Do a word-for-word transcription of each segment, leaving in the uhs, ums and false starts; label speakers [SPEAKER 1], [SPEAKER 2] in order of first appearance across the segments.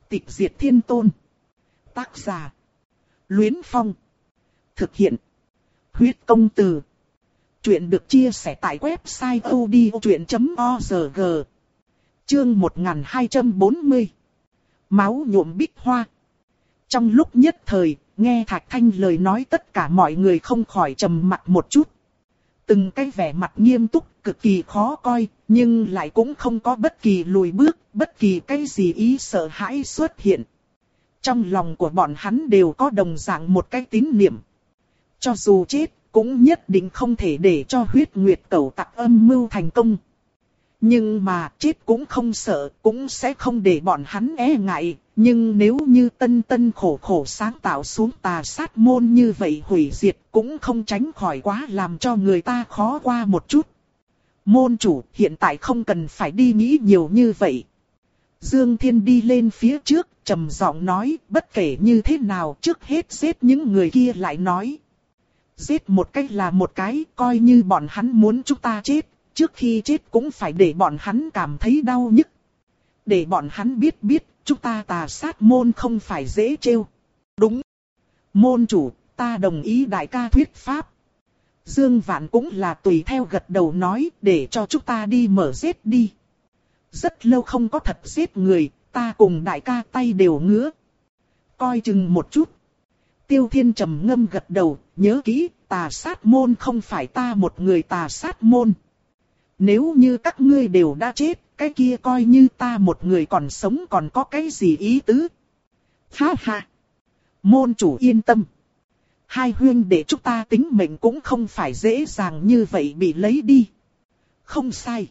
[SPEAKER 1] Tịch diệt thiên tôn. Tác giả. Luyến Phong. Thực hiện. Huyết công từ. Chuyện được chia sẻ tại website odchuyện chấm org. Chương một nghìn hai trăm bốn mươi. Máu nhuộm bích hoa. Trong lúc nhất thời, nghe Thạch Thanh lời nói tất cả mọi người không khỏi trầm mặt một chút. Từng cái vẻ mặt nghiêm túc, cực kỳ khó coi, nhưng lại cũng không có bất kỳ lùi bước, bất kỳ cái gì ý sợ hãi xuất hiện. Trong lòng của bọn hắn đều có đồng dạng một cái tín niệm. Cho dù chết, cũng nhất định không thể để cho huyết nguyệt cẩu tặc âm mưu thành công. Nhưng mà chết cũng không sợ, cũng sẽ không để bọn hắn e ngại. Nhưng nếu như tân tân khổ khổ sáng tạo xuống tà sát môn như vậy hủy diệt, cũng không tránh khỏi quá làm cho người ta khó qua một chút. Môn chủ hiện tại không cần phải đi nghĩ nhiều như vậy. Dương Thiên đi lên phía trước, trầm giọng nói, bất kể như thế nào trước hết giết những người kia lại nói. Giết một cách là một cái, coi như bọn hắn muốn chúng ta chết, trước khi chết cũng phải để bọn hắn cảm thấy đau nhức. Để bọn hắn biết biết, chúng ta tà sát môn không phải dễ trêu. Đúng. Môn chủ, ta đồng ý đại ca thuyết pháp. Dương Vạn cũng là tùy theo gật đầu nói, để cho chúng ta đi mở giết đi. Rất lâu không có thật giết người, ta cùng đại ca tay đều ngứa. Coi chừng một chút. Tiêu Thiên trầm ngâm gật đầu, nhớ kỹ, tà sát môn không phải ta một người tà sát môn. Nếu như các ngươi đều đã chết, cái kia coi như ta một người còn sống còn có cái gì ý tứ. Ha ha. Môn chủ yên tâm. Hai huynh đệ chúng ta tính mệnh cũng không phải dễ dàng như vậy bị lấy đi. Không sai.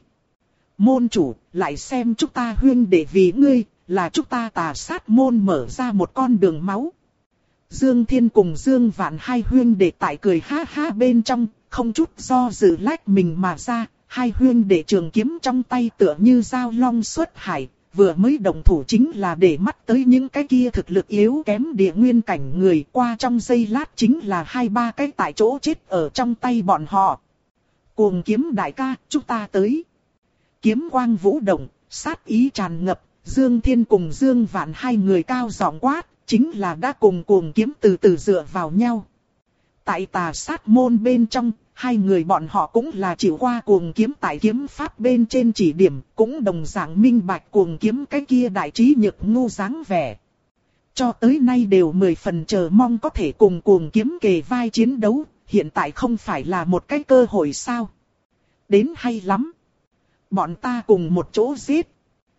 [SPEAKER 1] Môn chủ, lại xem chúng ta huynh đệ vì ngươi, là chúng ta tà sát môn mở ra một con đường máu. Dương Thiên cùng Dương Vạn hai huynh đệ tại cười ha ha bên trong, không chút do dự lách mình mà ra. Hai huynh đệ trường kiếm trong tay tựa như dao long xuất hải, vừa mới động thủ chính là để mắt tới những cái kia thực lực yếu kém địa nguyên cảnh người, qua trong giây lát chính là hai ba cái tại chỗ chết ở trong tay bọn họ. Cuồng kiếm đại ca, chúng ta tới. Kiếm quang vũ động, sát ý tràn ngập, Dương Thiên cùng Dương Vạn hai người cao giọng quát, chính là đã cùng cuồng kiếm từ từ dựa vào nhau. Tại tà sát môn bên trong, hai người bọn họ cũng là chịu qua cuồng kiếm tại kiếm pháp bên trên chỉ điểm, cũng đồng dạng minh bạch cuồng kiếm cái kia đại trí nhược ngu dáng vẻ. Cho tới nay đều mười phần chờ mong có thể cùng cuồng kiếm kề vai chiến đấu, hiện tại không phải là một cái cơ hội sao. Đến hay lắm. Bọn ta cùng một chỗ giết.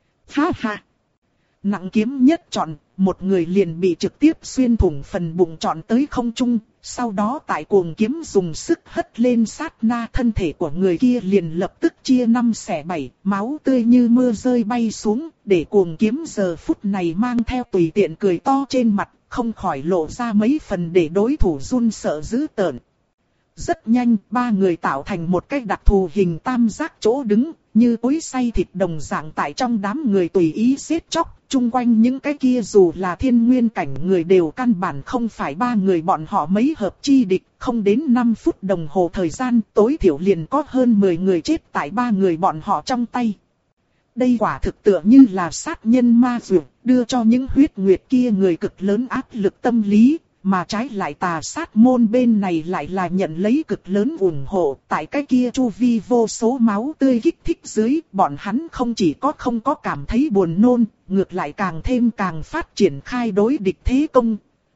[SPEAKER 1] Ha ha. Nặng kiếm nhất chọn, một người liền bị trực tiếp xuyên thủng phần bụng chọn tới không trung. Sau đó tại cuồng kiếm dùng sức hất lên sát na, thân thể của người kia liền lập tức chia năm xẻ bảy, máu tươi như mưa rơi bay xuống, để cuồng kiếm giờ phút này mang theo tùy tiện cười to trên mặt, không khỏi lộ ra mấy phần để đối thủ run sợ dữ tợn. Rất nhanh, ba người tạo thành một cái đặc thù hình tam giác chỗ đứng, như cối xay thịt đồng dạng tại trong đám người tùy ý giết chóc. Chung quanh những cái kia dù là thiên nguyên cảnh người đều căn bản không phải ba người bọn họ mấy hợp chi địch, không đến năm phút đồng hồ thời gian tối thiểu liền có hơn mười người chết tại ba người bọn họ trong tay. Đây quả thực tựa như là sát nhân ma dược, đưa cho những huyết nguyệt kia người cực lớn áp lực tâm lý, mà trái lại tà sát môn bên này lại là nhận lấy cực lớn ủng hộ. Tại cái kia chu vi vô số máu tươi kích thích dưới, bọn hắn không chỉ có không có cảm thấy buồn nôn, ngược lại càng thêm càng phát triển khai đối địch thế công.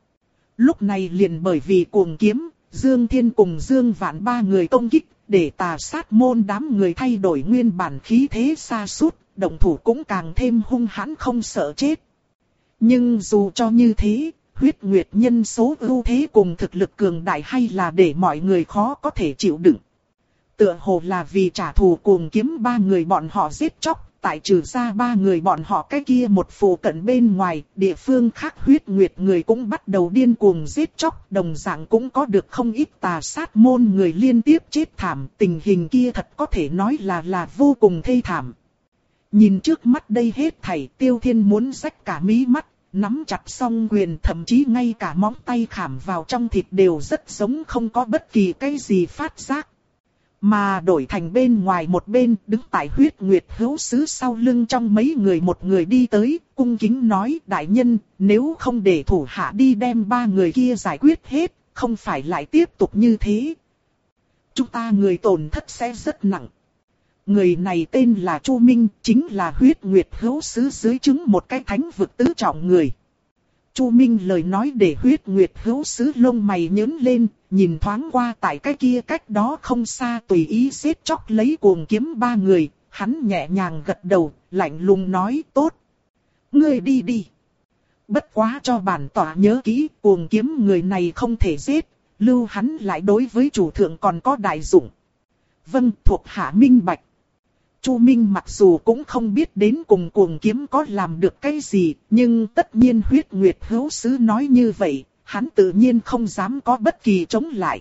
[SPEAKER 1] Lúc này liền bởi vì cuồng kiếm, Dương Thiên cùng Dương Vạn ba người công kích, để tà sát môn đám người thay đổi nguyên bản khí thế sa sút, động thủ cũng càng thêm hung hãn không sợ chết. Nhưng dù cho như thế, huyết nguyệt nhân số ưu thế cùng thực lực cường đại hay là để mọi người khó có thể chịu đựng. Tựa hồ là vì trả thù cuồng kiếm ba người bọn họ giết chóc, tại trừ ra ba người bọn họ cái kia một phụ cận bên ngoài, địa phương khác huyết nguyệt người cũng bắt đầu điên cuồng giết chóc, đồng dạng cũng có được không ít tà sát môn người liên tiếp chết thảm, tình hình kia thật có thể nói là là vô cùng thê thảm. Nhìn trước mắt đây hết thảy, Tiêu Thiên muốn rách cả mí mắt. Nắm chặt song quyền, thậm chí ngay cả móng tay khảm vào trong thịt đều rất giống không có bất kỳ cái gì phát giác. Mà đổi thành bên ngoài một bên, đứng tại Huyết Nguyệt Hữu Sứ sau lưng trong mấy người một người đi tới, cung kính nói: đại nhân, nếu không để thủ hạ đi đem ba người kia giải quyết hết, không phải lại tiếp tục như thế, chúng ta người tổn thất sẽ rất nặng. Người này tên là Chu Minh, chính là Huyết Nguyệt Hữu Sứ dưới trướng một cái thánh vực tứ trọng người. Chu Minh lời nói để Huyết Nguyệt Hữu Sứ lông mày nhướng lên, nhìn thoáng qua tại cái kia cách đó không xa tùy ý giết chóc lấy cuồng kiếm ba người, hắn nhẹ nhàng gật đầu, lạnh lùng nói: tốt, ngươi đi đi. Bất quá cho bản tọa nhớ kỹ, cuồng kiếm người này không thể giết, lưu hắn lại đối với chủ thượng còn có đại dụng. Vâng, thuộc hạ minh bạch. Chu Minh mặc dù cũng không biết đến cùng cuồng kiếm có làm được cái gì, nhưng tất nhiên Huyết Nguyệt Hữu Sứ nói như vậy, hắn tự nhiên không dám có bất kỳ chống lại.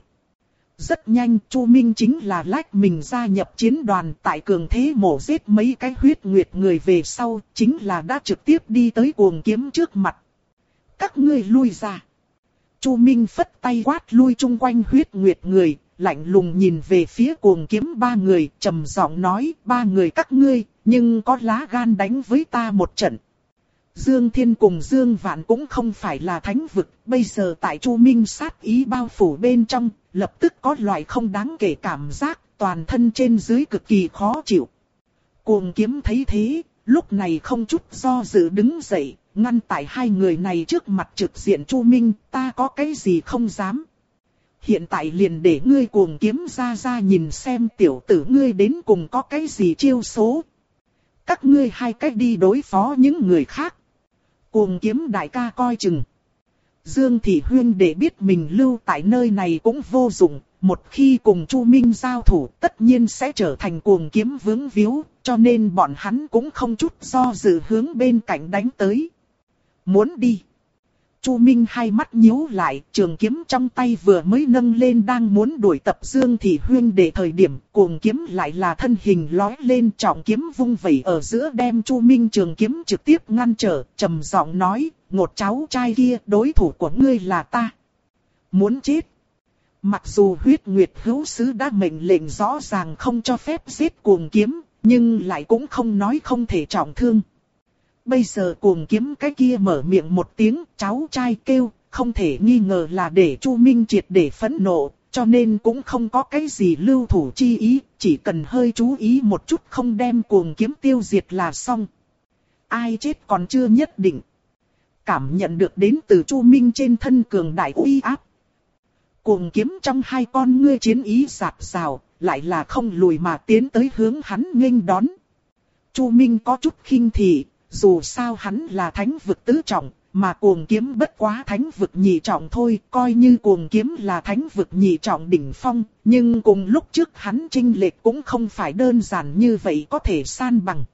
[SPEAKER 1] Rất nhanh, Chu Minh chính là lách mình gia nhập chiến đoàn, tại cường thế mổ giết mấy cái Huyết Nguyệt người về sau, chính là đã trực tiếp đi tới cuồng kiếm trước mặt. Các ngươi lui ra. Chu Minh phất tay quát lui chung quanh Huyết Nguyệt người, lạnh lùng nhìn về phía cuồng kiếm ba người, trầm giọng nói: ba người các ngươi, nhưng có lá gan đánh với ta một trận. Dương Thiên cùng Dương Vạn cũng không phải là thánh vực, bây giờ tại Chu Minh sát ý bao phủ bên trong, lập tức có loại không đáng kể cảm giác, toàn thân trên dưới cực kỳ khó chịu. Cuồng kiếm thấy thế, lúc này không chút do dự đứng dậy, ngăn tại hai người này trước mặt trực diện Chu Minh: ta có cái gì không dám. Hiện tại liền để ngươi cuồng kiếm ra ra nhìn xem tiểu tử ngươi đến cùng có cái gì chiêu số. Các ngươi hai cách đi đối phó những người khác. Cuồng kiếm đại ca coi chừng. Dương Thị Huyên để biết mình lưu tại nơi này cũng vô dụng, một khi cùng Chu Minh giao thủ tất nhiên sẽ trở thành cuồng kiếm vướng víu, cho nên bọn hắn cũng không chút do dự hướng bên cạnh đánh tới. Muốn đi. Chu Minh hai mắt nhíu lại, trường kiếm trong tay vừa mới nâng lên đang muốn đuổi tập Dương Thị Huyên để thời điểm, cuồng kiếm lại là thân hình lói lên, trọng kiếm vung vẩy ở giữa đem Chu Minh trường kiếm trực tiếp ngăn trở, trầm giọng nói: ngột cháu trai kia, đối thủ của ngươi là ta. Muốn chết. Mặc dù Huyết Nguyệt Hữu Sứ đã mệnh lệnh rõ ràng không cho phép giết cuồng kiếm, nhưng lại cũng không nói không thể trọng thương. Bây giờ cuồng kiếm cái kia mở miệng một tiếng cháu trai kêu, không thể nghi ngờ là để Chu Minh triệt để phẫn nộ, cho nên cũng không có cái gì lưu thủ chi ý, chỉ cần hơi chú ý một chút không đem cuồng kiếm tiêu diệt là xong. Ai chết còn chưa nhất định. Cảm nhận được đến từ Chu Minh trên thân cường đại uy áp. Cuồng kiếm trong hai con ngươi chiến ý rạt rào, lại là không lùi mà tiến tới hướng hắn nghênh đón. Chu Minh có chút khinh thị. Dù sao hắn là thánh vực tứ trọng, mà cuồng kiếm bất quá thánh vực nhị trọng thôi, coi như cuồng kiếm là thánh vực nhị trọng đỉnh phong, nhưng cùng lúc trước hắn chênh lệch cũng không phải đơn giản như vậy có thể san bằng.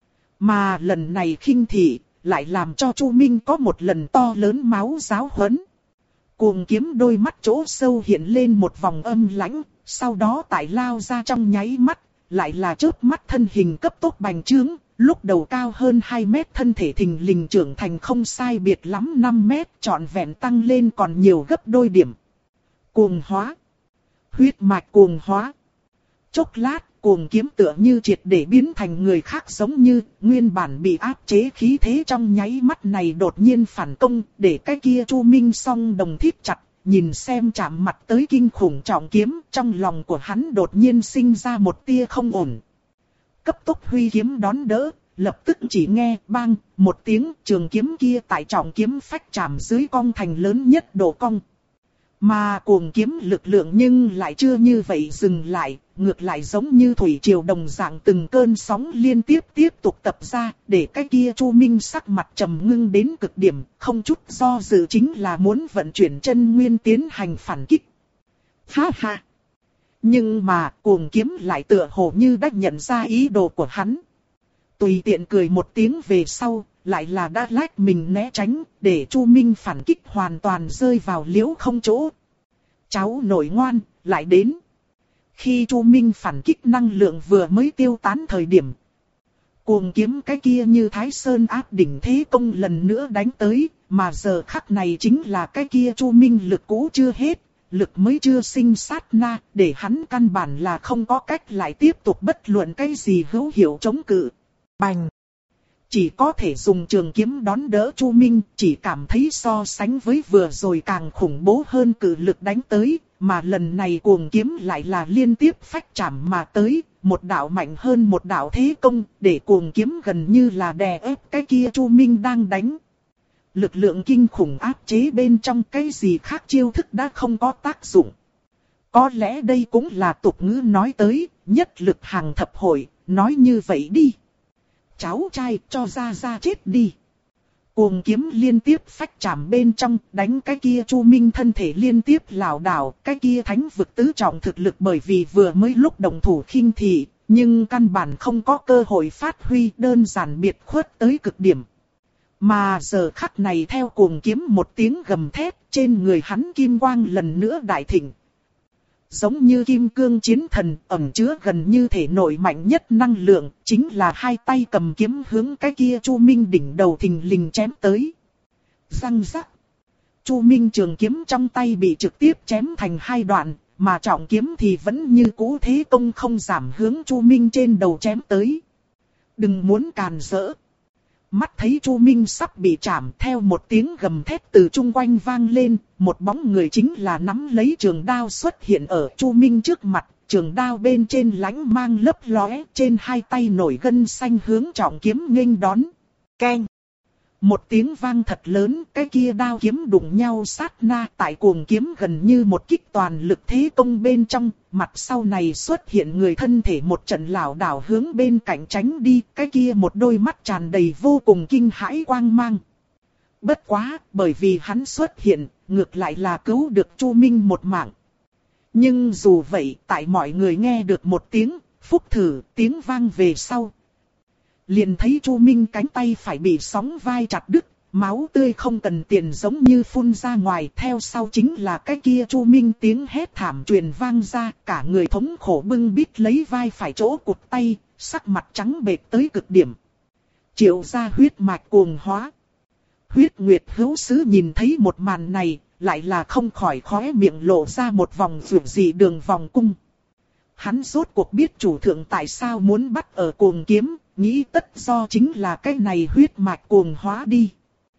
[SPEAKER 1] Mà lần này khinh thị, lại làm cho Chu Minh có một lần to lớn máu giáo huấn. Cuồng kiếm đôi mắt chỗ sâu hiện lên một vòng âm lãnh, sau đó tại lao ra trong nháy mắt, lại là chớp mắt thân hình cấp tốc bành trướng. Lúc đầu cao hơn hai mét thân thể thình lình trưởng thành không sai biệt lắm năm mét, trọn vẹn tăng lên còn nhiều gấp đôi điểm. Cuồng hóa. Huyết mạch cuồng hóa. Chốc lát, cuồng kiếm tựa như triệt để biến thành người khác, giống như nguyên bản bị áp chế khí thế trong nháy mắt này đột nhiên phản công, để cái kia Chu Minh song đồng thít chặt, nhìn xem chạm mặt tới kinh khủng trọng kiếm, trong lòng của hắn đột nhiên sinh ra một tia không ổn. Cấp tốc huy kiếm đón đỡ, lập tức chỉ nghe bang một tiếng, trường kiếm kia tại trọng kiếm phách chạm dưới cong thành lớn nhất độ cong. Mà cuồng kiếm lực lượng nhưng lại chưa như vậy dừng lại, ngược lại giống như thủy triều đồng dạng từng cơn sóng liên tiếp tiếp tục tập ra, để cái kia Chu Minh sắc mặt trầm ngưng đến cực điểm, không chút do dự chính là muốn vận chuyển chân nguyên tiến hành phản kích. Ha ha! Nhưng mà cuồng kiếm lại tựa hồ như đã nhận ra ý đồ của hắn. Tùy tiện cười một tiếng về sau, lại là đã lách mình né tránh, để Chu Minh phản kích hoàn toàn rơi vào liễu không chỗ. Cháu nội ngoan, lại đến. Khi Chu Minh phản kích năng lượng vừa mới tiêu tán thời điểm, cuồng kiếm cái kia như Thái Sơn áp đỉnh thế công lần nữa đánh tới, mà giờ khắc này chính là cái kia Chu Minh lực cũ chưa hết. lực mới chưa sinh sát na, để hắn căn bản là không có cách lại tiếp tục bất luận cái gì hữu hiệu chống cự. Bành! Chỉ có thể dùng trường kiếm đón đỡ Chu Minh, chỉ cảm thấy so sánh với vừa rồi càng khủng bố hơn cự lực đánh tới, mà lần này cuồng kiếm lại là liên tiếp phách chạm mà tới, một đạo mạnh hơn một đạo thế công, để cuồng kiếm gần như là đè ép cái kia Chu Minh đang đánh. Lực lượng kinh khủng áp chế bên trong, cái gì khác chiêu thức đã không có tác dụng. Có lẽ đây cũng là tục ngữ nói tới, nhất lực hàng thập hội, nói như vậy đi. Cháu trai cho ra ra chết đi. Cuồng kiếm liên tiếp phách chạm bên trong, đánh cái kia Chu Minh thân thể liên tiếp lảo đảo, cái kia thánh vực tứ trọng thực lực bởi vì vừa mới lúc đồng thủ khinh thị, nhưng căn bản không có cơ hội phát huy, đơn giản biệt khuất tới cực điểm. Mà giờ khắc này theo cuồng kiếm một tiếng gầm thét, trên người hắn kim quang lần nữa đại thịnh. Giống như kim cương chiến thần, ẩn chứa gần như thể nội mạnh nhất năng lượng, chính là hai tay cầm kiếm hướng cái kia Chu Minh đỉnh đầu thình lình chém tới. Răng rắc. Chu Minh trường kiếm trong tay bị trực tiếp chém thành hai đoạn, mà trọng kiếm thì vẫn như cũ thế công không giảm hướng Chu Minh trên đầu chém tới. Đừng muốn càn rỡ. Mắt thấy Chu Minh sắp bị chạm, theo một tiếng gầm thét từ chung quanh vang lên, một bóng người chính là nắm lấy trường đao xuất hiện ở Chu Minh trước mặt, trường đao bên trên lánh mang lấp lóe, trên hai tay nổi gân xanh hướng trọng kiếm nghênh đón. Keng! Một tiếng vang thật lớn, cái kia đao kiếm đụng nhau sát na, tại cuồng kiếm gần như một kích toàn lực thế công bên trong, mặt sau này xuất hiện người thân thể một trận lảo đảo hướng bên cạnh tránh đi, cái kia một đôi mắt tràn đầy vô cùng kinh hãi quang mang. Bất quá, bởi vì hắn xuất hiện, ngược lại là cứu được Chu Minh một mạng. Nhưng dù vậy, tại mọi người nghe được một tiếng, phúc thử, tiếng vang về sau. Liền thấy Chu Minh cánh tay phải bị sóng vai chặt đứt, máu tươi không cần tiền giống như phun ra ngoài, theo sau chính là cái kia Chu Minh tiếng hét thảm truyền vang ra, cả người thống khổ bưng bít lấy vai phải chỗ cụt tay, sắc mặt trắng bệch tới cực điểm. Triệu ra huyết mạch cuồng hóa. Huyết Nguyệt Hữu Sứ nhìn thấy một màn này, lại là không khỏi khóe miệng lộ ra một vòng vượt dị đường vòng cung. Hắn rốt cuộc biết chủ thượng tại sao muốn bắt ở cuồng kiếm, nghĩ tất do chính là cái này huyết mạch cuồng hóa đi.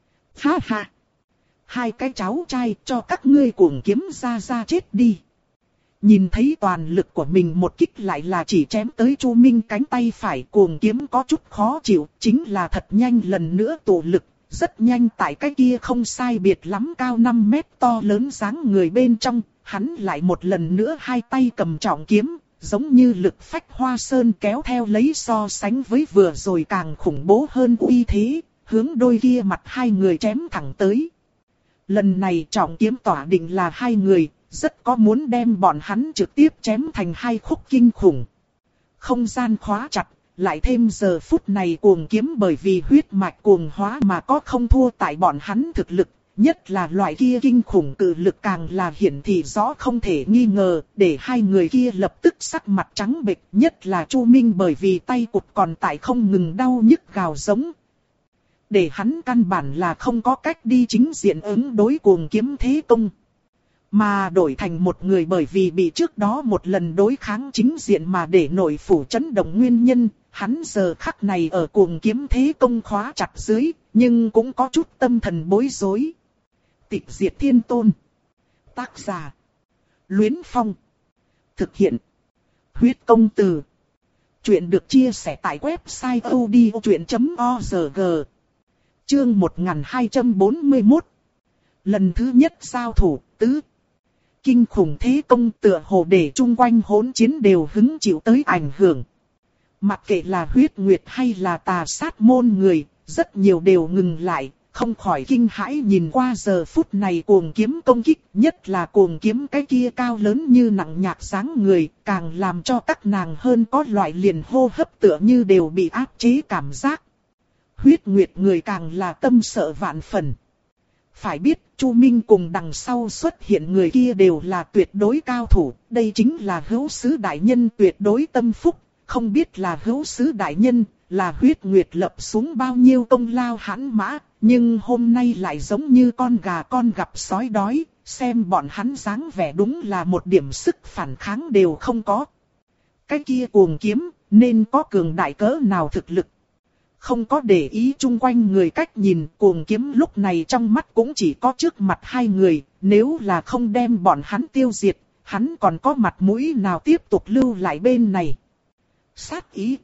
[SPEAKER 1] Ha ha! Hai cái cháu trai cho các ngươi cuồng kiếm ra ra chết đi. Nhìn thấy toàn lực của mình một kích lại là chỉ chém tới Chu Minh cánh tay phải, cuồng kiếm có chút khó chịu, chính là thật nhanh lần nữa tụ lực, rất nhanh tại cái kia không sai biệt lắm cao năm mét to lớn dáng người bên trong, hắn lại một lần nữa hai tay cầm trọng kiếm. Giống như lực phách hoa sơn kéo theo lấy so sánh với vừa rồi càng khủng bố hơn uy thế, hướng đôi kia mặt hai người chém thẳng tới. Lần này trọng kiếm tỏa định là hai người, rất có muốn đem bọn hắn trực tiếp chém thành hai khúc kinh khủng. Không gian khóa chặt, lại thêm giờ phút này cuồng kiếm bởi vì huyết mạch cuồng hóa mà có không thua tại bọn hắn thực lực. Nhất là loại kia kinh khủng cự lực càng là hiển thị rõ không thể nghi ngờ, để hai người kia lập tức sắc mặt trắng bệch, nhất là Chu Minh bởi vì tay cụt còn tại không ngừng đau nhức gào giống. Để hắn căn bản là không có cách đi chính diện ứng đối cuồng kiếm thế công. Mà đổi thành một người bởi vì bị trước đó một lần đối kháng chính diện mà để nội phủ chấn động nguyên nhân, hắn giờ khắc này ở cuồng kiếm thế công khóa chặt dưới, nhưng cũng có chút tâm thần bối rối. Tịch Diệt Thiên Tôn. Tác giả. Luyến Phong. Thực hiện. Huyết Công Từ. Chuyện được chia sẻ tại website odchuyện chấm org. Chương một nghìn hai trăm bốn mươi mốt. Lần thứ nhất giao thủ, tứ. Kinh khủng thế công tựa hồ để chung quanh hỗn chiến đều hứng chịu tới ảnh hưởng. Mặc kệ là huyết nguyệt hay là tà sát môn người, rất nhiều đều ngừng lại. Không khỏi kinh hãi nhìn qua giờ phút này cuồng kiếm công kích, nhất là cuồng kiếm cái kia cao lớn như nặng nhạc dáng người, càng làm cho các nàng hơn có loại liền hô hấp tựa như đều bị áp chế cảm giác. Huyết Nguyệt người càng là tâm sợ vạn phần. Phải biết, Chu Minh cùng đằng sau xuất hiện người kia đều là tuyệt đối cao thủ, đây chính là Hữu Sứ đại nhân tuyệt đối tâm phúc, không biết là Hữu Sứ đại nhân, là Huyết Nguyệt lập xuống bao nhiêu công lao hãn mã. Nhưng hôm nay lại giống như con gà con gặp sói đói, xem bọn hắn dáng vẻ đúng là một điểm sức phản kháng đều không có. Cái kia cuồng kiếm, nên có cường đại cỡ nào thực lực. Không có để ý chung quanh người cách nhìn, cuồng kiếm lúc này trong mắt cũng chỉ có trước mặt hai người, nếu là không đem bọn hắn tiêu diệt, hắn còn có mặt mũi nào tiếp tục lưu lại bên này. Sát ý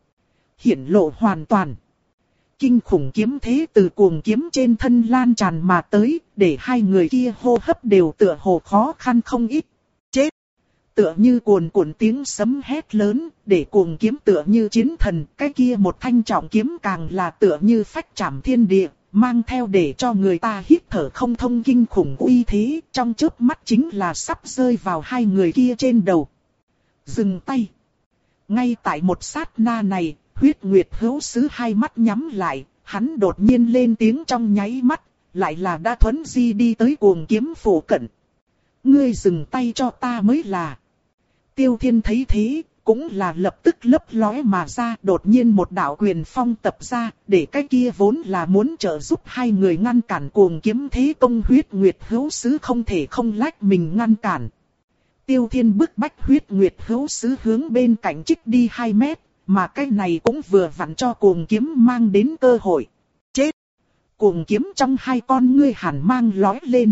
[SPEAKER 1] hiển lộ hoàn toàn. Kinh khủng kiếm thế từ cuồng kiếm trên thân lan tràn mà tới, để hai người kia hô hấp đều tựa hồ khó khăn không ít. Chết! Tựa như cuồn cuộn tiếng sấm hét lớn, để cuồng kiếm tựa như chiến thần, cái kia một thanh trọng kiếm càng là tựa như phách trảm thiên địa, mang theo để cho người ta hít thở không thông kinh khủng uy thế, trong chớp mắt chính là sắp rơi vào hai người kia trên đầu. Dừng tay! Ngay tại một sát na này, Huyết Nguyệt Hữu Sứ hai mắt nhắm lại, hắn đột nhiên lên tiếng trong nháy mắt, lại là đã thuấn di đi tới cuồng kiếm phủ cận. Ngươi dừng tay cho ta mới là. Tiêu Thiên thấy thế, cũng là lập tức lấp lóe mà ra, đột nhiên một đạo quyền phong tập ra, để cái kia vốn là muốn trợ giúp hai người ngăn cản cuồng kiếm thế công. Huyết Nguyệt Hữu Sứ không thể không lách mình ngăn cản. Tiêu Thiên bức bách Huyết Nguyệt Hữu Sứ hướng bên cạnh trích đi hai mét, mà cái này cũng vừa vặn cho cuồng kiếm mang đến cơ hội. Chết! Cuồng kiếm trong hai con ngươi hàn mang lói lên.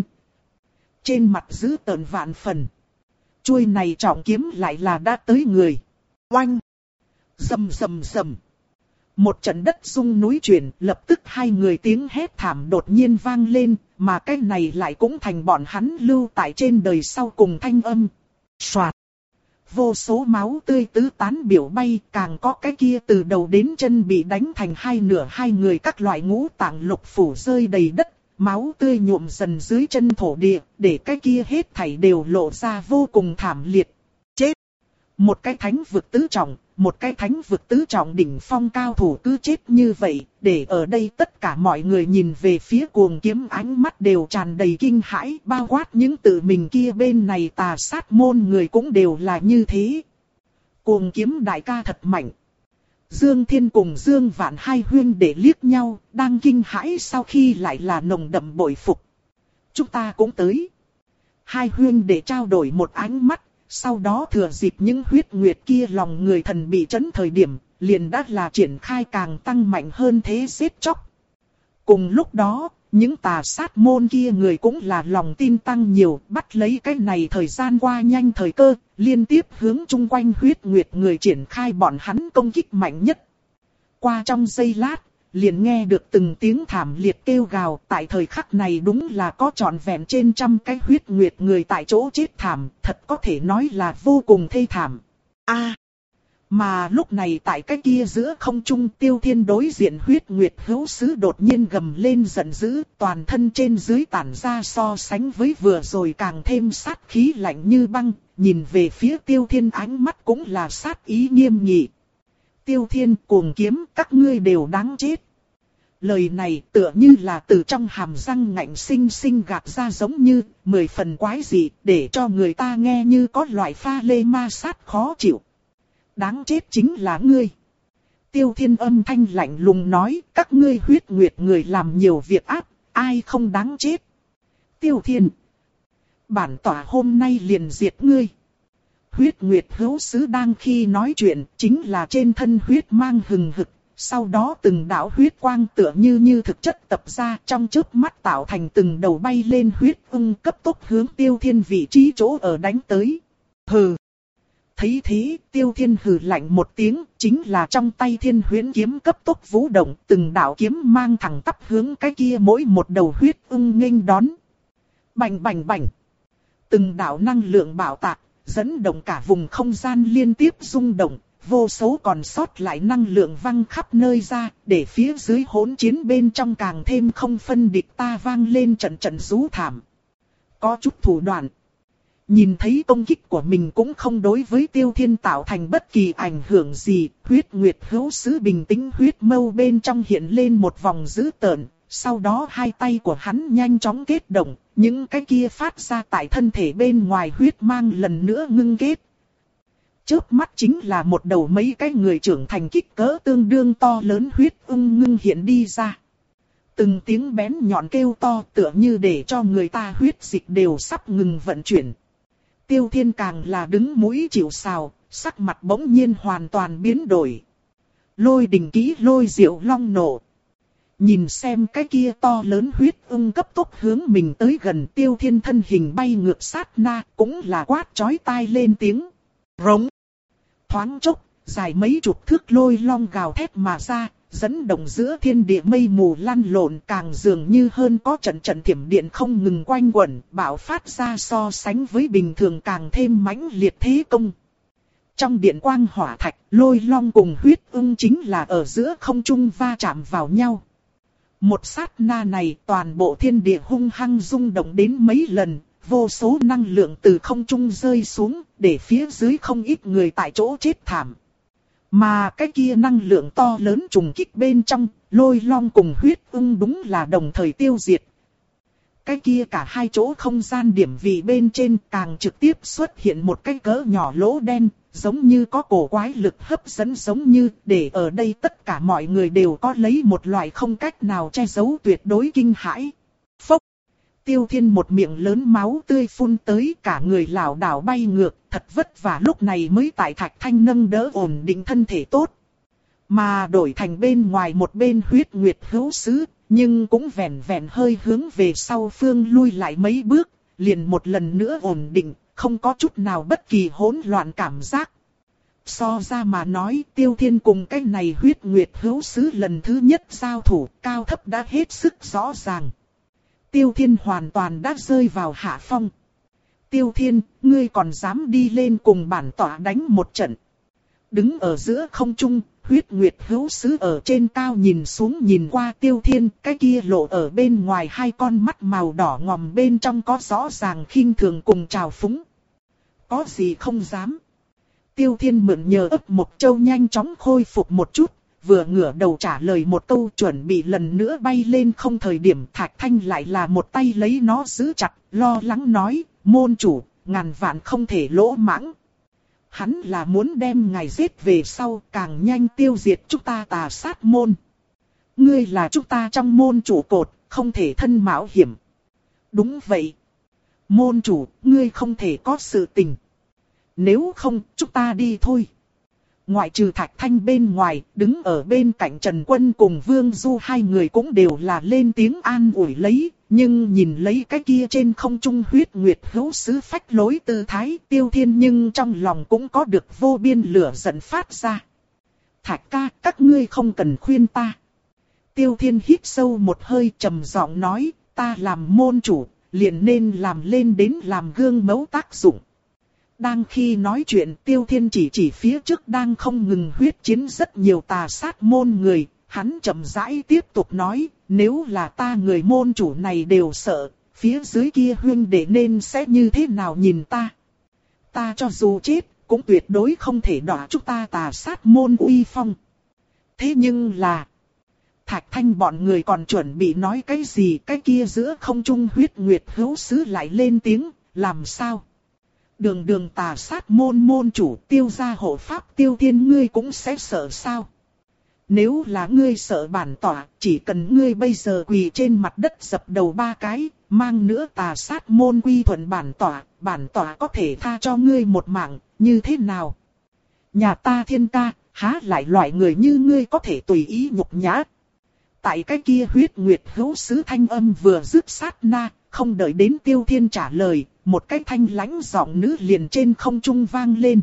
[SPEAKER 1] Trên mặt dữ tợn vạn phần. Chuôi này trọng kiếm lại là đã tới người. Oanh! Rầm rầm rầm. Một trận đất rung núi chuyển, lập tức hai người tiếng hét thảm đột nhiên vang lên, mà cái này lại cũng thành bọn hắn lưu tại trên đời sau cùng thanh âm. Soạt! Vô số máu tươi tứ tán biểu bay, càng có cái kia từ đầu đến chân bị đánh thành hai nửa, hai người các loại ngũ tạng lục phủ rơi đầy đất, máu tươi nhuộm dần dưới chân thổ địa, để cái kia hết thảy đều lộ ra vô cùng thảm liệt. Chết! Một cái thánh vực tứ trọng, một cái thánh vực tứ trọng đỉnh phong cao thủ cứ chết như vậy, để ở đây tất cả mọi người nhìn về phía cuồng kiếm ánh mắt đều tràn đầy kinh hãi, bao quát những tự mình kia bên này tà sát môn người cũng đều là như thế. Cuồng kiếm đại ca thật mạnh. Dương Thiên cùng Dương Vạn hai huyên để liếc nhau, đang kinh hãi sau khi lại là nồng đậm bội phục. Chúng ta cũng tới. Hai huyên để trao đổi một ánh mắt. Sau đó thừa dịp những huyết nguyệt kia lòng người thần bị chấn thời điểm, liền đã là triển khai càng tăng mạnh hơn thế giết chóc. Cùng lúc đó, những tà sát môn kia người cũng là lòng tin tăng nhiều, bắt lấy cái này thời gian qua nhanh thời cơ, liên tiếp hướng chung quanh huyết nguyệt người triển khai bọn hắn công kích mạnh nhất. Qua trong giây lát, liền nghe được từng tiếng thảm liệt kêu gào, tại thời khắc này đúng là có trọn vẹn trên trăm cái huyết nguyệt người tại chỗ chết thảm, thật có thể nói là vô cùng thê thảm. A, à, mà lúc này tại cái kia giữa không trung Tiêu Thiên đối diện Huyết Nguyệt Hữu Sứ đột nhiên gầm lên giận dữ, toàn thân trên dưới tản ra so sánh với vừa rồi càng thêm sát khí lạnh như băng, nhìn về phía Tiêu Thiên ánh mắt cũng là sát ý nghiêm nghị. Tiêu Thiên, cuồng kiếm, các ngươi đều đáng chết. Lời này tựa như là từ trong hàm răng ngạnh sinh sinh gạt ra, giống như mười phần quái dị, để cho người ta nghe như có loại pha lê ma sát khó chịu. Đáng chết chính là ngươi. Tiêu Thiên âm thanh lạnh lùng nói, các ngươi huyết nguyệt người làm nhiều việc ác, ai không đáng chết. Tiêu Thiên, bản tỏa hôm nay liền diệt ngươi. Huyết Nguyệt Hữu Sứ đang khi nói chuyện, chính là trên thân huyết mang hừng hực, sau đó từng đạo huyết quang tựa như như thực chất tập ra, trong chớp mắt tạo thành từng đầu bay lên huyết ưng cấp tốc hướng Tiêu Thiên vị trí chỗ ở đánh tới. Hừ! Thấy thế, Tiêu Thiên hừ lạnh một tiếng, chính là trong tay Thiên Huyễn kiếm cấp tốc vũ động, từng đạo kiếm mang thẳng tắp hướng cái kia mỗi một đầu huyết ưng nghênh đón. Bành bành bành! Từng đạo năng lượng bạo tạc, dẫn động cả vùng không gian liên tiếp rung động, vô số còn sót lại năng lượng văng khắp nơi ra, để phía dưới hỗn chiến bên trong càng thêm không phân địch ta vang lên trận trận rú thảm. Có chút thủ đoạn. Nhìn thấy công kích của mình cũng không đối với Tiêu Thiên tạo thành bất kỳ ảnh hưởng gì, Huyết Nguyệt Hữu Sứ bình tĩnh huyết mâu bên trong hiện lên một vòng dữ tợn. Sau đó hai tay của hắn nhanh chóng kết động, những cái kia phát ra tại thân thể bên ngoài huyết mang lần nữa ngưng kết. Chớp mắt chính là một đầu mấy cái người trưởng thành kích cỡ tương đương to lớn huyết ưng ngưng hiện đi ra. Từng tiếng bén nhọn kêu to tựa như để cho người ta huyết dịch đều sắp ngừng vận chuyển. Tiêu Thiên càng là đứng mũi chịu sào, sắc mặt bỗng nhiên hoàn toàn biến đổi. Lôi đình kỹ lôi diệu long nổ. Nhìn xem cái kia to lớn huyết ưng cấp tốc hướng mình tới gần, Tiêu Thiên thân hình bay ngược sát na, cũng là quát chói tai lên tiếng. Rống. Thoáng chốc, dài mấy chục thước lôi long gào thét mà ra, dẫn động giữa thiên địa mây mù lăn lộn, càng dường như hơn có trận trận thiểm điện không ngừng quanh quẩn, bạo phát ra so sánh với bình thường càng thêm mãnh liệt thế công. Trong điện quang hỏa thạch, lôi long cùng huyết ưng chính là ở giữa không trung va chạm vào nhau. Một sát na này, toàn bộ thiên địa hung hăng rung động đến mấy lần, vô số năng lượng từ không trung rơi xuống, để phía dưới không ít người tại chỗ chết thảm. Mà cái kia năng lượng to lớn trùng kích bên trong, lôi long cùng huyết ưng đúng là đồng thời tiêu diệt. Cái kia cả hai chỗ không gian điểm vị bên trên càng trực tiếp xuất hiện một cái cỡ nhỏ lỗ đen, giống như có cổ quái lực hấp dẫn, giống như để ở đây tất cả mọi người đều có lấy một loại không cách nào che giấu tuyệt đối kinh hãi. Phốc! Tiêu Thiên một miệng lớn máu tươi phun tới, cả người lảo đảo bay ngược, thật vất vả lúc này mới tại Thạch Thanh nâng đỡ ổn định thân thể tốt. Mà đổi thành bên ngoài một bên Huyết Nguyệt hữu sứ, nhưng cũng vẹn vẹn hơi hướng về sau phương lui lại mấy bước, liền một lần nữa ổn định, không có chút nào bất kỳ hỗn loạn cảm giác. So ra mà nói, Tiêu Thiên cùng cái này Huyết Nguyệt hữu sứ lần thứ nhất giao thủ, cao thấp đã hết sức rõ ràng. Tiêu Thiên hoàn toàn đã rơi vào hạ phong. Tiêu Thiên, ngươi còn dám đi lên cùng bản tỏa đánh một trận. Đứng ở giữa không trung, Huyết Nguyệt hữu sứ ở trên cao nhìn xuống nhìn qua Tiêu Thiên, cái kia lộ ở bên ngoài hai con mắt màu đỏ ngòm bên trong có rõ ràng khinh thường cùng trào phúng. Có gì không dám. Tiêu Thiên mượn nhờ ấp một châu nhanh chóng khôi phục một chút, vừa ngửa đầu trả lời một câu chuẩn bị lần nữa bay lên không, thời điểm Thạch Thanh lại là một tay lấy nó giữ chặt, lo lắng nói, môn chủ, ngàn vạn không thể lỗ mãng. Hắn là muốn đem ngài giết về sau càng nhanh tiêu diệt chúng ta Tà Sát môn. Ngươi là chúng ta trong môn trụ cột, không thể thân mạo hiểm. Đúng vậy. Môn chủ, ngươi không thể có sự tình. Nếu không, chúng ta đi thôi. Ngoại trừ Thạch Thanh bên ngoài, đứng ở bên cạnh Trần Quân cùng Vương Du hai người cũng đều là lên tiếng an ủi lấy. Nhưng nhìn lấy cái kia trên không trung Huyết Nguyệt hữu sứ phách lối tư thái, Tiêu Thiên nhưng trong lòng cũng có được vô biên lửa giận phát ra. Thạch ca, các ngươi không cần khuyên ta. Tiêu Thiên hít sâu một hơi trầm giọng nói, ta làm môn chủ, liền nên làm lên đến làm gương mẫu tác dụng. Đang khi nói chuyện, Tiêu Thiên chỉ chỉ phía trước đang không ngừng huyết chiến rất nhiều Tà Sát môn người, hắn chậm rãi tiếp tục nói, nếu là ta người môn chủ này đều sợ, phía dưới kia huynh đệ nên sẽ như thế nào nhìn ta. Ta cho dù chết, cũng tuyệt đối không thể đọa chúng ta Tà Sát môn uy phong. Thế nhưng là, Thạch Thanh bọn người còn chuẩn bị nói cái gì, cái kia giữa không trung Huyết Nguyệt hữu sứ lại lên tiếng, làm sao? Đường đường Tà Sát môn môn chủ, Tiêu gia hộ pháp Tiêu Thiên ngươi cũng sẽ sợ sao? Nếu là ngươi sợ bản tỏa, chỉ cần ngươi bây giờ quỳ trên mặt đất dập đầu ba cái, mang nữa Tà Sát môn quy thuận bản tỏa, bản tỏa có thể tha cho ngươi một mạng, như thế nào? Nhà ta Thiên ca, há lại loại người như ngươi có thể tùy ý nhục nhã. Tại cái kia Huyết Nguyệt hữu sứ thanh âm vừa dứt sát na, không đợi đến Tiêu Thiên trả lời, một cái thanh lãnh giọng nữ liền trên không trung vang lên.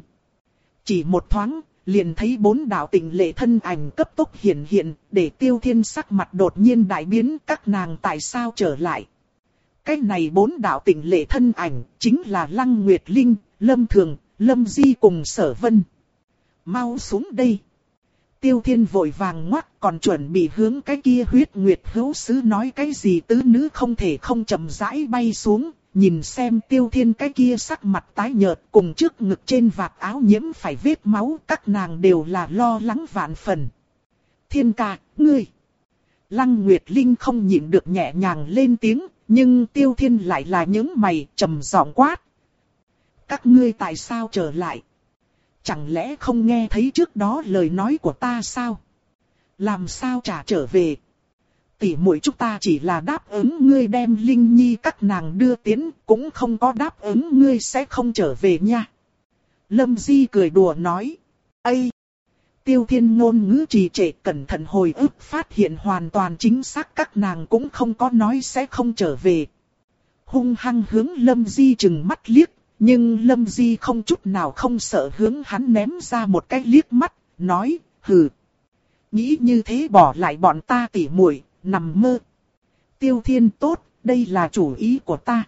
[SPEAKER 1] Chỉ một thoáng, liền thấy bốn đạo tịnh lệ thân ảnh cấp tốc hiện hiện, để Tiêu Thiên sắc mặt đột nhiên đại biến, các nàng tại sao trở lại. Cái này bốn đạo tịnh lệ thân ảnh, chính là Lăng Nguyệt Linh, Lâm Thường, Lâm Di cùng Sở Vân. Mau xuống đây. Tiêu Thiên vội vàng ngoắc, còn chuẩn bị hướng cái kia Huyết Nguyệt hữu sứ nói cái gì, tứ nữ không thể không chậm rãi bay xuống. Nhìn xem Tiêu Thiên cái kia sắc mặt tái nhợt cùng trước ngực trên vạt áo nhiễm phải vết máu, các nàng đều là lo lắng vạn phần. Thiên ca, ngươi. Lăng Nguyệt Linh không nhịn được nhẹ nhàng lên tiếng, nhưng Tiêu Thiên lại là những mày trầm giọng quát. Các ngươi tại sao trở lại? Chẳng lẽ không nghe thấy trước đó lời nói của ta sao? Làm sao trả trở về? tỷ muội chúng ta chỉ là đáp ứng ngươi đem Linh Nhi các nàng đưa tiến, cũng không có đáp ứng ngươi sẽ không trở về nha. Lâm Di cười đùa nói. Ây! Tiêu Thiên ngôn ngữ trì trệ cẩn thận hồi ức phát hiện hoàn toàn chính xác các nàng cũng không có nói sẽ không trở về. Hung hăng hướng Lâm Di chừng mắt liếc, nhưng Lâm Di không chút nào không sợ hướng hắn ném ra một cái liếc mắt, nói, hừ. Nghĩ như thế bỏ lại bọn ta tỉ muội, nằm mơ. Tiêu Thiên tốt, đây là chủ ý của ta.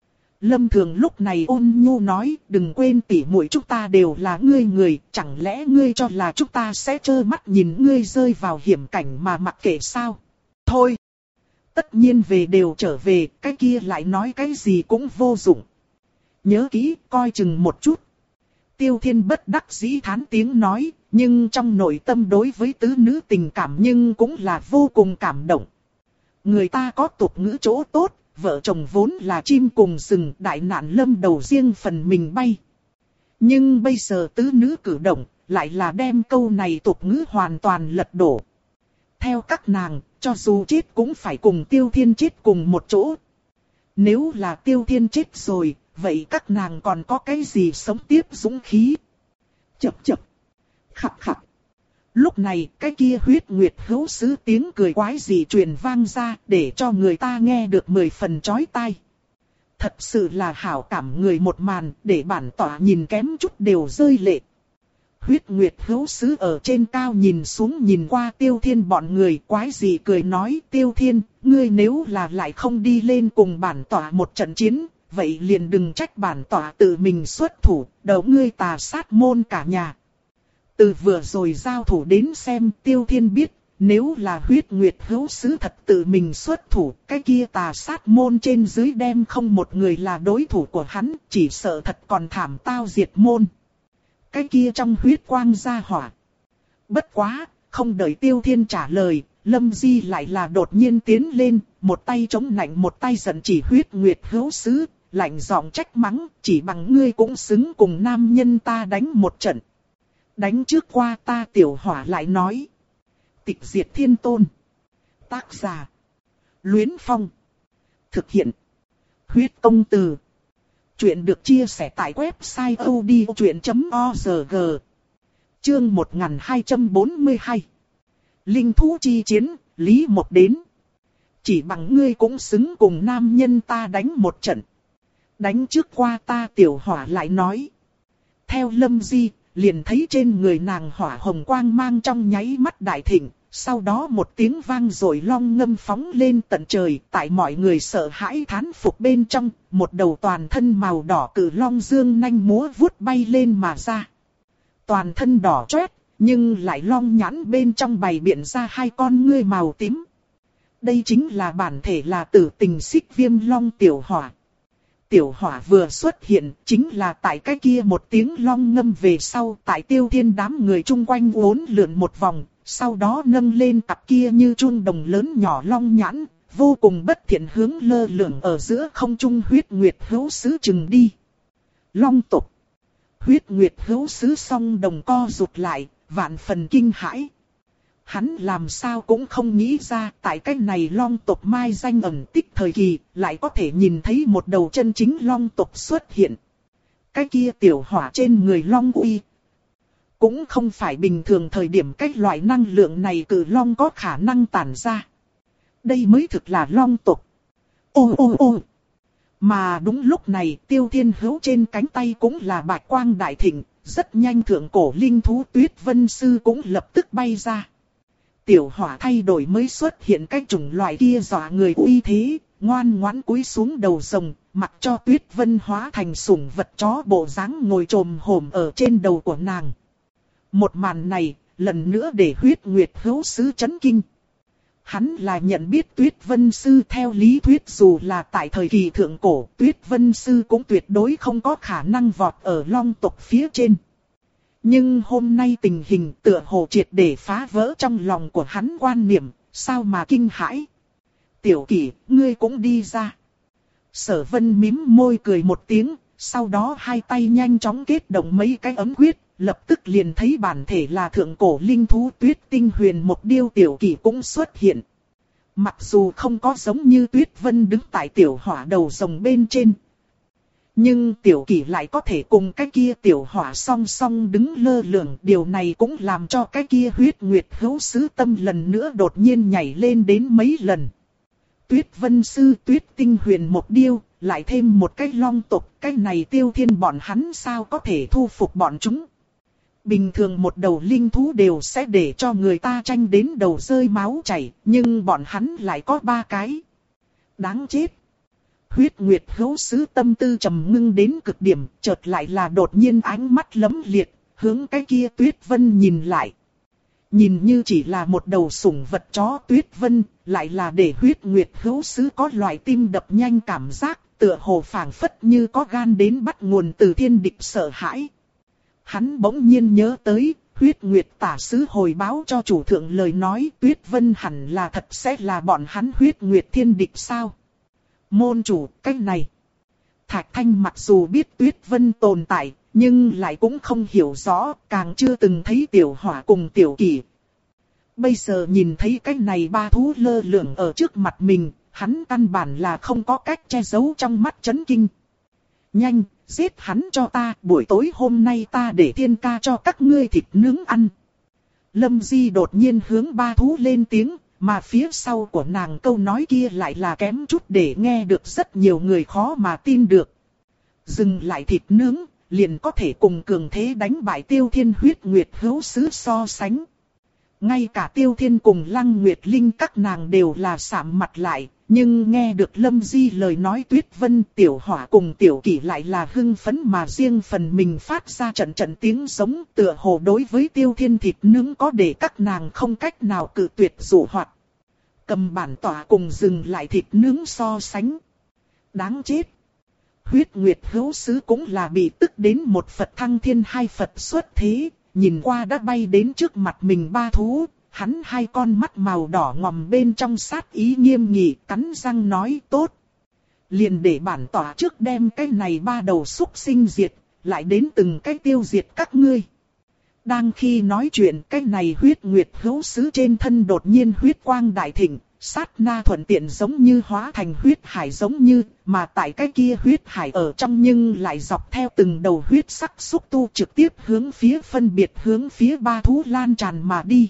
[SPEAKER 1] Lâm Thường lúc này ôn nhu nói, đừng quên tỉ muội chúng ta đều là ngươi người, chẳng lẽ ngươi cho là chúng ta sẽ trơ mắt nhìn ngươi rơi vào hiểm cảnh mà mặc kệ sao? Thôi, tất nhiên về đều trở về, cái kia lại nói cái gì cũng vô dụng. Nhớ kỹ, coi chừng một chút. Tiêu Thiên bất đắc dĩ thán tiếng nói, nhưng trong nội tâm đối với tứ nữ tình cảm nhưng cũng là vô cùng cảm động. Người ta có tục ngữ chỗ tốt, vợ chồng vốn là chim cùng rừng, đại nạn lâm đầu riêng phần mình bay. Nhưng bây giờ tứ nữ cử động, lại là đem câu này tục ngữ hoàn toàn lật đổ. Theo các nàng, cho dù chết cũng phải cùng Tiêu Thiên chết cùng một chỗ. Nếu là Tiêu Thiên chết rồi, vậy các nàng còn có cái gì sống tiếp dũng khí? Chập chập. Khập khập. Lúc này, cái kia huyết nguyệt hữu sứ tiếng cười quái dị truyền vang ra, để cho người ta nghe được mười phần chói tai. Thật sự là hảo cảm người một màn, để bản tỏa nhìn kém chút đều rơi lệ. Huyết nguyệt hữu sứ ở trên cao nhìn xuống nhìn qua Tiêu Thiên bọn người, quái dị cười nói, Tiêu Thiên, ngươi nếu là lại không đi lên cùng bản tỏa một trận chiến, vậy liền đừng trách bản tỏa tự mình xuất thủ, đầu ngươi tà sát môn cả nhà. Từ vừa rồi giao thủ đến xem, Tiêu Thiên biết, nếu là huyết nguyệt hữu sứ thật tự mình xuất thủ, cái kia tà sát môn trên dưới đem không một người là đối thủ của hắn, chỉ sợ thật còn thảm tao diệt môn. Cái kia trong huyết quang ra hỏa. Bất quá, không đợi Tiêu Thiên trả lời, Lâm Di lại là đột nhiên tiến lên, một tay chống nạnh một tay giận chỉ huyết nguyệt hữu sứ, lạnh giọng trách mắng, chỉ bằng ngươi cũng xứng cùng nam nhân ta đánh một trận. Đánh trước qua ta tiểu hỏa lại nói. Tịch diệt thiên tôn. Tác giả. Luyến Phong. Thực hiện. Huyết công từ. Chuyện được chia sẻ tại website odchuyện chấm org. Chương một nghìn hai trăm bốn mươi hai. Linh thú chi chiến, Lý Một đến. Chỉ bằng ngươi cũng xứng cùng nam nhân ta đánh một trận. Đánh trước qua ta tiểu hỏa lại nói. Theo Lâm Di, liền thấy trên người nàng hỏa hồng quang mang trong nháy mắt đại thịnh, sau đó một tiếng vang rồi long ngâm phóng lên tận trời, tại mọi người sợ hãi thán phục bên trong, một đầu toàn thân màu đỏ cự long dương nanh múa vuốt bay lên mà ra. Toàn thân đỏ chót, nhưng lại long nhãn bên trong bày biện ra hai con ngươi màu tím. Đây chính là bản thể là tử tình xích viêm long tiểu hỏa. Tiểu hỏa vừa xuất hiện, chính là tại cái kia một tiếng long ngâm về sau, tại Tiêu Thiên đám người chung quanh uốn lượn một vòng, sau đó nâng lên cặp kia như chuông đồng lớn nhỏ long nhãn, vô cùng bất thiện hướng lơ lửng ở giữa không trung huyết nguyệt hữu sứ chừng đi. Long tộc. Huyết nguyệt hữu sứ song đồng co rụt lại, vạn phần kinh hãi. Hắn làm sao cũng không nghĩ ra tại cái này long tộc mai danh ẩn tích thời kỳ lại có thể nhìn thấy một đầu chân chính long tộc xuất hiện. Cái kia tiểu hỏa trên người long uy cũng không phải bình thường thời điểm cái loại năng lượng này cự long có khả năng tản ra. Đây mới thực là long tộc. Ô ô ô. Mà đúng lúc này Tiêu Thiên hữu trên cánh tay cũng là bạch quang đại thịnh, rất nhanh thượng cổ linh thú Tuyết Vân Sư cũng lập tức bay ra. Tiểu hỏa thay đổi mới xuất hiện cái chủng loại kia dọa người uy thế, ngoan ngoãn cúi xuống đầu rồng, mặc cho Tuyết Vân hóa thành sủng vật chó bộ dáng ngồi trồm hổm ở trên đầu của nàng. Một màn này, lần nữa để huyết nguyệt hữu sứ chấn kinh. Hắn là nhận biết Tuyết Vân Sư theo lý thuyết dù là tại thời kỳ thượng cổ, Tuyết Vân Sư cũng tuyệt đối không có khả năng vọt ở long tộc phía trên. Nhưng hôm nay tình hình tựa hồ triệt để phá vỡ trong lòng của hắn quan niệm, sao mà kinh hãi. Tiểu Kỷ, ngươi cũng đi ra. Sở Vân mím môi cười một tiếng, sau đó hai tay nhanh chóng kết động mấy cái ấm quyết, lập tức liền thấy bản thể là thượng cổ linh thú Tuyết Tinh Huyền một điêu Tiểu Kỷ cũng xuất hiện. Mặc dù không có giống như Tuyết Vân đứng tại tiểu hỏa đầu rồng bên trên. Nhưng tiểu kỷ lại có thể cùng cái kia tiểu hỏa song song đứng lơ lửng. Điều này cũng làm cho cái kia huyết nguyệt hữu sứ tâm lần nữa đột nhiên nhảy lên đến mấy lần. Tuyết Vân Sư, Tuyết Tinh Huyền một điêu, lại thêm một cái long tộc, cái này Tiêu Thiên bọn hắn sao có thể thu phục bọn chúng. Bình thường một đầu linh thú đều sẽ để cho người ta tranh đến đầu rơi máu chảy, nhưng bọn hắn lại có ba cái. Đáng chết. Huyết Nguyệt hữu sứ tâm tư trầm ngưng đến cực điểm, chợt lại là đột nhiên ánh mắt lấm liệt, hướng cái kia Tuyết Vân nhìn lại. Nhìn như chỉ là một đầu sủng vật chó Tuyết Vân, lại là để Huyết Nguyệt hữu sứ có loại tim đập nhanh cảm giác, tựa hồ phảng phất như có gan đến bắt nguồn từ thiên địch sợ hãi. Hắn bỗng nhiên nhớ tới, Huyết Nguyệt tả sứ hồi báo cho chủ thượng lời nói Tuyết Vân hẳn là thật sẽ là bọn hắn Huyết Nguyệt thiên địch sao? Môn chủ, cái này. Thạch Thanh mặc dù biết Tuyết Vân tồn tại, nhưng lại cũng không hiểu rõ, càng chưa từng thấy tiểu hỏa cùng tiểu kỷ. Bây giờ nhìn thấy cái này ba thú lơ lửng ở trước mặt mình, hắn căn bản là không có cách che giấu trong mắt chấn kinh. Nhanh, giết hắn cho ta, buổi tối hôm nay ta để thiên ca cho các ngươi thịt nướng ăn. Lâm Di đột nhiên hướng ba thú lên tiếng, mà phía sau của nàng câu nói kia lại là kém chút để nghe được rất nhiều người khó mà tin được. Dừng lại thịt nướng, liền có thể cùng cường thế đánh bại Tiêu Thiên huyết nguyệt hữu sứ so sánh. Ngay cả Tiêu Thiên cùng Lăng Nguyệt Linh các nàng đều là sạm mặt lại, nhưng nghe được Lâm Di lời nói Tuyết Vân tiểu hỏa cùng tiểu kỷ lại là hưng phấn mà riêng phần mình phát ra trận trận tiếng giống tựa hồ đối với Tiêu Thiên thịt nướng có để các nàng không cách nào cự tuyệt dụ hoạt. Cầm bản tỏa cùng dừng lại thịt nướng so sánh. Đáng chết. Huyết Nguyệt hữu sứ cũng là bị tức đến một Phật thăng thiên hai Phật xuất thế, nhìn qua đã bay đến trước mặt mình ba thú, hắn hai con mắt màu đỏ ngòm bên trong sát ý nghiêm nghị cắn răng nói tốt. Liền để bản tỏa trước đem cái này ba đầu súc sinh diệt, lại đến từng cái tiêu diệt các ngươi. Đang khi nói chuyện cái này huyết nguyệt hữu sứ trên thân đột nhiên huyết quang đại thịnh, sát na thuận tiện giống như hóa thành huyết hải giống như, mà tại cái kia huyết hải ở trong nhưng lại dọc theo từng đầu huyết sắc xúc tu trực tiếp hướng phía phân biệt hướng phía ba thú lan tràn mà đi.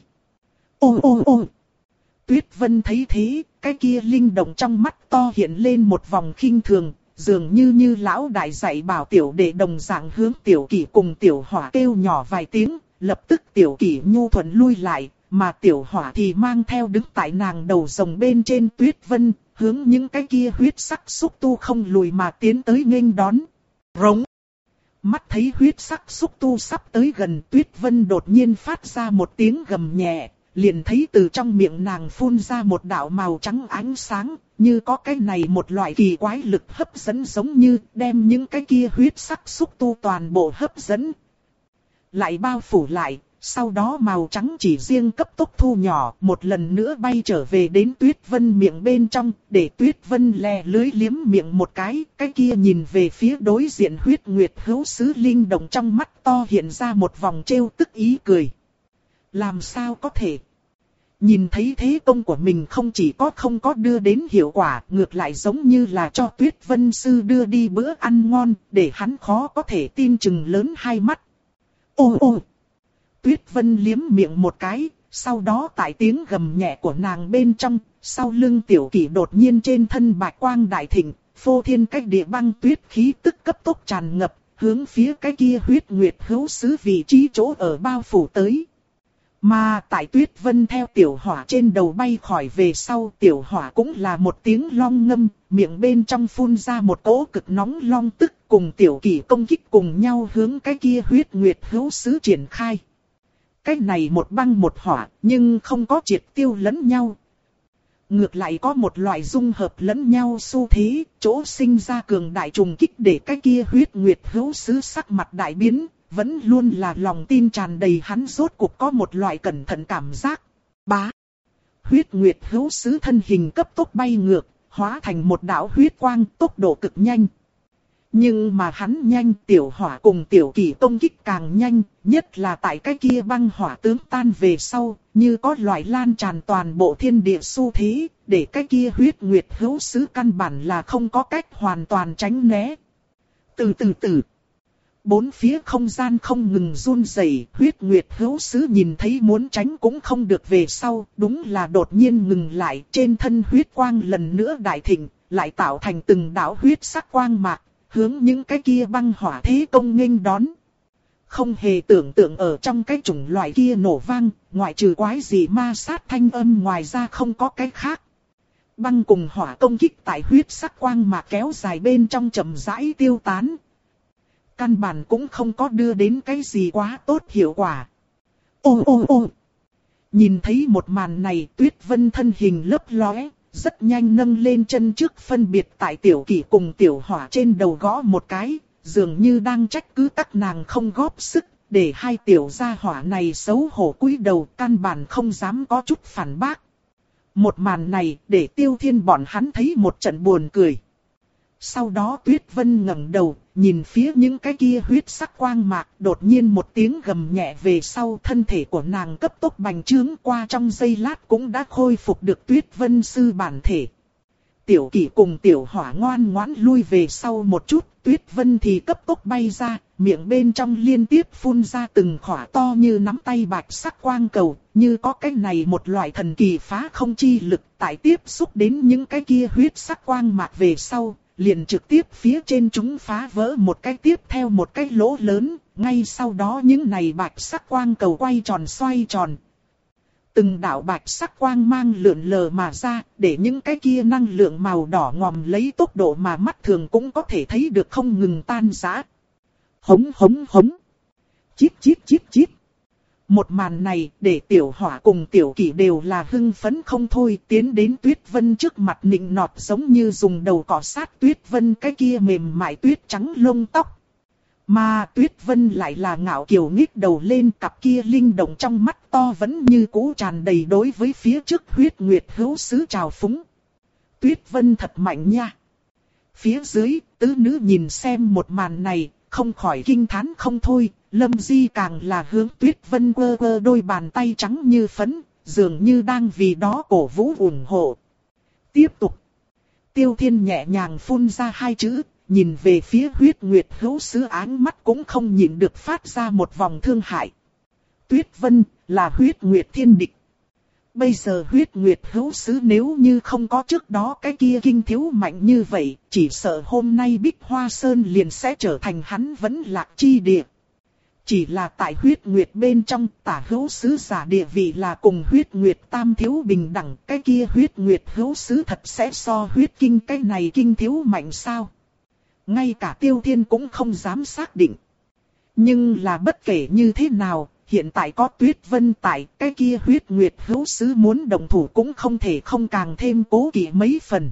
[SPEAKER 1] Ô ô ô! Tuyết Vân thấy thế, cái kia linh động trong mắt to hiện lên một vòng khinh thường, dường như như lão đại dạy bảo tiểu đệ đồng dạng hướng tiểu kỷ cùng tiểu hỏa kêu nhỏ vài tiếng, lập tức tiểu kỷ nhu thuận lui lại. Mà tiểu hỏa thì mang theo đứng tại nàng đầu rồng bên trên Tuyết Vân, hướng những cái kia huyết sắc xúc tu không lùi mà tiến tới nghênh đón. Rống! Mắt thấy huyết sắc xúc tu sắp tới gần Tuyết Vân đột nhiên phát ra một tiếng gầm nhẹ, liền thấy từ trong miệng nàng phun ra một đạo màu trắng ánh sáng, như có cái này một loại kỳ quái lực hấp dẫn giống như đem những cái kia huyết sắc xúc tu toàn bộ hấp dẫn. Lại bao phủ lại. Sau đó màu trắng chỉ riêng cấp tốc thu nhỏ, một lần nữa bay trở về đến Tuyết Vân miệng bên trong, để Tuyết Vân lè lưới liếm miệng một cái, cái kia nhìn về phía đối diện huyết nguyệt hữu sứ linh động trong mắt to hiện ra một vòng trêu tức ý cười. Làm sao có thể? Nhìn thấy thế công của mình không chỉ có không có đưa đến hiệu quả, ngược lại giống như là cho Tuyết Vân sư đưa đi bữa ăn ngon, để hắn khó có thể tin chừng lớn hai mắt. Ô ô! Tuyết Vân liếm miệng một cái, sau đó tại tiếng gầm nhẹ của nàng bên trong, sau lưng tiểu kỷ đột nhiên trên thân bạch quang đại thịnh, phô thiên cách địa băng tuyết khí tức cấp tốc tràn ngập, hướng phía cái kia huyết nguyệt hữu sứ vị trí chỗ ở bao phủ tới. Mà tại Tuyết Vân theo tiểu hỏa trên đầu bay khỏi về sau, tiểu hỏa cũng là một tiếng long ngâm, miệng bên trong phun ra một cỗ cực nóng long tức cùng tiểu kỷ công kích cùng nhau hướng cái kia huyết nguyệt hữu sứ triển khai. Cái này một băng một hỏa, nhưng không có triệt tiêu lẫn nhau. Ngược lại có một loại dung hợp lẫn nhau xu thế, chỗ sinh ra cường đại trùng kích để cái kia huyết nguyệt hữu sứ sắc mặt đại biến, vẫn luôn là lòng tin tràn đầy hắn rốt cuộc có một loại cẩn thận cảm giác. Bá! Huyết nguyệt hữu sứ thân hình cấp tốc bay ngược, hóa thành một đạo huyết quang tốc độ cực nhanh. Nhưng mà hắn nhanh, tiểu hỏa cùng tiểu kỷ công kích càng nhanh, nhất là tại cái kia băng hỏa tướng tan về sau, như có loại lan tràn toàn bộ thiên địa xu thế, để cái kia huyết nguyệt hữu sứ căn bản là không có cách hoàn toàn tránh né. Từ từ từ, bốn phía không gian không ngừng run rẩy, huyết nguyệt hữu sứ nhìn thấy muốn tránh cũng không được về sau, đúng là đột nhiên ngừng lại, trên thân huyết quang lần nữa đại thịnh, lại tạo thành từng đạo huyết sắc quang mạc, hướng những cái kia băng hỏa thế công nghênh đón. Không hề tưởng tượng ở trong cái chủng loại kia nổ vang, ngoại trừ quái gì ma sát thanh âm ngoài ra không có cái khác. Băng cùng hỏa công kích tại huyết sắc quang mạc kéo dài bên trong chậm rãi tiêu tán. Căn bản cũng không có đưa đến cái gì quá tốt hiệu quả. Ô ô ô! Nhìn thấy một màn này, Tuyết Vân thân hình lấp lóe, rất nhanh nâng lên chân trước phân biệt tại tiểu kỷ cùng tiểu hỏa trên đầu gõ một cái, dường như đang trách cứ các nàng không góp sức, để hai tiểu gia hỏa này xấu hổ cúi đầu, căn bản không dám có chút phản bác. Một màn này để Tiêu Thiên bọn hắn thấy một trận buồn cười. Sau đó Tuyết Vân ngẩng đầu, nhìn phía những cái kia huyết sắc quang mạc, đột nhiên một tiếng gầm nhẹ về sau, thân thể của nàng cấp tốc bành trướng, qua trong giây lát cũng đã khôi phục được Tuyết Vân sư bản thể. Tiểu kỷ cùng tiểu hỏa ngoan ngoãn lui về sau một chút, Tuyết Vân thì cấp tốc bay ra, miệng bên trong liên tiếp phun ra từng khỏa to như nắm tay bạch sắc quang cầu, như có cái này một loại thần kỳ phá không chi lực, tại tiếp xúc đến những cái kia huyết sắc quang mạc về sau, liền trực tiếp phía trên chúng phá vỡ một cái tiếp theo một cái lỗ lớn, ngay sau đó những này bạch sắc quang cầu quay tròn xoay tròn. Từng đạo bạch sắc quang mang lượn lờ mà ra, để những cái kia năng lượng màu đỏ ngòm lấy tốc độ mà mắt thường cũng có thể thấy được không ngừng tan rã. Hống hống hống. Chít chít chít chít. Một màn này để tiểu hỏa cùng tiểu kỷ đều là hưng phấn không thôi, tiến đến Tuyết Vân trước mặt nịnh nọt giống như dùng đầu cọ sát Tuyết Vân cái kia mềm mại tuyết trắng lông tóc. Mà Tuyết Vân lại là ngạo kiều nghích đầu lên, cặp kia linh động trong mắt to vẫn như cũ tràn đầy đối với phía trước huyết nguyệt hữu sứ trào phúng. Tuyết Vân thật mạnh nha. Phía dưới, tứ nữ nhìn xem một màn này, không khỏi kinh thán không thôi. Lâm Di càng là hướng Tuyết Vân quơ quơ đôi bàn tay trắng như phấn, dường như đang vì đó cổ vũ ủng hộ. Tiếp tục. Tiêu Thiên nhẹ nhàng phun ra hai chữ, nhìn về phía huyết nguyệt hữu sứ, áng mắt cũng không nhịn được phát ra một vòng thương hại. Tuyết Vân là huyết nguyệt thiên địch. Bây giờ huyết nguyệt hữu sứ nếu như không có trước đó cái kia kinh thiếu mạnh như vậy, chỉ sợ hôm nay Bích Hoa Sơn liền sẽ trở thành hắn vẫn lạc chi địa. Chỉ là tại huyết nguyệt bên trong, tả hữu sứ giả địa vị là cùng huyết nguyệt tam thiếu bình đẳng, cái kia huyết nguyệt hữu sứ thật sẽ so huyết kinh cái này kinh thiếu mạnh sao? Ngay cả Tiêu Thiên cũng không dám xác định. Nhưng là bất kể như thế nào, hiện tại có Tuyết Vân tại, cái kia huyết nguyệt hữu sứ muốn đồng thủ cũng không thể không càng thêm cố kỵ mấy phần.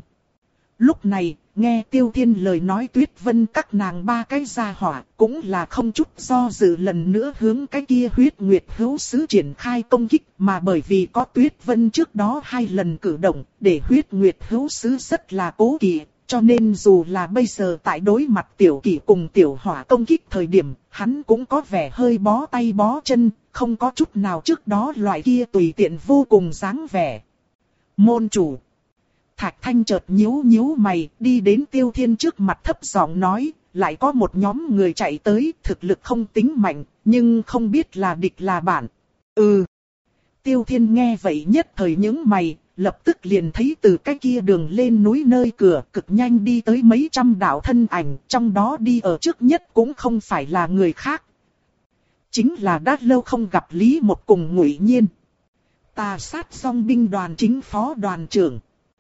[SPEAKER 1] Lúc này, nghe Tiêu Thiên lời nói, Tuyết Vân các nàng ba cái gia hỏa, cũng là không chút do dự lần nữa hướng cái kia huyết nguyệt hữu sứ triển khai công kích, mà bởi vì có Tuyết Vân trước đó hai lần cử động, để huyết nguyệt hữu sứ rất là cố kỵ, cho nên dù là bây giờ tại đối mặt tiểu kỷ cùng tiểu hỏa công kích thời điểm, hắn cũng có vẻ hơi bó tay bó chân, không có chút nào trước đó loại kia tùy tiện vô cùng dáng vẻ. Môn chủ. Thạch Thanh chợt nhíu nhíu mày, đi đến Tiêu Thiên trước mặt thấp giọng nói, lại có một nhóm người chạy tới, thực lực không tính mạnh, nhưng không biết là địch là bạn. Ừ. Tiêu Thiên nghe vậy nhất thời những mày, lập tức liền thấy từ cái kia đường lên núi nơi cửa cực nhanh đi tới mấy trăm đạo thân ảnh, trong đó đi ở trước nhất cũng không phải là người khác. Chính là đã lâu không gặp Lý Một cùng Ngụy Nhiên. Tà sát song binh đoàn chính phó đoàn trưởng.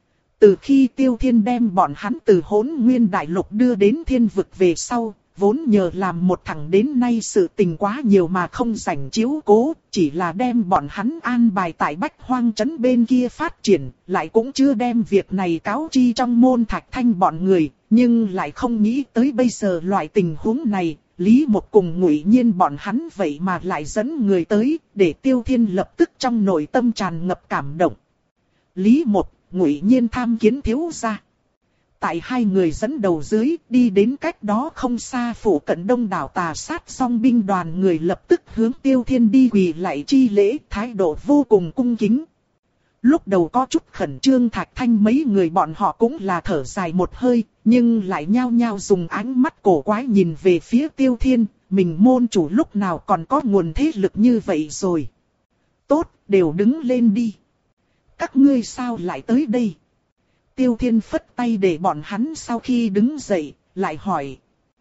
[SPEAKER 1] Từ khi Tiêu Thiên đem bọn hắn từ Hỗn Nguyên Đại Lục đưa đến thiên vực về sau, vốn nhờ làm một thằng đến nay sự tình quá nhiều mà không rảnh chiếu cố, chỉ là đem bọn hắn an bài tại Bách Hoang Trấn bên kia phát triển, lại cũng chưa đem việc này cáo chi trong môn Thạch Thanh bọn người, nhưng lại không nghĩ tới bây giờ loại tình huống này, Lý Một cùng Ngụy Nhiên bọn hắn vậy mà lại dẫn người tới, để Tiêu Thiên lập tức trong nội tâm tràn ngập cảm động. Lý Một, Ngụy Nhiên tham kiến thiếu gia. tại hai người dẫn đầu dưới, đi đến cách đó không xa phủ cận đông đảo tà sát song binh đoàn người lập tức hướng Tiêu Thiên đi quỳ lạy chi lễ, thái độ vô cùng cung kính. Lúc đầu có chút khẩn trương Thạch Thanh mấy người bọn họ cũng là thở dài một hơi, nhưng lại nhao nhao dùng ánh mắt cổ quái nhìn về phía Tiêu Thiên, mình môn chủ lúc nào còn có nguồn thế lực như vậy rồi. Tốt, đều đứng lên đi. Các ngươi sao lại tới đây? Tiêu Thiên phất tay để bọn hắn sau khi đứng dậy, lại hỏi.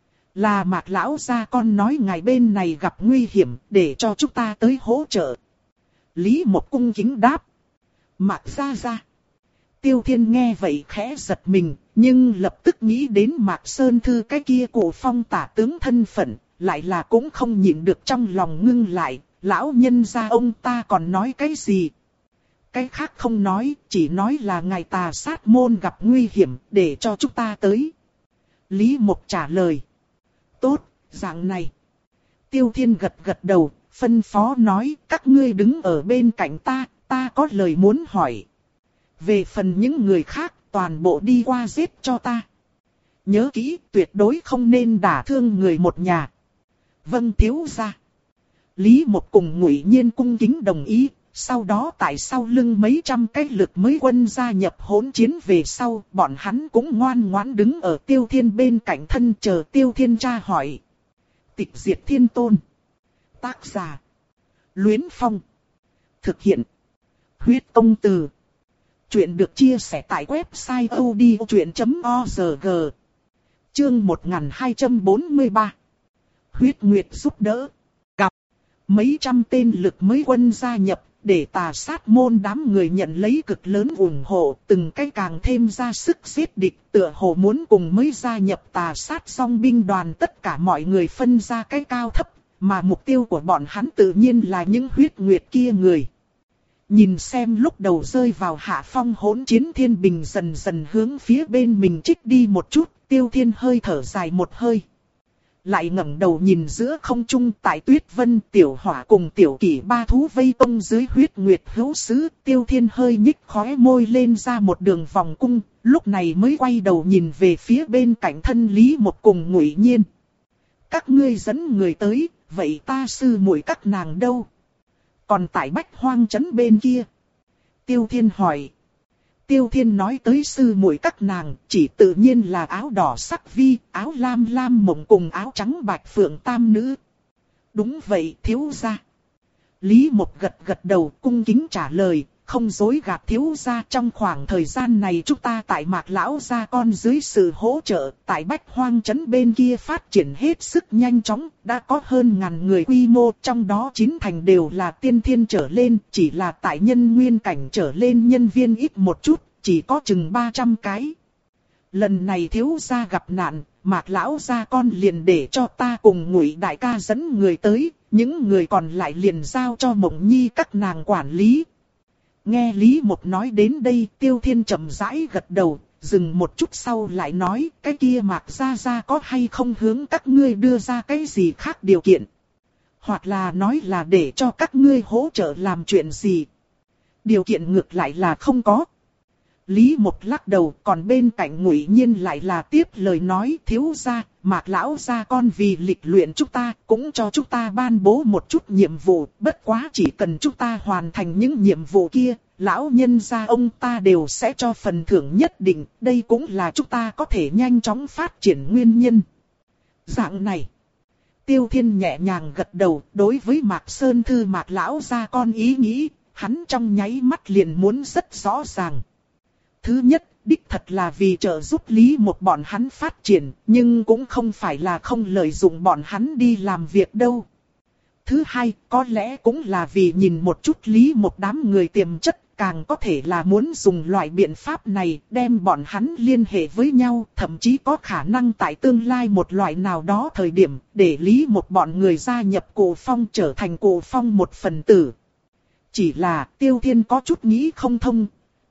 [SPEAKER 1] Là Mạc lão gia con nói ngài bên này gặp nguy hiểm, để cho chúng ta tới hỗ trợ. Lý Một cung kính đáp. Mạc gia gia. Tiêu Thiên nghe vậy khẽ giật mình, nhưng lập tức nghĩ đến Mạc Sơn Thư cái kia cổ phong tả tướng thân phận, lại là cũng không nhịn được trong lòng ngưng lại, lão nhân gia ông ta còn nói cái gì? Cái khác không nói, chỉ nói là ngài tà sát môn gặp nguy hiểm, để cho chúng ta tới. Lý Mộc trả lời. Tốt, dạng này. Tiêu Thiên gật gật đầu, phân phó nói, các ngươi đứng ở bên cạnh ta, ta có lời muốn hỏi. Về phần những người khác, toàn bộ đi qua giết cho ta. Nhớ kỹ, tuyệt đối không nên đả thương người một nhà. Vâng thiếu gia. Lý Mộc cùng Ngụy Nhiên cung kính đồng ý. Sau đó tại sau lưng mấy trăm cái lực mới quân gia nhập hỗn chiến về sau, bọn hắn cũng ngoan ngoãn đứng ở Tiêu Thiên bên cạnh thân chờ Tiêu Thiên tra hỏi. Tịch diệt thiên tôn. Tác giả. Luyến Phong. Thực hiện. Huyết công từ. Chuyện được chia sẻ tại website odchuyện chấm org. Chương một nghìn hai trăm bốn mươi ba. Huyết Nguyệt giúp đỡ. Gặp. Mấy trăm tên lực mới quân gia nhập. Để tà sát môn đám người nhận lấy cực lớn ủng hộ, từng cái càng thêm ra sức giết địch, tựa hồ muốn cùng mới gia nhập tà sát song binh đoàn tất cả mọi người phân ra cái cao thấp, mà mục tiêu của bọn hắn tự nhiên là những huyết nguyệt kia người. Nhìn xem lúc đầu rơi vào hạ phong hỗn chiến thiên bình dần dần hướng phía bên mình trích đi một chút, Tiêu Thiên hơi thở dài một hơi. Lại ngẩng đầu nhìn giữa không trung tại Tuyết Vân Tiểu Hỏa cùng Tiểu Kỷ ba thú vây công dưới huyết nguyệt hữu sứ, Tiêu Thiên hơi nhích khóe môi lên ra một đường vòng cung, lúc này mới quay đầu nhìn về phía bên cạnh thân Lý Một cùng Ngụy Nhiên. Các ngươi dẫn người tới, vậy ta sư muội các nàng đâu? Còn tại Bách Hoang trấn bên kia? Tiêu Thiên hỏi. Tiêu Thiên nói tới sư muội các nàng, chỉ tự nhiên là áo đỏ sắc vi, áo lam lam mộng cùng áo trắng bạch phượng tam nữ. Đúng vậy thiếu gia. Lý Một gật gật đầu cung kính trả lời, không dối gạt thiếu gia. Trong khoảng thời gian này chúng ta tại Mạc lão gia con dưới sự hỗ trợ, tại Bách Hoang trấn bên kia phát triển hết sức nhanh chóng, đã có hơn ngàn người quy mô, trong đó chín thành đều là tiên thiên trở lên, chỉ là tại nhân nguyên cảnh trở lên nhân viên ít một chút, chỉ có chừng ba trăm cái. Lần này thiếu gia gặp nạn, Mạc lão gia con liền để cho ta cùng Ngụy đại ca dẫn người tới, những người còn lại liền giao cho Mộng Nhi các nàng quản lý. Nghe Lý Một nói đến đây, Tiêu Thiên chậm rãi gật đầu, dừng một chút sau lại nói, cái kia Mạc gia gia có hay không hướng các ngươi đưa ra cái gì khác điều kiện? Hoặc là nói là để cho các ngươi hỗ trợ làm chuyện gì? Điều kiện ngược lại là không có. Lý Một lắc đầu, còn bên cạnh Ngụy Nhiên lại là tiếp lời nói, thiếu gia, Mạc lão gia con vì lịch luyện chúng ta, cũng cho chúng ta ban bố một chút nhiệm vụ, bất quá chỉ cần chúng ta hoàn thành những nhiệm vụ kia, lão nhân gia ông ta đều sẽ cho phần thưởng nhất định, đây cũng là chúng ta có thể nhanh chóng phát triển nguyên nhân. Dạng này, Tiêu Thiên nhẹ nhàng gật đầu, đối với Mạc Sơn Thư Mạc lão gia con ý nghĩ, hắn trong nháy mắt liền muốn rất rõ ràng. Thứ nhất, đích thật là vì trợ giúp Lý Một bọn hắn phát triển, nhưng cũng không phải là không lợi dụng bọn hắn đi làm việc đâu. Thứ hai, có lẽ cũng là vì nhìn một chút Lý Một đám người tiềm chất, càng có thể là muốn dùng loại biện pháp này đem bọn hắn liên hệ với nhau, thậm chí có khả năng tại tương lai một loại nào đó thời điểm, để Lý Một bọn người gia nhập Cổ Phong trở thành Cổ Phong một phần tử. Chỉ là Tiêu Thiên có chút nghĩ không thông.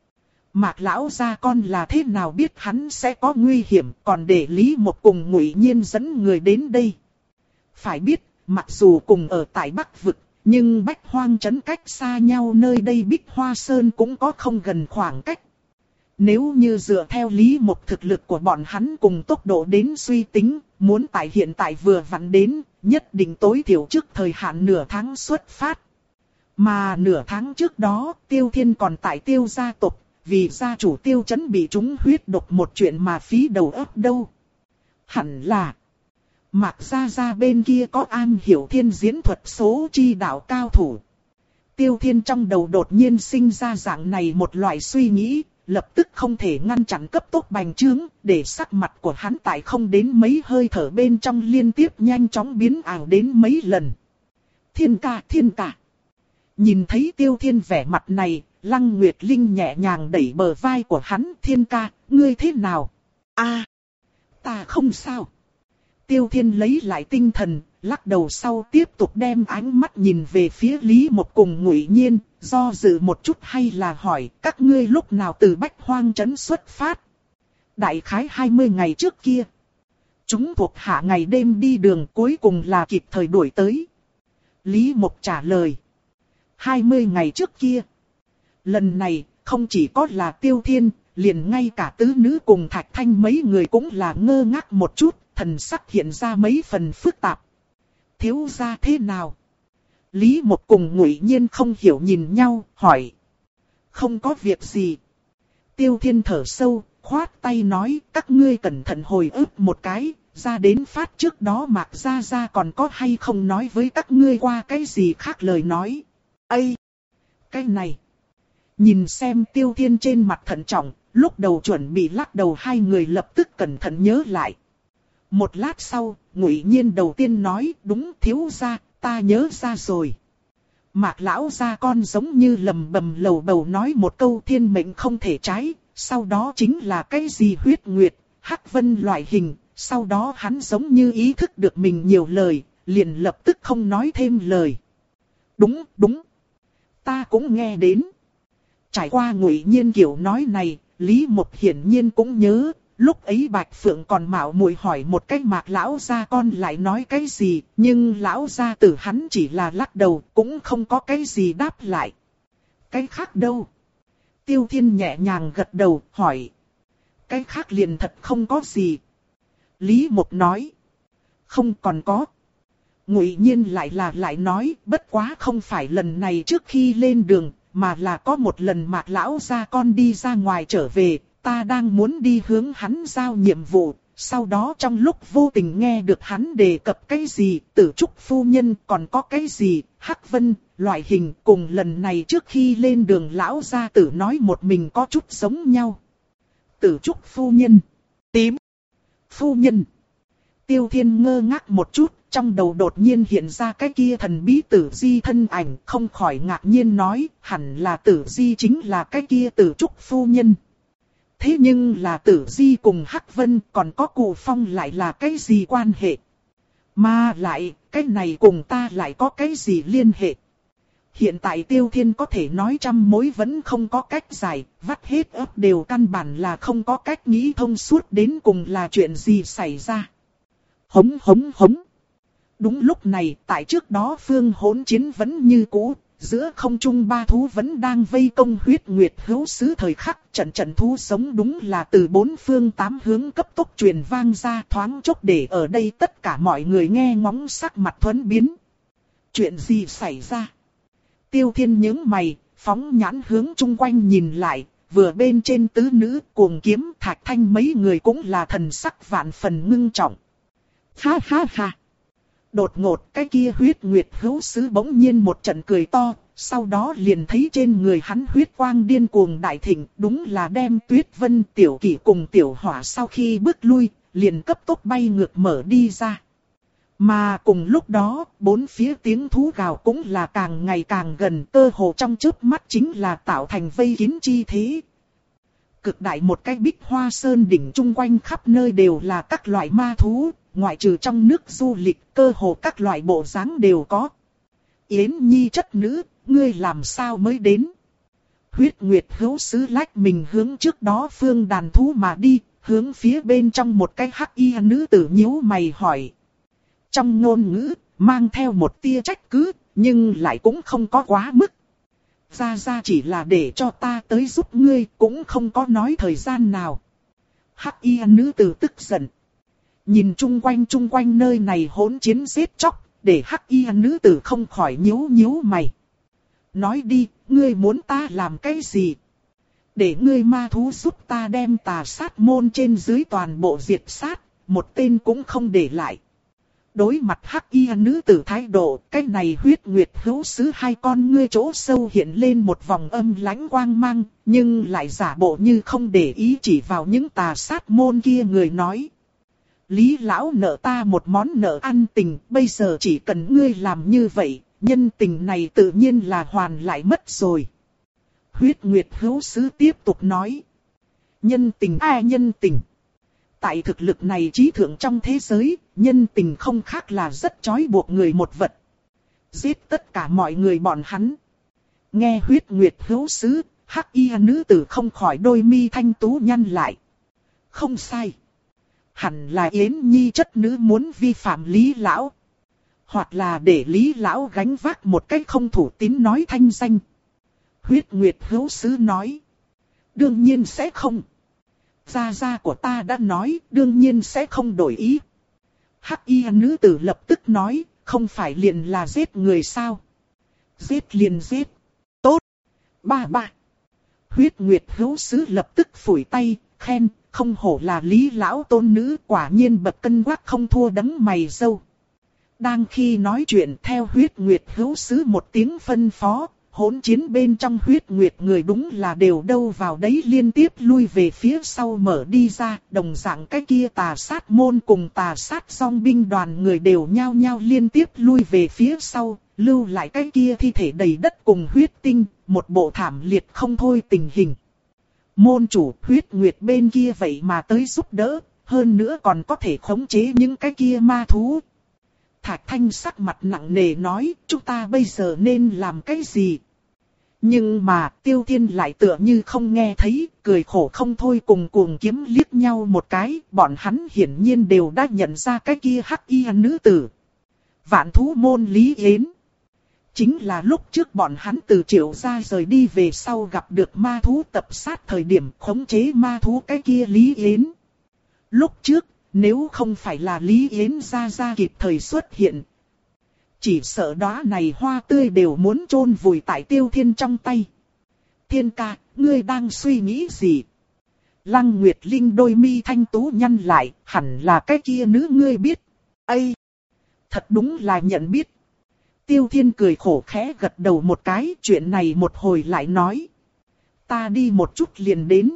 [SPEAKER 1] Mạc lão gia con là thế nào biết hắn sẽ có nguy hiểm, còn để Lý Một cùng Ngụy Nhiên dẫn người đến đây. Phải biết, mặc dù cùng ở tại Bắc Vực, nhưng Bách Hoang trấn cách xa nhau, nơi đây Bích Hoa Sơn cũng có không gần khoảng cách. Nếu như dựa theo Lý Mộc thực lực của bọn hắn cùng tốc độ đến suy tính, muốn tại hiện tại vừa vặn đến, nhất định tối thiểu trước thời hạn nửa tháng xuất phát. Mà nửa tháng trước đó, Tiêu Thiên còn tại Tiêu gia tộc, vì gia chủ Tiêu Chấn bị trúng huyết độc một chuyện mà phí đầu óc đâu. Hẳn là Mạc Gia Gia bên kia có an hiểu thiên diễn thuật số chi đạo cao thủ. Tiêu Thiên trong đầu đột nhiên sinh ra dạng này một loại suy nghĩ, lập tức không thể ngăn chặn cấp tốc bành trướng, để sắc mặt của hắn tại không đến mấy hơi thở bên trong liên tiếp nhanh chóng biến ảo đến mấy lần. Thiên ca, thiên ca. Nhìn thấy Tiêu Thiên vẻ mặt này, Lăng Nguyệt Linh nhẹ nhàng đẩy bờ vai của hắn. Thiên ca, ngươi thế nào? A, ta không sao. Tiêu Thiên lấy lại tinh thần, lắc đầu sau tiếp tục đem ánh mắt nhìn về phía Lý Mộc cùng Ngụy Nhiên, do dự một chút hay là hỏi các ngươi lúc nào từ Bách Hoang Trấn xuất phát. Đại khái hai mươi ngày trước kia. Chúng thuộc hạ ngày đêm đi đường cuối cùng là kịp thời đuổi tới. Lý Mộc trả lời. hai mươi ngày trước kia. Lần này không chỉ có là Tiêu Thiên, liền ngay cả tứ nữ cùng Thạch Thanh mấy người cũng là ngơ ngác một chút, thần sắc hiện ra mấy phần phức tạp. Thiếu gia thế nào? Lý Mộc cùng Ngụy Nhiên không hiểu nhìn nhau, hỏi. Không có việc gì. Tiêu Thiên thở sâu, khoát tay nói, các ngươi cẩn thận hồi ức một cái, ra đến phát trước đó Mạc Gia Gia còn có hay không nói với các ngươi qua cái gì khác lời nói. Ây! Cái này! Nhìn xem Tiêu Thiên trên mặt thận trọng, lúc đầu chuẩn bị lắc đầu hai người lập tức cẩn thận nhớ lại. Một lát sau, Ngụy Nhiên đầu tiên nói, đúng thiếu gia, ta nhớ ra rồi. Mạc lão gia con giống như lầm bầm lầu bầu nói một câu thiên mệnh không thể trái, sau đó chính là cái gì huyết nguyệt, hắc vân loại hình, sau đó hắn giống như ý thức được mình nhiều lời, liền lập tức không nói thêm lời. Đúng, đúng. Ta cũng nghe đến. Trải qua Ngụy Nhiên kiểu nói này, Lý Mộc hiển nhiên cũng nhớ. Lúc ấy Bạch Phượng còn mạo muội hỏi một cách Mạc lão gia con lại nói cái gì, nhưng lão gia tử hắn chỉ là lắc đầu, cũng không có cái gì đáp lại. Cái khác đâu? Tiêu Thiên nhẹ nhàng gật đầu, hỏi. Cái khác liền thật không có gì. Lý Mộc nói. Không còn có. Ngụy Nhiên lại là lại nói, bất quá không phải lần này trước khi lên đường, mà là có một lần Mạc lão gia con đi ra ngoài trở về. Ta đang muốn đi hướng hắn giao nhiệm vụ, sau đó trong lúc vô tình nghe được hắn đề cập cái gì, Tử Trúc phu nhân còn có cái gì, Hắc Vân, loại hình cùng lần này trước khi lên đường lão gia tử nói một mình có chút giống nhau. Tử Trúc phu nhân, tím, phu nhân. Tiêu Thiên ngơ ngác một chút, trong đầu đột nhiên hiện ra cái kia thần bí Tử Di thân ảnh, không khỏi ngạc nhiên nói, hẳn là Tử Di chính là cái kia Tử Trúc phu nhân. Thế nhưng là Tử Di cùng Hắc Vân còn có Cụ Phong lại là cái gì quan hệ? Mà lại, cái này cùng ta lại có cái gì liên hệ? Hiện tại Tiêu Thiên có thể nói trăm mối vẫn không có cách giải, vắt hết óc đều căn bản là không có cách nghĩ thông suốt đến cùng là chuyện gì xảy ra. Hống hống hống. Đúng lúc này, tại trước đó phương hỗn chiến vẫn như cũ. Giữa không trung ba thú vẫn đang vây công huyết nguyệt hữu sứ thời khắc, trận trận thú sống đúng là từ bốn phương tám hướng cấp tốc truyền vang ra, thoáng chốc để ở đây tất cả mọi người nghe ngóng sắc mặt thuẫn biến. Chuyện gì xảy ra? Tiêu Thiên nhướng mày, phóng nhãn hướng chung quanh nhìn lại, vừa bên trên tứ nữ cuồng kiếm Thạch Thanh mấy người cũng là thần sắc vạn phần ngưng trọng. Ha ha ha! Đột ngột cái kia huyết nguyệt hữu sứ bỗng nhiên một trận cười to, sau đó liền thấy trên người hắn huyết quang điên cuồng đại thịnh, đúng là đem Tuyết Vân Tiểu Kỷ cùng Tiểu Hỏa sau khi bước lui, liền cấp tốc bay ngược mở đi ra. Mà cùng lúc đó, bốn phía tiếng thú gào cũng là càng ngày càng gần, cơ hồ trong chớp mắt chính là tạo thành vây kín chi thế. Cực đại một cái Bích Hoa Sơn đỉnh chung quanh khắp nơi đều là các loại ma thú. Ngoại trừ trong nước du lịch, cơ hồ các loại bộ dáng đều có. Yến Nhi chất nữ, ngươi làm sao mới đến? Huyết Nguyệt hữu sứ lách mình hướng trước đó phương đàn thú mà đi, hướng phía bên trong một cái hắc y nữ tử nhíu mày hỏi. Trong ngôn ngữ, mang theo một tia trách cứ, nhưng lại cũng không có quá mức. Gia Gia chỉ là để cho ta tới giúp ngươi, cũng không có nói thời gian nào. Hắc y nữ tử tức giận. Nhìn chung quanh chung quanh nơi này hỗn chiến giết chóc, để hắc y nữ tử không khỏi nhíu nhíu mày. Nói đi, ngươi muốn ta làm cái gì? Để ngươi ma thú giúp ta đem tà sát môn trên dưới toàn bộ diệt sát, một tên cũng không để lại. Đối mặt hắc y nữ tử thái độ, cái này huyết nguyệt hữu sứ hai con ngươi chỗ sâu hiện lên một vòng âm lãnh quang mang, nhưng lại giả bộ như không để ý chỉ vào những tà sát môn kia người nói. Lý lão nợ ta một món nợ ăn tình, bây giờ chỉ cần ngươi làm như vậy, nhân tình này tự nhiên là hoàn lại mất rồi. Huyết nguyệt hữu sứ tiếp tục nói. Nhân tình ai nhân tình? Tại thực lực này trí thượng trong thế giới, nhân tình không khác là rất trói buộc người một vật. Giết tất cả mọi người bọn hắn. Nghe huyết nguyệt hữu sứ, hắc y nữ tử không khỏi đôi mi thanh tú nhăn lại. Không sai. Hẳn là Yến Nhi chất nữ muốn vi phạm Lý Lão. Hoặc là để Lý Lão gánh vác một cách không thủ tín nói thanh danh. Huyết nguyệt hữu sứ nói. Đương nhiên sẽ không. Gia gia của ta đã nói, đương nhiên sẽ không đổi ý. Hắc y nữ tử lập tức nói, không phải liền là giết người sao? Giết liền giết. Tốt. Ba ba. Huyết nguyệt hữu sứ lập tức phủi tay, khen, không hổ là Lý Lão tôn nữ, quả nhiên bậc cân quắc không thua đấng mày râu. Đang khi nói chuyện theo huyết nguyệt hữu sứ một tiếng phân phó, hỗn chiến bên trong huyết nguyệt người đúng là đều đâu vào đấy liên tiếp lui về phía sau mở đi ra, đồng dạng cái kia tà sát môn cùng tà sát song binh đoàn người đều nhao nhao liên tiếp lui về phía sau, lưu lại cái kia thi thể đầy đất cùng huyết tinh, một bộ thảm liệt không thôi tình hình. Môn chủ huyết nguyệt bên kia vậy mà tới giúp đỡ, hơn nữa còn có thể khống chế những cái kia ma thú. Thạch Thanh sắc mặt nặng nề nói, chúng ta bây giờ nên làm cái gì? Nhưng mà Tiêu Thiên lại tựa như không nghe thấy, cười khổ không thôi cùng cuồng kiếm liếc nhau một cái, bọn hắn hiển nhiên đều đã nhận ra cái kia hắc y nữ tử. Vạn thú môn Lý Yến. Chính là lúc trước bọn hắn từ Triệu gia rời đi về sau gặp được ma thú tập sát thời điểm khống chế ma thú cái kia Lý Yến. Lúc trước, nếu không phải là Lý Yến ra ra kịp thời xuất hiện, chỉ sợ đóa này hoa tươi đều muốn chôn vùi tại Tiêu Thiên trong tay. Thiên ca, ngươi đang suy nghĩ gì? Lăng Nguyệt Linh đôi mi thanh tú nhăn lại, hẳn là cái kia nữ ngươi biết. Ây! Thật đúng là nhận biết. Tiêu Thiên cười khổ khẽ gật đầu một cái, chuyện này một hồi lại nói. Ta đi một chút liền đến.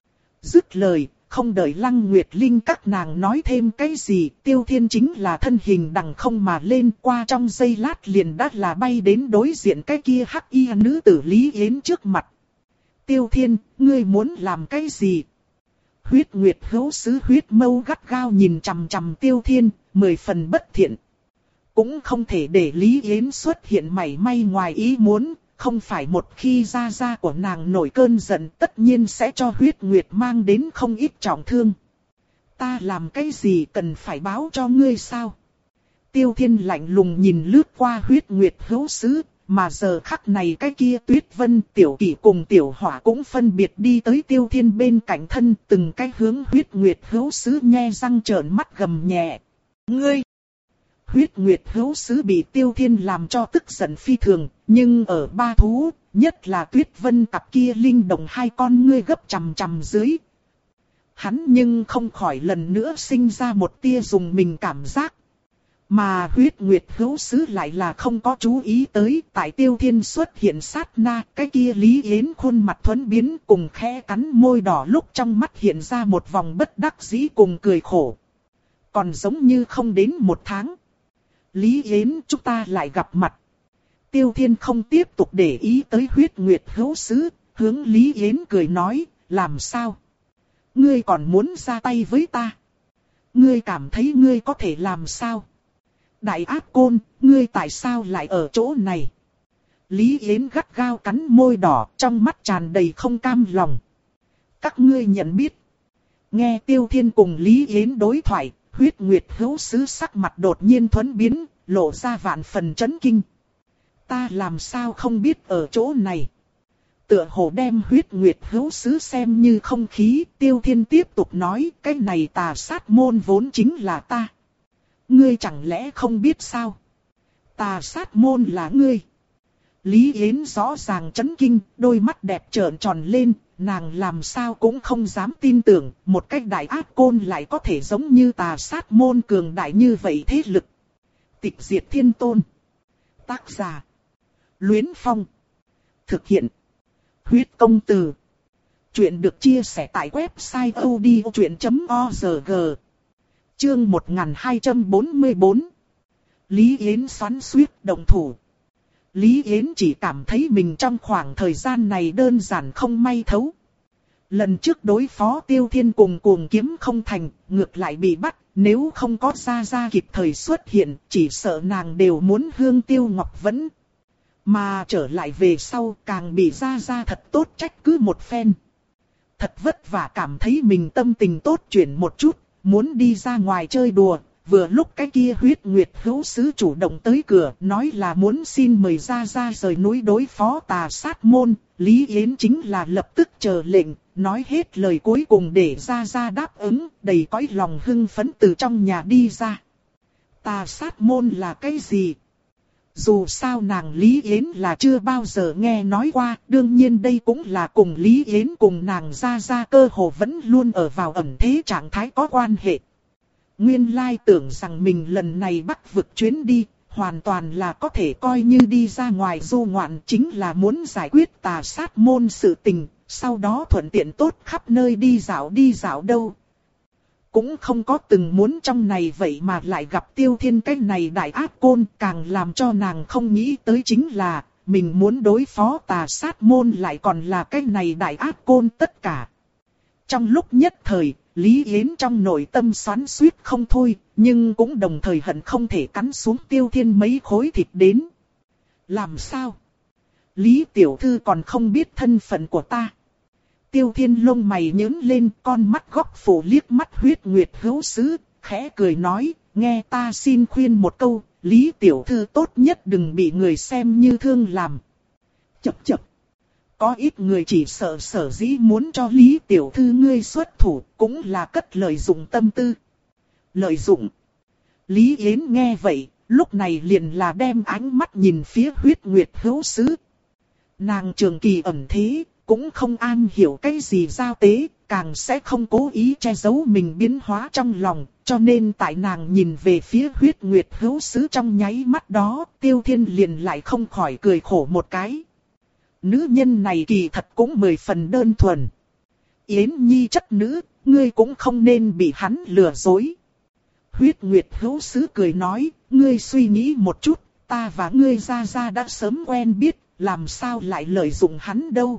[SPEAKER 1] Dứt lời, không đợi Lăng Nguyệt Linh các nàng nói thêm cái gì, Tiêu Thiên chính là thân hình đằng không mà lên, qua trong giây lát liền đã là bay đến đối diện cái kia hắc y nữ tử Lý Yến trước mặt. Tiêu Thiên, ngươi muốn làm cái gì? Huyết Nguyệt hữu sứ huyết mâu gắt gao nhìn chằm chằm Tiêu Thiên, mười phần bất thiện. Cũng không thể để Lý Yến xuất hiện mảy may ngoài ý muốn, không phải một khi gia gia của nàng nổi cơn giận tất nhiên sẽ cho huyết nguyệt mang đến không ít trọng thương. Ta làm cái gì cần phải báo cho ngươi sao? Tiêu Thiên lạnh lùng nhìn lướt qua huyết nguyệt hữu sứ, mà giờ khắc này cái kia Tuyết Vân, Tiểu Kỷ cùng Tiểu Hỏa cũng phân biệt đi tới Tiêu Thiên bên cạnh thân, từng cái hướng huyết nguyệt hữu sứ nhe răng trợn mắt gầm nhẹ. Ngươi! Huyết nguyệt hữu sứ bị Tiêu Thiên làm cho tức giận phi thường, nhưng ở ba thú, nhất là Tuyết Vân cặp kia linh động hai con ngươi gấp chằm chằm dưới. Hắn nhưng không khỏi lần nữa sinh ra một tia dùng mình cảm giác. Mà huyết nguyệt hữu sứ lại là không có chú ý tới, tại Tiêu Thiên xuất hiện sát na, cái kia Lý Yến khuôn mặt thuẫn biến cùng khẽ cắn môi đỏ lúc trong mắt hiện ra một vòng bất đắc dĩ cùng cười khổ. Còn giống như không đến một tháng. Lý Yến, chúng ta lại gặp mặt. Tiêu Thiên không tiếp tục để ý tới huyết nguyệt hữu sứ, hướng Lý Yến cười nói, làm sao? Ngươi còn muốn ra tay với ta? Ngươi cảm thấy ngươi có thể làm sao? Đại ác côn, ngươi tại sao lại ở chỗ này? Lý Yến gắt gao cắn môi đỏ, trong mắt tràn đầy không cam lòng. Các ngươi nhận biết. Nghe Tiêu Thiên cùng Lý Yến đối thoại, huyết nguyệt hữu sứ sắc mặt đột nhiên thuẫn biến, lộ ra vạn phần chấn kinh. Ta làm sao không biết ở chỗ này? Tựa hồ đem huyết nguyệt hữu sứ xem như không khí, Tiêu Thiên tiếp tục nói, cái này tà sát môn vốn chính là ta. Ngươi chẳng lẽ không biết sao? Tà sát môn là ngươi. Lý Yến rõ ràng chấn kinh, đôi mắt đẹp trợn tròn lên, nàng làm sao cũng không dám tin tưởng, một cách đại ác côn lại có thể giống như tà sát môn cường đại như vậy thế lực. Tịch diệt thiên tôn. Tác giả. Luyến Phong. Thực hiện. Huyết công từ. Chuyện được chia sẻ tại website odchuyện chấm org. Chương một nghìn hai trăm bốn mươi tư. Lý Yến xoắn xuýt động thủ. Lý Yến chỉ cảm thấy mình trong khoảng thời gian này đơn giản không may thấu. Lần trước đối phó Tiêu Thiên cùng cuồng kiếm không thành, ngược lại bị bắt, nếu không có Gia Gia kịp thời xuất hiện, chỉ sợ nàng đều muốn hương Tiêu Ngọc Vẫn. Mà trở lại về sau càng bị Gia Gia thật tốt trách cứ một phen. Thật vất vả cảm thấy mình tâm tình tốt chuyển một chút, muốn đi ra ngoài chơi đùa. Vừa lúc cái kia huyết nguyệt hữu sứ chủ động tới cửa, nói là muốn xin mời Gia Gia rời núi đối phó tà sát môn. Lý Yến chính là lập tức chờ lệnh, nói hết lời cuối cùng để Gia Gia đáp ứng, đầy cõi lòng hưng phấn từ trong nhà đi ra. Tà sát môn là cái gì? Dù sao nàng Lý Yến là chưa bao giờ nghe nói qua, đương nhiên đây cũng là cùng Lý Yến cùng nàng Gia Gia cơ hồ vẫn luôn ở vào ẩn thế trạng thái có quan hệ. Nguyên lai tưởng rằng mình lần này Bắc vực chuyến đi, hoàn toàn là có thể coi như đi ra ngoài du ngoạn, chính là muốn giải quyết tà sát môn sự tình, sau đó thuận tiện tốt khắp nơi đi dạo đi dạo đâu. Cũng không có từng muốn trong này vậy mà lại gặp Tiêu Thiên cái này đại ác côn, càng làm cho nàng không nghĩ tới chính là, mình muốn đối phó tà sát môn lại còn là cái này đại ác côn tất cả. Trong lúc nhất thời, Lý Yến trong nội tâm xoắn xuýt không thôi, nhưng cũng đồng thời hận không thể cắn xuống Tiêu Thiên mấy khối thịt đến. Làm sao? Lý tiểu thư còn không biết thân phận của ta. Tiêu Thiên lông mày nhướng lên, con mắt góc phủ liếc mắt huyết nguyệt hữu sứ, khẽ cười nói, nghe ta xin khuyên một câu, Lý tiểu thư tốt nhất đừng bị người xem như thương làm. Chập chập. Có ít người chỉ sợ sở dĩ muốn cho Lý tiểu thư ngươi xuất thủ, cũng là cất lợi dụng tâm tư. Lợi dụng. Lý Yến nghe vậy, lúc này liền là đem ánh mắt nhìn phía huyết nguyệt hữu sứ. Nàng trường kỳ ẩn thế, cũng không an hiểu cái gì giao tế, càng sẽ không cố ý che giấu mình biến hóa trong lòng, cho nên tại nàng nhìn về phía huyết nguyệt hữu sứ trong nháy mắt đó, Tiêu Thiên liền lại không khỏi cười khổ một cái. Nữ nhân này kỳ thật cũng mười phần đơn thuần. Yến Nhi chất nữ, ngươi cũng không nên bị hắn lừa dối. Huyết nguyệt hữu sứ cười nói, ngươi suy nghĩ một chút, ta và ngươi Gia Gia đã sớm quen biết, làm sao lại lợi dụng hắn đâu.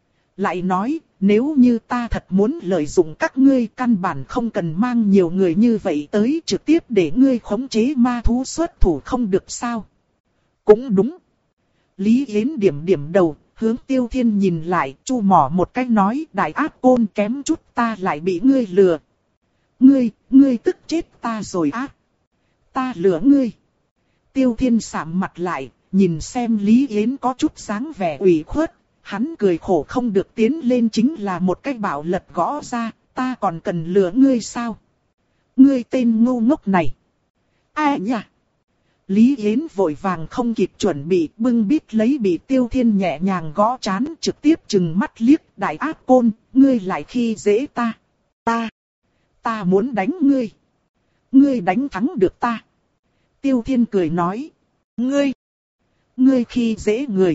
[SPEAKER 1] Lại nói, nếu như ta thật muốn lợi dụng các ngươi, căn bản không cần mang nhiều người như vậy tới, trực tiếp để ngươi khống chế ma thú xuất thủ không được sao. Cũng đúng. Lý Yến điểm điểm đầu, hướng Tiêu Thiên nhìn lại, chu mỏ một cách nói, đại ác côn kém chút ta lại bị ngươi lừa. Ngươi, ngươi tức chết ta rồi á. Ta lừa ngươi. Tiêu Thiên sạm mặt lại, nhìn xem Lý Yến có chút dáng vẻ ủy khuất, hắn cười khổ không được tiến lên chính là một cái bạo lật gõ ra, ta còn cần lừa ngươi sao? Ngươi tên ngu ngốc này. Ai nhỉ? Lý Yến vội vàng không kịp chuẩn bị, bưng bít lấy bị Tiêu Thiên nhẹ nhàng gõ trán, trực tiếp trừng mắt liếc, đại ác côn, ngươi lại khi dễ ta. Ta, ta muốn đánh ngươi. Ngươi đánh thắng được ta. Tiêu Thiên cười nói, ngươi, ngươi khi dễ người.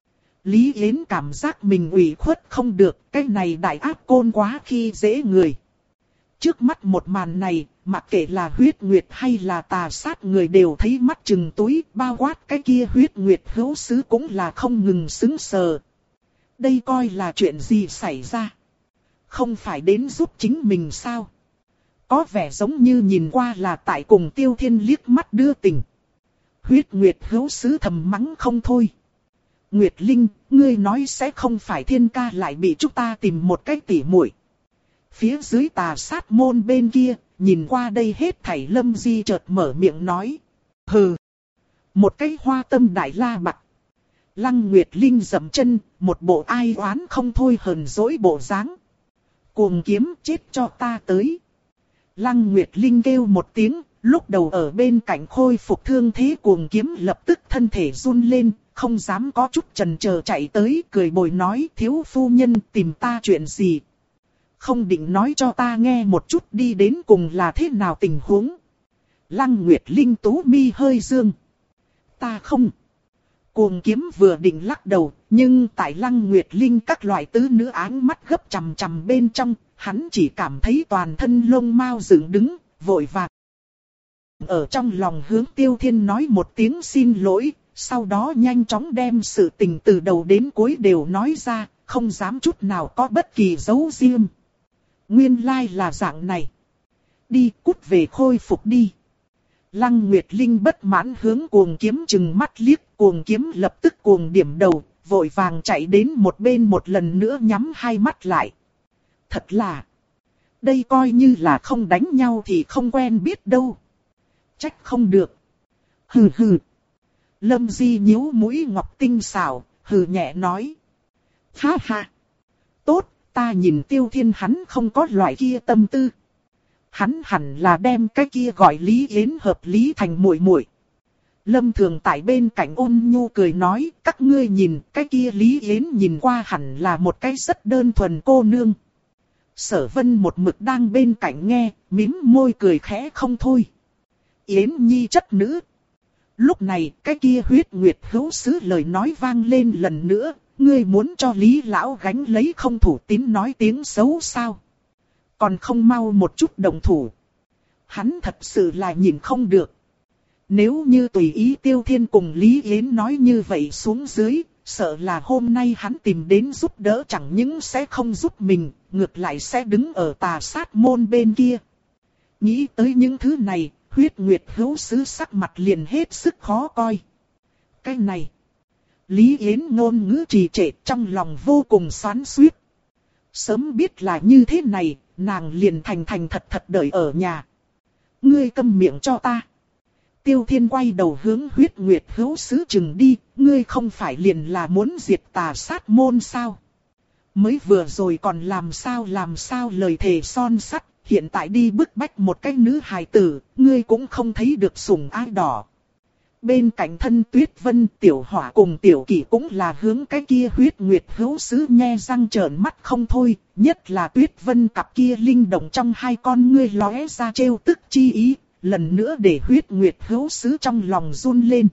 [SPEAKER 1] Lý Yến cảm giác mình ủy khuất không được, cái này đại ác côn quá khi dễ người. Trước mắt một màn này, mặc kệ là huyết nguyệt hay là tà sát người đều thấy mắt chừng túi, bao quát cái kia huyết nguyệt hữu sứ cũng là không ngừng sững sờ. Đây coi là chuyện gì xảy ra? Không phải đến giúp chính mình sao? Có vẻ giống như nhìn qua là tại cùng Tiêu Thiên liếc mắt đưa tình. Huyết nguyệt hữu sứ thầm mắng không thôi. Nguyệt Linh, ngươi nói sẽ không phải Thiên ca lại bị chúng ta tìm một cách tỉ muội. Phía dưới tà sát môn bên kia, nhìn qua đây hết thảy Lâm Di chợt mở miệng nói. Hừ, một cái hoa tâm đại la bạc. Lăng Nguyệt Linh dậm chân, một bộ ai oán không thôi hờn dỗi bộ dáng. Cuồng kiếm chết cho ta tới. Lăng Nguyệt Linh kêu một tiếng, lúc đầu ở bên cạnh khôi phục thương thế cuồng kiếm lập tức thân thể run lên, không dám có chút chần chờ chạy tới cười bồi nói thiếu phu nhân tìm ta chuyện gì. Không định nói cho ta nghe một chút đi đến cùng là thế nào tình huống. Lăng Nguyệt Linh tú mi hơi dương. Ta không. Cuồng kiếm vừa định lắc đầu, nhưng tại Lăng Nguyệt Linh các loại tứ nữ áng mắt gấp chằm chằm bên trong, hắn chỉ cảm thấy toàn thân lông mao dựng đứng, vội vàng. Ở trong lòng hướng Tiêu Thiên nói một tiếng xin lỗi, sau đó nhanh chóng đem sự tình từ đầu đến cuối đều nói ra, không dám chút nào có bất kỳ giấu riêng. Nguyên lai là dạng này. Đi cút về khôi phục đi. Lăng Nguyệt Linh bất mãn hướng cuồng kiếm chừng mắt liếc, cuồng kiếm lập tức cuồng điểm đầu, vội vàng chạy đến một bên một lần nữa nhắm hai mắt lại. Thật là, đây coi như là không đánh nhau thì không quen biết đâu. Trách không được. Hừ hừ. Lâm Di nhíu mũi ngọc tinh xảo, hừ nhẹ nói. Ha ha. Tốt, ta nhìn Tiêu Thiên hắn không có loại kia tâm tư. Hắn hẳn là đem cái kia gọi Lý Yến hợp lý thành muội muội. Lâm Thường tại bên cạnh ôn nhu cười nói, các ngươi nhìn, cái kia Lý Yến nhìn qua hẳn là một cái rất đơn thuần cô nương. Sở Vân một mực đang bên cạnh nghe, mím môi cười khẽ không thôi. Yến nhi chất nữ. Lúc này, cái kia huyết nguyệt hữu sứ lời nói vang lên lần nữa, ngươi muốn cho Lý lão gánh lấy không thủ tín nói tiếng xấu sao? Còn không mau một chút động thủ. Hắn thật sự là nhìn không được. Nếu như tùy ý Tiêu Thiên cùng Lý Yến nói như vậy xuống dưới, sợ là hôm nay hắn tìm đến giúp đỡ chẳng những sẽ không giúp mình, ngược lại sẽ đứng ở Tà Sát môn bên kia. Nghĩ tới những thứ này, huyết nguyệt hữu sứ sắc mặt liền hết sức khó coi. Cái này, Lý Yến ngôn ngữ trì trệ trong lòng vô cùng xoắn xuýt. Sớm biết là như thế này, nàng liền thành thành thật thật đợi ở nhà. Ngươi câm miệng cho ta. Tiêu Thiên quay đầu hướng huyết nguyệt hữu sứ chừng đi, ngươi không phải liền là muốn diệt Tà Sát môn sao? Mới vừa rồi còn làm sao làm sao lời thề son sắt, hiện tại đi bức bách một cái nữ hài tử, ngươi cũng không thấy được sủng ái đỏ. Bên cạnh thân Tuyết Vân, Tiểu Hỏa cùng Tiểu Kỷ cũng là hướng cái kia huyết nguyệt hữu sứ nhe răng trợn mắt không thôi, nhất là Tuyết Vân cặp kia linh động trong hai con ngươi lóe ra trêu tức chi ý, lần nữa để huyết nguyệt hữu sứ trong lòng run lên.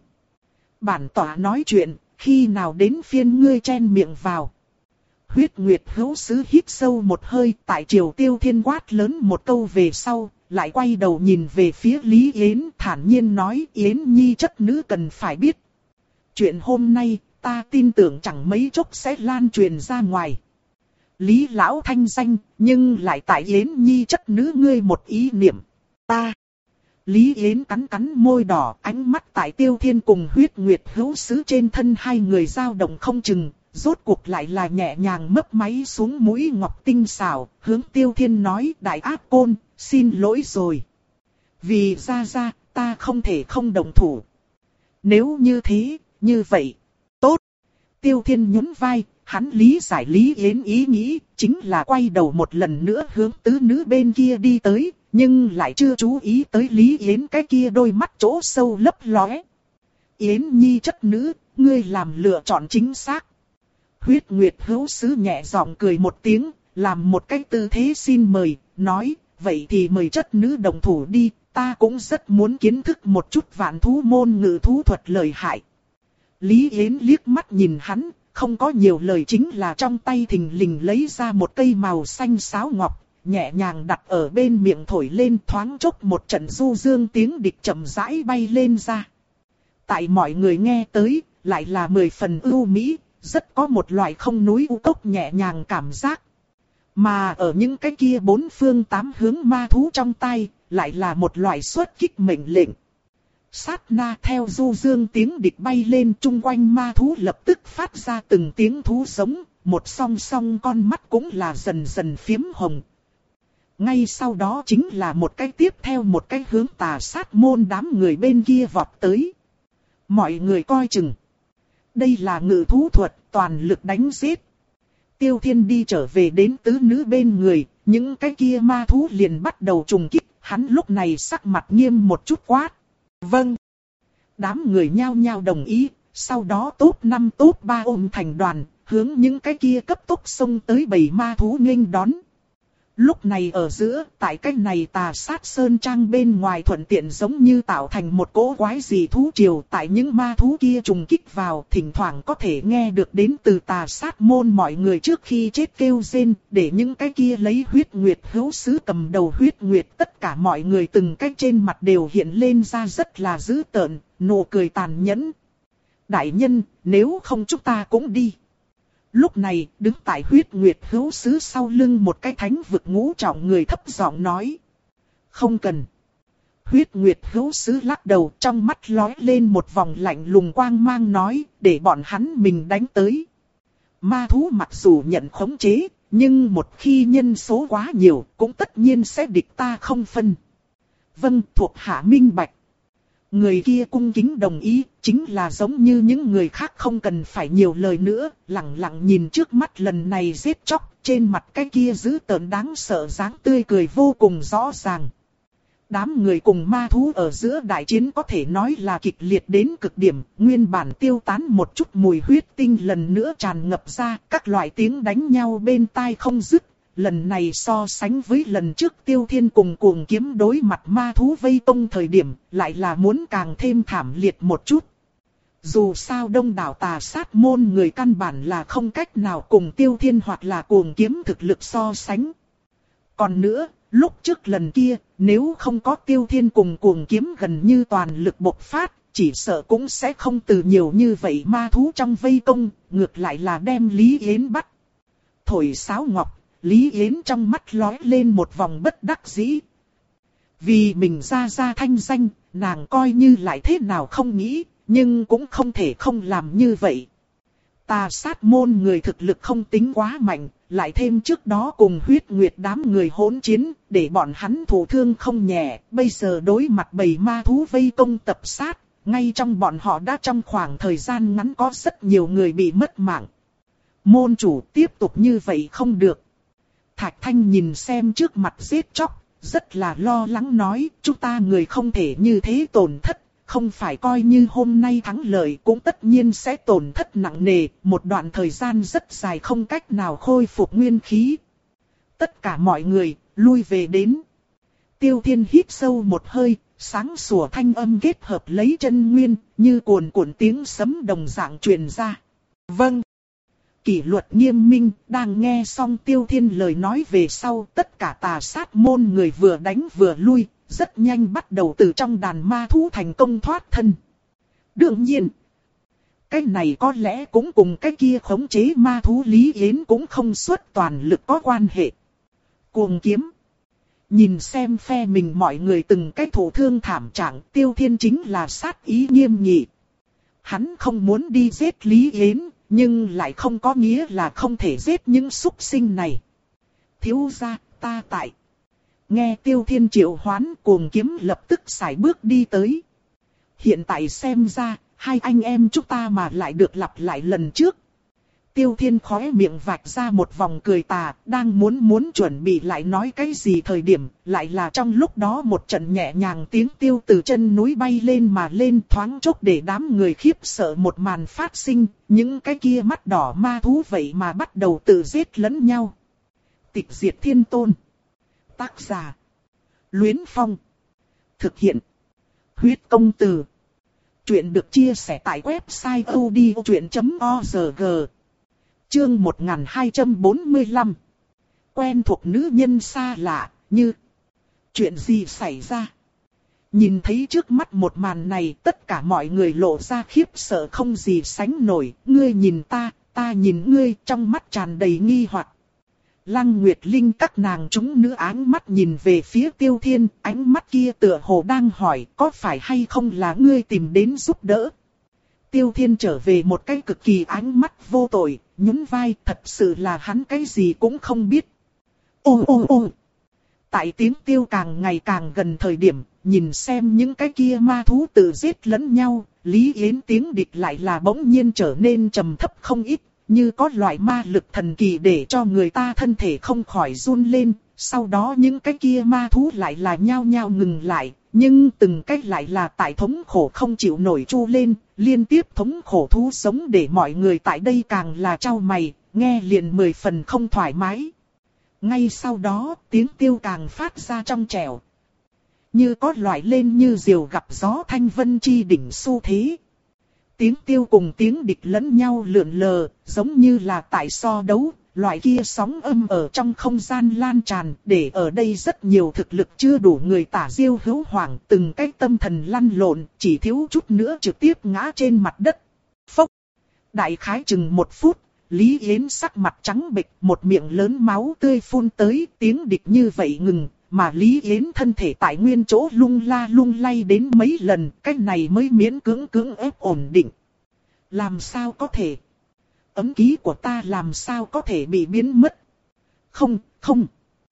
[SPEAKER 1] Bản tỏa nói chuyện, khi nào đến phiên ngươi chen miệng vào. Huyết nguyệt hữu sứ hít sâu một hơi, tại Triều Tiêu Thiên quát lớn một câu về sau, lại quay đầu nhìn về phía Lý Yến, thản nhiên nói Yến nhi chất nữ cần phải biết. Chuyện hôm nay, ta tin tưởng chẳng mấy chốc sẽ lan truyền ra ngoài. Lý lão thanh danh, nhưng lại tại Yến nhi chất nữ ngươi một ý niệm. Ta. Lý Yến cắn cắn môi đỏ, ánh mắt tại Tiêu Thiên cùng huyết nguyệt hữu sứ trên thân hai người dao động không chừng. Rốt cuộc lại là nhẹ nhàng mấp máy xuống mũi ngọc tinh xảo, hướng Tiêu Thiên nói đại ác côn, xin lỗi rồi. Vì ra ra, ta không thể không đồng thủ. Nếu như thế, như vậy, tốt. Tiêu Thiên nhún vai, hắn lý giải Lý Yến ý nghĩ, chính là quay đầu một lần nữa hướng tứ nữ bên kia đi tới, nhưng lại chưa chú ý tới Lý Yến cái kia đôi mắt chỗ sâu lấp lóe. Yến nhi chất nữ, ngươi làm lựa chọn chính xác. Huyết nguyệt hữu sứ nhẹ giọng cười một tiếng, làm một cái tư thế xin mời, nói, vậy thì mời chất nữ đồng thủ đi, ta cũng rất muốn kiến thức một chút vạn thú môn ngự thú thuật lợi hại. Lý Yến liếc mắt nhìn hắn, không có nhiều lời chính là trong tay thình lình lấy ra một cây màu xanh sáo ngọc, nhẹ nhàng đặt ở bên miệng thổi lên thoáng chốc một trận du dương tiếng địch chậm rãi bay lên ra. Tại mọi người nghe tới, lại là mười phần ưu mỹ. Rất có một loại không núi u cốc nhẹ nhàng cảm giác. Mà ở những cái kia bốn phương tám hướng ma thú trong tay, lại là một loại xuất kích mệnh lệnh. Sát na theo du dương tiếng địch bay lên chung quanh ma thú lập tức phát ra từng tiếng thú giống, một song song con mắt cũng là dần dần phiếm hồng. Ngay sau đó chính là một cái tiếp theo một cái hướng Tà Sát môn đám người bên kia vọt tới. Mọi người coi chừng. Đây là ngự thú thuật, toàn lực đánh giết. Tiêu Thiên đi trở về đến tứ nữ bên người, những cái kia ma thú liền bắt đầu trùng kích, hắn lúc này sắc mặt nghiêm một chút quát. Vâng. Đám người nhao nhao đồng ý, sau đó top năm top ba ôm thành đoàn, hướng những cái kia cấp tốc xông tới bầy ma thú nghênh đón. Lúc này ở giữa, tại cái này Tà Sát Sơn Trang bên ngoài thuận tiện giống như tạo thành một cỗ quái dị thú triều, tại những ma thú kia trùng kích vào, thỉnh thoảng có thể nghe được đến từ Tà Sát môn mọi người trước khi chết kêu rên, để những cái kia lấy huyết nguyệt hữu sứ cầm đầu huyết nguyệt, tất cả mọi người từng cái trên mặt đều hiện lên ra rất là dữ tợn, nụ cười tàn nhẫn. Đại nhân, nếu không chúng ta cũng đi. Lúc này, đứng tại huyết nguyệt hữu sứ sau lưng một cái thánh vực ngũ trọng người thấp giọng nói. Không cần. Huyết nguyệt hữu sứ lắc đầu, trong mắt lóe lên một vòng lạnh lùng quang mang nói, để bọn hắn mình đánh tới. Ma thú mặc dù nhận khống chế, nhưng một khi nhân số quá nhiều, cũng tất nhiên sẽ địch ta không phân. Vâng, thuộc hạ minh bạch. Người kia cung kính đồng ý, chính là giống như những người khác không cần phải nhiều lời nữa, lặng lặng nhìn trước mắt lần này giết chóc, trên mặt cái kia dữ tợn đáng sợ dáng tươi cười vô cùng rõ ràng. Đám người cùng ma thú ở giữa đại chiến có thể nói là kịch liệt đến cực điểm, nguyên bản tiêu tán một chút mùi huyết tinh lần nữa tràn ngập ra, các loại tiếng đánh nhau bên tai không dứt. Lần này so sánh với lần trước Tiêu Thiên cùng cuồng kiếm đối mặt ma thú vây công thời điểm, lại là muốn càng thêm thảm liệt một chút. Dù sao đông đảo Tà Sát môn người căn bản là không cách nào cùng Tiêu Thiên hoặc là cuồng kiếm thực lực so sánh. Còn nữa, lúc trước lần kia, nếu không có Tiêu Thiên cùng cuồng kiếm gần như toàn lực bộc phát, chỉ sợ cũng sẽ không từ nhiều như vậy ma thú trong vây công, ngược lại là đem Lý Yến bắt. Thổi sáo ngọc. Lý Yến trong mắt lóe lên một vòng bất đắc dĩ. Vì mình ra ra thanh danh, nàng coi như lại thế nào không nghĩ, nhưng cũng không thể không làm như vậy. Tà Sát môn người thực lực không tính quá mạnh, lại thêm trước đó cùng huyết nguyệt đám người hỗn chiến, để bọn hắn thụ thương không nhẹ, bây giờ đối mặt bầy ma thú vây công tập sát, ngay trong bọn họ đã trong khoảng thời gian ngắn có rất nhiều người bị mất mạng. Môn chủ tiếp tục như vậy không được. Thạch Thanh nhìn xem trước mặt giết chóc, rất là lo lắng nói, chúng ta người không thể như thế tổn thất, không phải coi như hôm nay thắng lợi cũng tất nhiên sẽ tổn thất nặng nề, một đoạn thời gian rất dài không cách nào khôi phục nguyên khí. Tất cả mọi người, lui về đến. Tiêu Thiên hít sâu một hơi, sáng sủa thanh âm kết hợp lấy chân nguyên, như cuồn cuộn tiếng sấm đồng dạng truyền ra. Vâng. Kỷ luật nghiêm minh, đang nghe xong Tiêu Thiên lời nói về sau, tất cả Tà Sát môn người vừa đánh vừa lui, rất nhanh bắt đầu từ trong đàn ma thú thành công thoát thân. Đương nhiên, cái này có lẽ cũng cùng cái kia khống chế ma thú Lý Yến cũng không xuất toàn lực có quan hệ. Cuồng kiếm. Nhìn xem phe mình mọi người từng cái thổ thương thảm trạng, Tiêu Thiên chính là sát ý nghiêm nghị. Hắn không muốn đi giết Lý Yến, nhưng lại không có nghĩa là không thể giết những súc sinh này. Thiếu gia, ta tại. Nghe Tiêu Thiên triệu hoán, cuồng kiếm lập tức sải bước đi tới. Hiện tại xem ra, hai anh em chúng ta mà lại được lặp lại lần trước. Tiêu Thiên khóe miệng vạch ra một vòng cười tà, đang muốn muốn chuẩn bị lại nói cái gì thời điểm, lại là trong lúc đó một trận nhẹ nhàng tiếng tiêu từ chân núi bay lên mà lên, thoáng chốc để đám người khiếp sợ một màn phát sinh, những cái kia mắt đỏ ma thú vậy mà bắt đầu tự giết lẫn nhau. Tịch diệt thiên tôn. Tác giả. Luyến Phong. Thực hiện. Huyết công từ. Chuyện được chia sẻ tại website odchuyện chấm org. Chương một nghìn hai trăm bốn mươi lăm. Quen thuộc nữ nhân xa lạ, như. Chuyện gì xảy ra? Nhìn thấy trước mắt một màn này, tất cả mọi người lộ ra khiếp sợ không gì sánh nổi. Ngươi nhìn ta, ta nhìn ngươi, trong mắt tràn đầy nghi hoặc. Lăng Nguyệt Linh các nàng chúng nữ áng mắt nhìn về phía Tiêu Thiên, ánh mắt kia tựa hồ đang hỏi có phải hay không là ngươi tìm đến giúp đỡ. Tiêu Thiên trở về một cái cực kỳ ánh mắt vô tội, nhún vai, thật sự là hắn cái gì cũng không biết. Ô ô ô! Tại tiếng tiêu càng ngày càng gần thời điểm, nhìn xem những cái kia ma thú tự giết lẫn nhau, Lý Yến tiếng địch lại là bỗng nhiên trở nên trầm thấp không ít, như có loại ma lực thần kỳ để cho người ta thân thể không khỏi run lên. Sau đó những cái kia ma thú lại là nhao nhao ngừng lại, nhưng từng cái lại là tại thống khổ không chịu nổi chu lên, liên tiếp thống khổ thú sống để mọi người tại đây càng là chau mày, nghe liền mười phần không thoải mái. Ngay sau đó, tiếng tiêu càng phát ra trong trẻo, như có loại lên như diều gặp gió thanh vân chi đỉnh xu thế. Tiếng tiêu cùng tiếng địch lẫn nhau lượn lờ, giống như là tại so đấu, loại kia sóng âm ở trong không gian lan tràn, để ở đây rất nhiều thực lực chưa đủ người tả diêu hữu hoảng, từng cái tâm thần lăn lộn, chỉ thiếu chút nữa trực tiếp ngã trên mặt đất. Phốc! Đại khái chừng một phút, Lý Yến sắc mặt trắng bệch, một miệng lớn máu tươi phun tới, tiếng địch như vậy ngừng. Mà Lý Yến thân thể tại nguyên chỗ lung la lung lay đến mấy lần, cái này mới miễn cưỡng cưỡng ép ổn định. Làm sao có thể? Ấm ký của ta làm sao có thể bị biến mất? Không, không.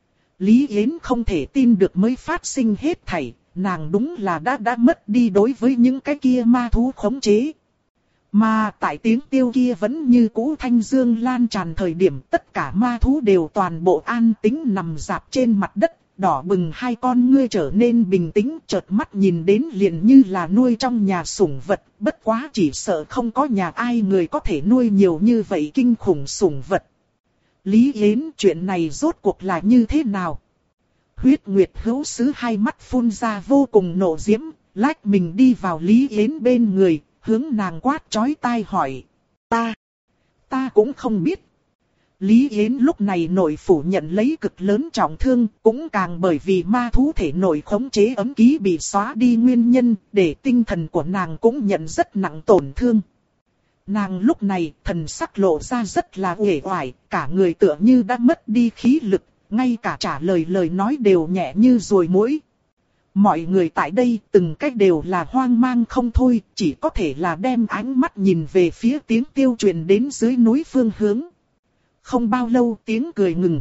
[SPEAKER 1] Lý Yến không thể tin được mới phát sinh hết thảy, nàng đúng là đã đã mất đi đối với những cái kia ma thú khống chế. Mà tại tiếng tiêu kia vẫn như cũ thanh dương lan tràn thời điểm, tất cả ma thú đều toàn bộ an tĩnh nằm rạp trên mặt đất. Đỏ bừng hai con ngươi trở nên bình tĩnh, chợt mắt nhìn đến liền như là nuôi trong nhà sủng vật, bất quá chỉ sợ không có nhà ai người có thể nuôi nhiều như vậy kinh khủng sủng vật. Lý Yến, chuyện này rốt cuộc là như thế nào? Huyết Nguyệt hữu sứ hai mắt phun ra vô cùng nộ diễm, lách mình đi vào Lý Yến bên người, hướng nàng quát chói tai hỏi. Ta, ta cũng không biết. Lý Yến lúc này nội phủ nhận lấy cực lớn trọng thương, cũng càng bởi vì ma thú thể nội khống chế ấm ký bị xóa đi nguyên nhân, để tinh thần của nàng cũng nhận rất nặng tổn thương. Nàng lúc này thần sắc lộ ra rất là uể oải, cả người tựa như đã mất đi khí lực, ngay cả trả lời lời nói đều nhẹ như ruồi muỗi. Mọi người tại đây từng cách đều là hoang mang không thôi, chỉ có thể là đem ánh mắt nhìn về phía tiếng tiêu truyền đến dưới núi phương hướng. Không bao lâu tiếng cười ngừng.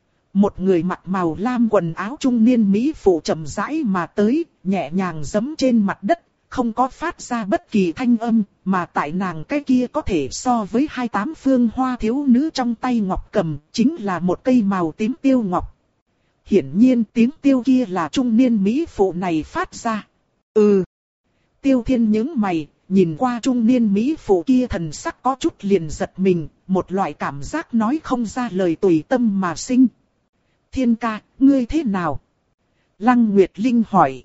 [SPEAKER 1] Một người mặc màu lam quần áo trung niên mỹ phụ chậm rãi mà tới, nhẹ nhàng giẫm trên mặt đất, không có phát ra bất kỳ thanh âm, mà tại nàng cái kia có thể so với hai tám phương hoa thiếu nữ trong tay ngọc cầm, chính là một cây màu tím tiêu ngọc. Hiển nhiên tiếng tiêu kia là trung niên mỹ phụ này phát ra. Ừ. Tiêu Thiên nhướng mày, nhìn qua trung niên mỹ phụ kia thần sắc có chút liền giật mình, một loại cảm giác nói không ra lời tùy tâm mà sinh. Thiên ca, ngươi thế nào? Lăng Nguyệt Linh hỏi.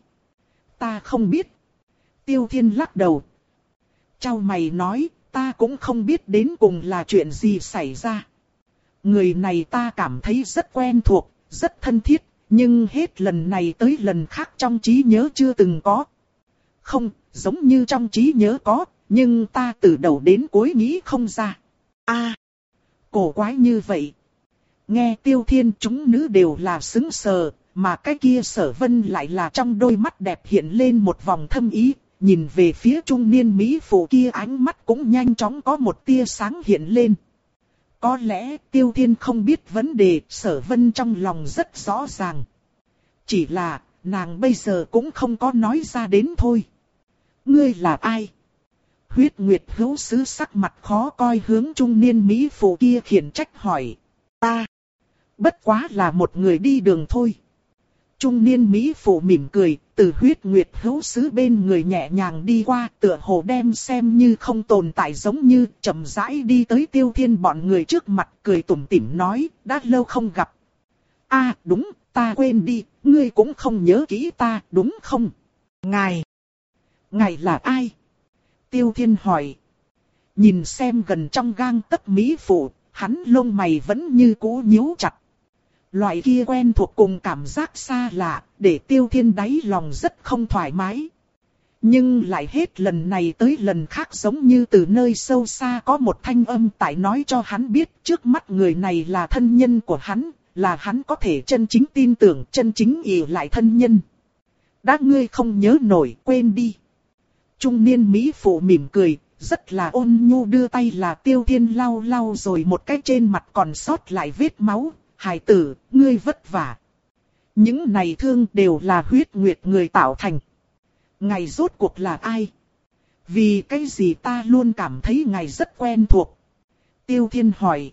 [SPEAKER 1] Ta không biết. Tiêu Thiên lắc đầu. Chau mày nói, ta cũng không biết đến cùng là chuyện gì xảy ra. Người này ta cảm thấy rất quen thuộc, rất thân thiết, nhưng hết lần này tới lần khác trong trí nhớ chưa từng có. Không, giống như trong trí nhớ có, nhưng ta từ đầu đến cuối nghĩ không ra. A, à, cổ quái như vậy. Nghe Tiêu Thiên chúng nữ đều là sững sờ, mà cái kia Sở Vân lại là trong đôi mắt đẹp hiện lên một vòng thâm ý, nhìn về phía trung niên mỹ phụ kia ánh mắt cũng nhanh chóng có một tia sáng hiện lên. Có lẽ Tiêu Thiên không biết vấn đề, Sở Vân trong lòng rất rõ ràng. Chỉ là, nàng bây giờ cũng không có nói ra đến thôi. Ngươi là ai? Huyết Nguyệt hữu sứ sắc mặt khó coi hướng trung niên mỹ phụ kia khiển trách hỏi. Ta, bất quá là một người đi đường thôi. Trung niên mỹ phụ mỉm cười, từ Huyết Nguyệt hữu sứ bên người nhẹ nhàng đi qua, tựa hồ đem xem như không tồn tại, giống như chậm rãi đi tới Tiêu Thiên bọn người trước mặt, cười tủm tỉm nói, đã lâu không gặp. A, à, đúng, ta quên đi, ngươi cũng không nhớ kỹ ta, đúng không? Ngài, ngài là ai? Tiêu Thiên hỏi. Nhìn xem gần trong gang tấc mỹ phụ, hắn lông mày vẫn như cũ nhíu chặt. Loại kia quen thuộc cùng cảm giác xa lạ, để Tiêu Thiên đáy lòng rất không thoải mái. Nhưng lại hết lần này tới lần khác giống như từ nơi sâu xa có một thanh âm tại nói cho hắn biết trước mắt người này là thân nhân của hắn, là hắn có thể chân chính tin tưởng, chân chính ỷ lại thân nhân. Đã ngươi không nhớ nổi, quên đi. Trung niên mỹ phụ mỉm cười, rất là ôn nhu đưa tay là Tiêu Thiên lau lau rồi một cái trên mặt còn sót lại vết máu. Hải tử, ngươi vất vả. Những này thương đều là huyết nguyệt người tạo thành. Ngài rốt cuộc là ai? Vì cái gì ta luôn cảm thấy ngài rất quen thuộc? Tiêu Thiên hỏi.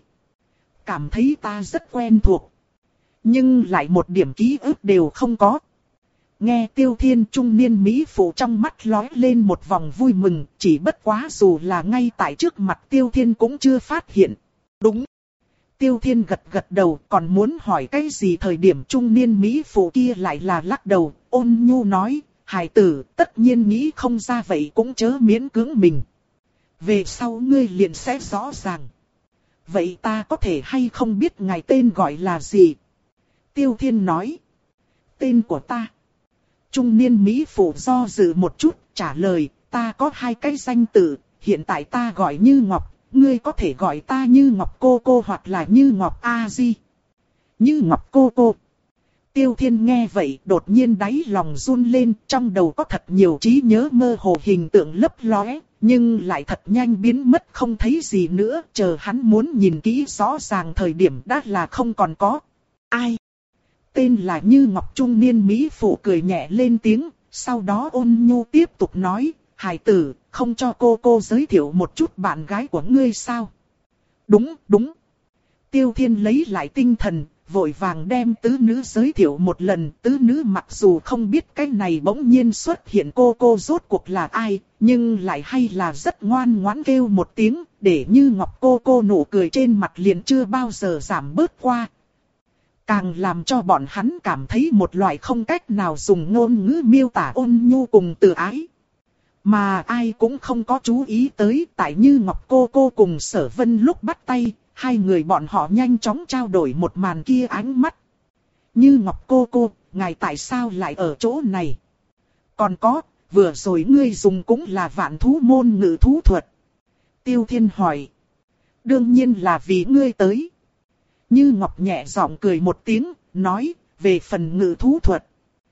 [SPEAKER 1] Cảm thấy ta rất quen thuộc. Nhưng lại một điểm ký ức đều không có. Nghe Tiêu Thiên, trung niên mỹ phụ trong mắt lóe lên một vòng vui mừng, chỉ bất quá dù là ngay tại trước mặt Tiêu Thiên cũng chưa phát hiện. Đúng. Tiêu Thiên gật gật đầu, còn muốn hỏi cái gì thời điểm trung niên mỹ phụ kia lại là lắc đầu, ôn nhu nói, hài tử, tất nhiên nghĩ không ra vậy cũng chớ miễn cưỡng mình. Về sau ngươi liền sẽ rõ ràng. Vậy ta có thể hay không biết ngài tên gọi là gì? Tiêu Thiên nói. Tên của ta. Trung niên mỹ phụ do dự một chút, trả lời, ta có hai cái danh tự, hiện tại ta gọi Như Ngọc, ngươi có thể gọi ta Như Ngọc cô cô hoặc là Như Ngọc A Di. Như Ngọc cô cô. Tiêu Thiên nghe vậy, đột nhiên đáy lòng run lên, trong đầu có thật nhiều trí nhớ mơ hồ hình tượng lấp lóe, nhưng lại thật nhanh biến mất không thấy gì nữa, chờ hắn muốn nhìn kỹ rõ ràng thời điểm đã là không còn có. Ai? Tên là Như Ngọc trung niên mỹ phụ cười nhẹ lên tiếng, sau đó ôn nhu tiếp tục nói, hài tử, không cho cô cô giới thiệu một chút bạn gái của ngươi sao? Đúng, đúng. Tiêu Thiên lấy lại tinh thần, vội vàng đem tứ nữ giới thiệu một lần. Tứ nữ mặc dù không biết cái này bỗng nhiên xuất hiện cô cô rốt cuộc là ai, nhưng lại hay là rất ngoan ngoãn kêu một tiếng, để Như Ngọc cô cô nụ cười trên mặt liền chưa bao giờ giảm bớt qua. Càng làm cho bọn hắn cảm thấy một loại không cách nào dùng ngôn ngữ miêu tả ôn nhu cùng từ ái. Mà ai cũng không có chú ý tới, tại Như Ngọc cô cô cùng Sở Vân lúc bắt tay, hai người bọn họ nhanh chóng trao đổi một màn kia ánh mắt. Như Ngọc cô cô, ngài tại sao lại ở chỗ này? Còn có, vừa rồi ngươi dùng cũng là vạn thú môn ngự thú thuật. Tiêu Thiên hỏi. Đương nhiên là vì ngươi tới. Như Ngọc nhẹ giọng cười một tiếng, nói, về phần ngự thú thuật.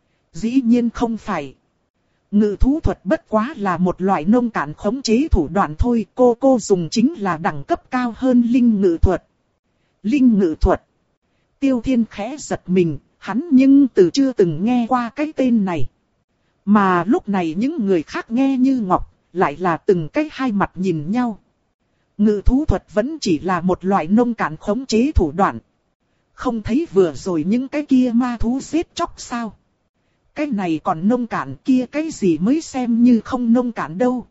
[SPEAKER 1] Dĩ nhiên không phải. Ngự thú thuật bất quá là một loại nông cạn khống chế thủ đoạn thôi, cô cô dùng chính là đẳng cấp cao hơn linh ngự thuật. Linh ngự thuật. Tiêu Thiên khẽ giật mình, hắn nhưng từ chưa từng nghe qua cái tên này. Mà lúc này những người khác nghe Như Ngọc, lại là từng cái hai mặt nhìn nhau. Ngự thú thuật vẫn chỉ là một loại nông cạn khống chế thủ đoạn. Không thấy vừa rồi những cái kia ma thú giết chóc sao? Cái này còn nông cạn, kia cái gì mới xem như không nông cạn đâu.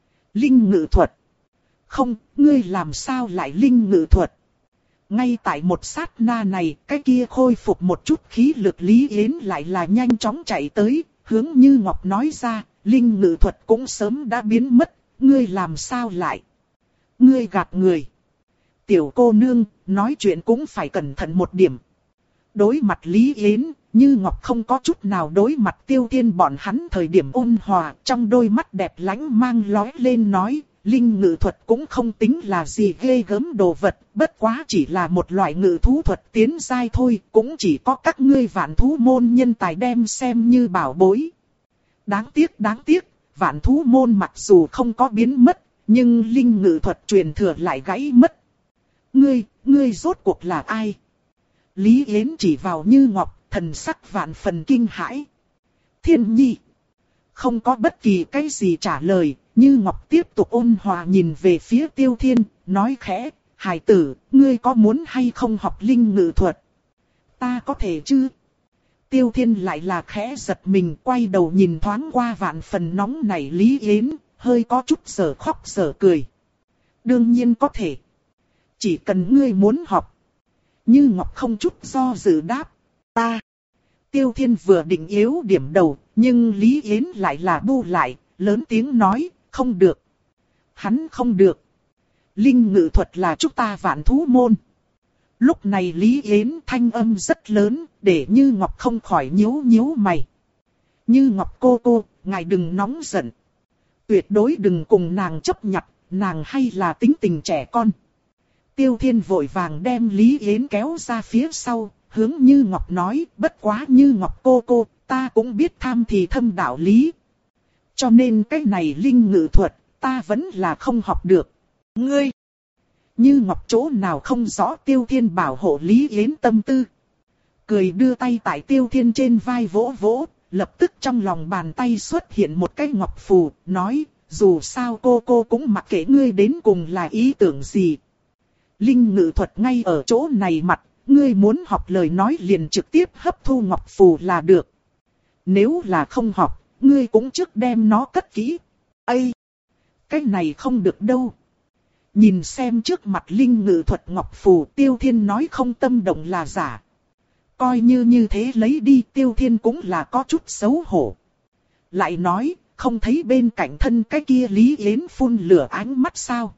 [SPEAKER 1] Linh ngự thuật. Không, ngươi làm sao lại linh ngự thuật? Ngay tại một sát na này, cái kia khôi phục một chút khí lực Lý Yến lại là nhanh chóng chạy tới, hướng Như Ngọc nói ra, linh ngự thuật cũng sớm đã biến mất, ngươi làm sao lại? Ngươi gạt người. Tiểu cô nương, nói chuyện cũng phải cẩn thận một điểm. Đối mặt Lý Yến, Như Ngọc không có chút nào đối mặt Tiêu Thiên bọn hắn thời điểm ôn hòa, trong đôi mắt đẹp lánh mang lóe lên nói, linh ngự thuật cũng không tính là gì ghê gớm đồ vật, bất quá chỉ là một loại ngự thú thuật tiến giai thôi, cũng chỉ có các ngươi vạn thú môn nhân tài đem xem như bảo bối. Đáng tiếc đáng tiếc, vạn thú môn mặc dù không có biến mất, nhưng linh ngự thuật truyền thừa lại gãy mất. Ngươi, ngươi rốt cuộc là ai? Lý Yến chỉ vào Như Ngọc, thần sắc vạn phần kinh hãi. Thiên Nhi. Không có bất kỳ cái gì trả lời, Như Ngọc tiếp tục ôn hòa nhìn về phía Tiêu Thiên, nói khẽ, hài tử, ngươi có muốn hay không học linh ngự thuật? Ta có thể chứ? Tiêu Thiên lại là khẽ giật mình, quay đầu nhìn thoáng qua vạn phần nóng nảy Lý Yến, hơi có chút sở khóc sở cười. Đương nhiên có thể. Chỉ cần ngươi muốn học. Như Ngọc không chút do dự đáp. Ta. Tiêu Thiên vừa định yếu điểm đầu, nhưng Lý Yến lại là bu lại, lớn tiếng nói, không được. Hắn không được. Linh ngự thuật là chúng ta vạn thú môn. Lúc này Lý Yến thanh âm rất lớn, để Như Ngọc không khỏi nhíu nhíu mày. Như Ngọc cô cô, ngài đừng nóng giận. Tuyệt đối đừng cùng nàng chấp nhặt, nàng hay là tính tình trẻ con. Tiêu Thiên vội vàng đem Lý Yến kéo ra phía sau, hướng Như Ngọc nói, bất quá Như Ngọc cô cô, ta cũng biết tham thì thâm đạo lý. Cho nên cái này linh ngự thuật, ta vẫn là không học được. Ngươi! Như Ngọc chỗ nào không rõ Tiêu Thiên bảo hộ Lý Yến tâm tư. Cười đưa tay tại Tiêu Thiên trên vai vỗ vỗ, lập tức trong lòng bàn tay xuất hiện một cái ngọc phù, nói, dù sao cô cô cũng mặc kệ ngươi đến cùng là ý tưởng gì. Linh ngự thuật ngay ở chỗ này mặt, ngươi muốn học lời nói liền trực tiếp hấp thu ngọc phù là được. Nếu là không học, ngươi cũng trước đem nó cất kỹ. Ây! Cái này không được đâu. Nhìn xem trước mặt linh ngự thuật ngọc phù, Tiêu Thiên nói không tâm động là giả. Coi như như thế lấy đi, Tiêu Thiên cũng là có chút xấu hổ. Lại nói, không thấy bên cạnh thân cái kia Lý Yến phun lửa ánh mắt sao?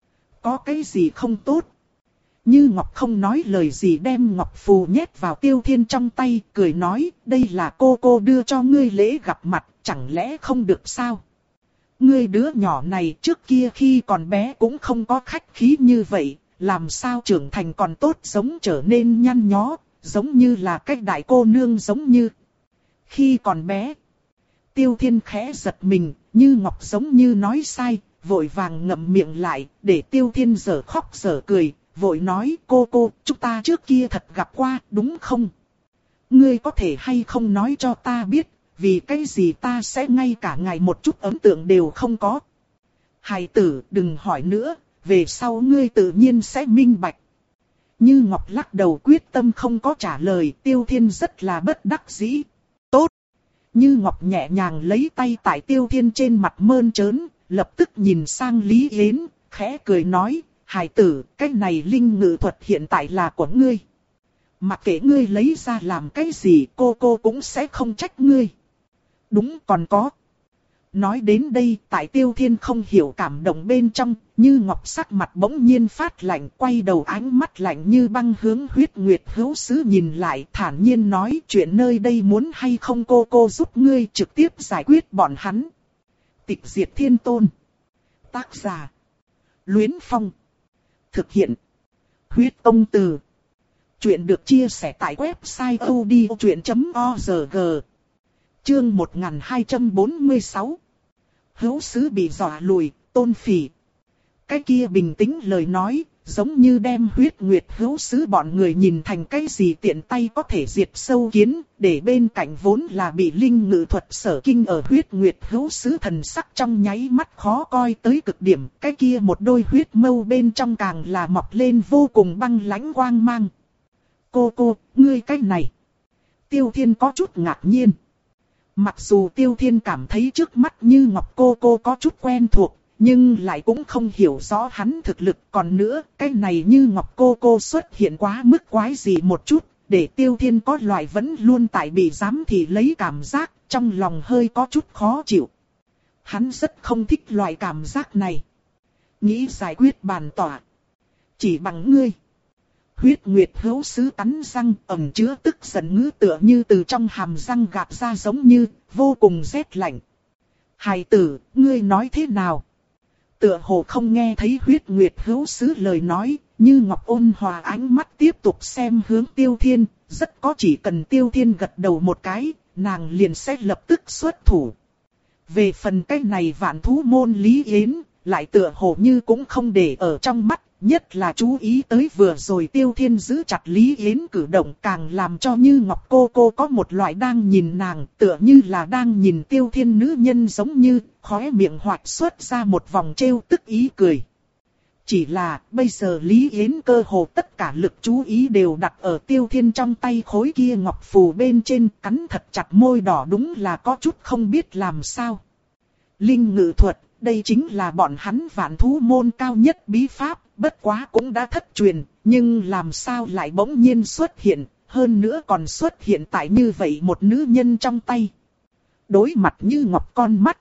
[SPEAKER 1] Có cái gì không tốt? Như Ngọc không nói lời gì đem ngọc phù nhét vào Tiêu Thiên trong tay, cười nói, đây là cô cô đưa cho ngươi lễ gặp mặt, chẳng lẽ không được sao? Ngươi đứa nhỏ này trước kia khi còn bé cũng không có khách khí như vậy, làm sao trưởng thành còn tốt giống trở nên nhăn nhó, giống như là cái đại cô nương giống như. Khi còn bé, Tiêu Thiên khẽ giật mình, Như Ngọc giống như nói sai, vội vàng ngậm miệng lại, để Tiêu Thiên dở khóc dở cười, vội nói cô cô, chúng ta trước kia thật gặp qua, đúng không? Ngươi có thể hay không nói cho ta biết, vì cái gì ta sẽ ngay cả ngày một chút ấn tượng đều không có. Hài tử, đừng hỏi nữa, về sau ngươi tự nhiên sẽ minh bạch. Như Ngọc lắc đầu quyết tâm không có trả lời, Tiêu Thiên rất là bất đắc dĩ. Tốt! Như Ngọc nhẹ nhàng lấy tay tại Tiêu Thiên trên mặt mơn trớn, lập tức nhìn sang Lý Yến, khẽ cười nói, hài tử, cái này linh ngự thuật hiện tại là của ngươi. Mặc kệ ngươi lấy ra làm cái gì, cô cô cũng sẽ không trách ngươi. Đúng, còn có. Nói đến đây, tại Tiêu Thiên không hiểu cảm động bên trong, Như Ngọc sắc mặt bỗng nhiên phát lạnh, quay đầu ánh mắt lạnh như băng hướng Huyết Nguyệt Hữu Sứ nhìn lại, thản nhiên nói, chuyện nơi đây muốn hay không cô cô giúp ngươi trực tiếp giải quyết bọn hắn. Tịch Diệt Thiên Tôn. Tác giả: Luyến Phong. Thực hiện: Huyết Tông Từ. Chuyện được chia sẻ tại website odchuyện chấm org. Chương một nghìn hai trăm bốn mươi sáu. Hữu Sứ bị dọa lùi, Tôn Phỉ. Cái kia bình tĩnh lời nói, giống như đem Huyết Nguyệt Hữu Sứ bọn người nhìn thành cái gì tiện tay có thể diệt sâu kiến, để bên cạnh vốn là bị linh ngự thuật sở kinh ở Huyết Nguyệt Hữu Sứ thần sắc trong nháy mắt khó coi tới cực điểm, cái kia một đôi huyết mâu bên trong càng là mọc lên vô cùng băng lãnh quang mang. Cô cô, ngươi cái này. Tiêu Thiên có chút ngạc nhiên. Mặc dù Tiêu Thiên cảm thấy trước mắt Như Ngọc cô cô có chút quen thuộc, nhưng lại cũng không hiểu rõ hắn thực lực. Còn nữa, cái này Như Ngọc cô cô xuất hiện quá mức quái gì một chút, để Tiêu Thiên có loại vẫn luôn tại bị giám thị lấy cảm giác, trong lòng hơi có chút khó chịu. Hắn rất không thích loại cảm giác này. Nghĩ giải quyết bàn tỏa. Chỉ bằng ngươi. Huyết Nguyệt Hữu Sứ cắn răng, ẩn chứa tức giận ngữ tựa như từ trong hàm răng gạt ra giống như, vô cùng rét lạnh. Hài tử, ngươi nói thế nào? Tựa hồ không nghe thấy Huyết Nguyệt Hữu Sứ lời nói, Như Ngọc ôn hòa ánh mắt tiếp tục xem hướng Tiêu Thiên, rất có chỉ cần Tiêu Thiên gật đầu một cái, nàng liền sẽ lập tức xuất thủ. Về phần cái này vạn thú môn Lý Yến, lại tựa hồ như cũng không để ở trong mắt. Nhất là chú ý tới vừa rồi Tiêu Thiên giữ chặt Lý Yến cử động càng làm cho Như Ngọc cô cô có một loại đang nhìn nàng, tựa như là đang nhìn Tiêu Thiên nữ nhân giống như, khóe miệng hoạt xuất ra một vòng trêu tức ý cười. Chỉ là, bây giờ Lý Yến cơ hồ tất cả lực chú ý đều đặt ở Tiêu Thiên trong tay khối kia ngọc phù bên trên, cắn thật chặt môi đỏ đúng là có chút không biết làm sao. Linh ngự thuật, đây chính là bọn hắn vạn thú môn cao nhất bí pháp. Bất quá cũng đã thất truyền, nhưng làm sao lại bỗng nhiên xuất hiện, hơn nữa còn xuất hiện tại như vậy một nữ nhân trong tay. Đối mặt Như Ngọc con mắt.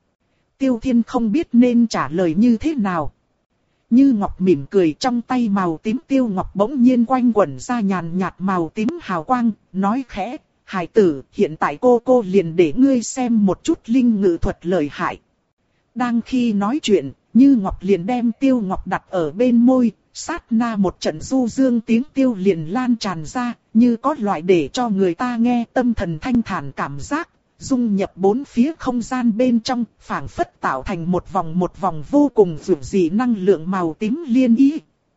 [SPEAKER 1] Tiêu Thiên không biết nên trả lời như thế nào. Như Ngọc mỉm cười, trong tay màu tím tiêu ngọc bỗng nhiên quanh quẩn ra nhàn nhạt màu tím hào quang, nói khẽ, hài tử, hiện tại cô cô liền để ngươi xem một chút linh ngự thuật lợi hại. Đang khi nói chuyện, Như Ngọc liền đem tiêu ngọc đặt ở bên môi, sát na một trận du dương tiếng tiêu liền lan tràn ra, như có loại để cho người ta nghe tâm thần thanh thản cảm giác, dung nhập bốn phía không gian bên trong, phảng phất tạo thành một vòng một vòng vô cùng dịu dị năng lượng màu tím liên ý.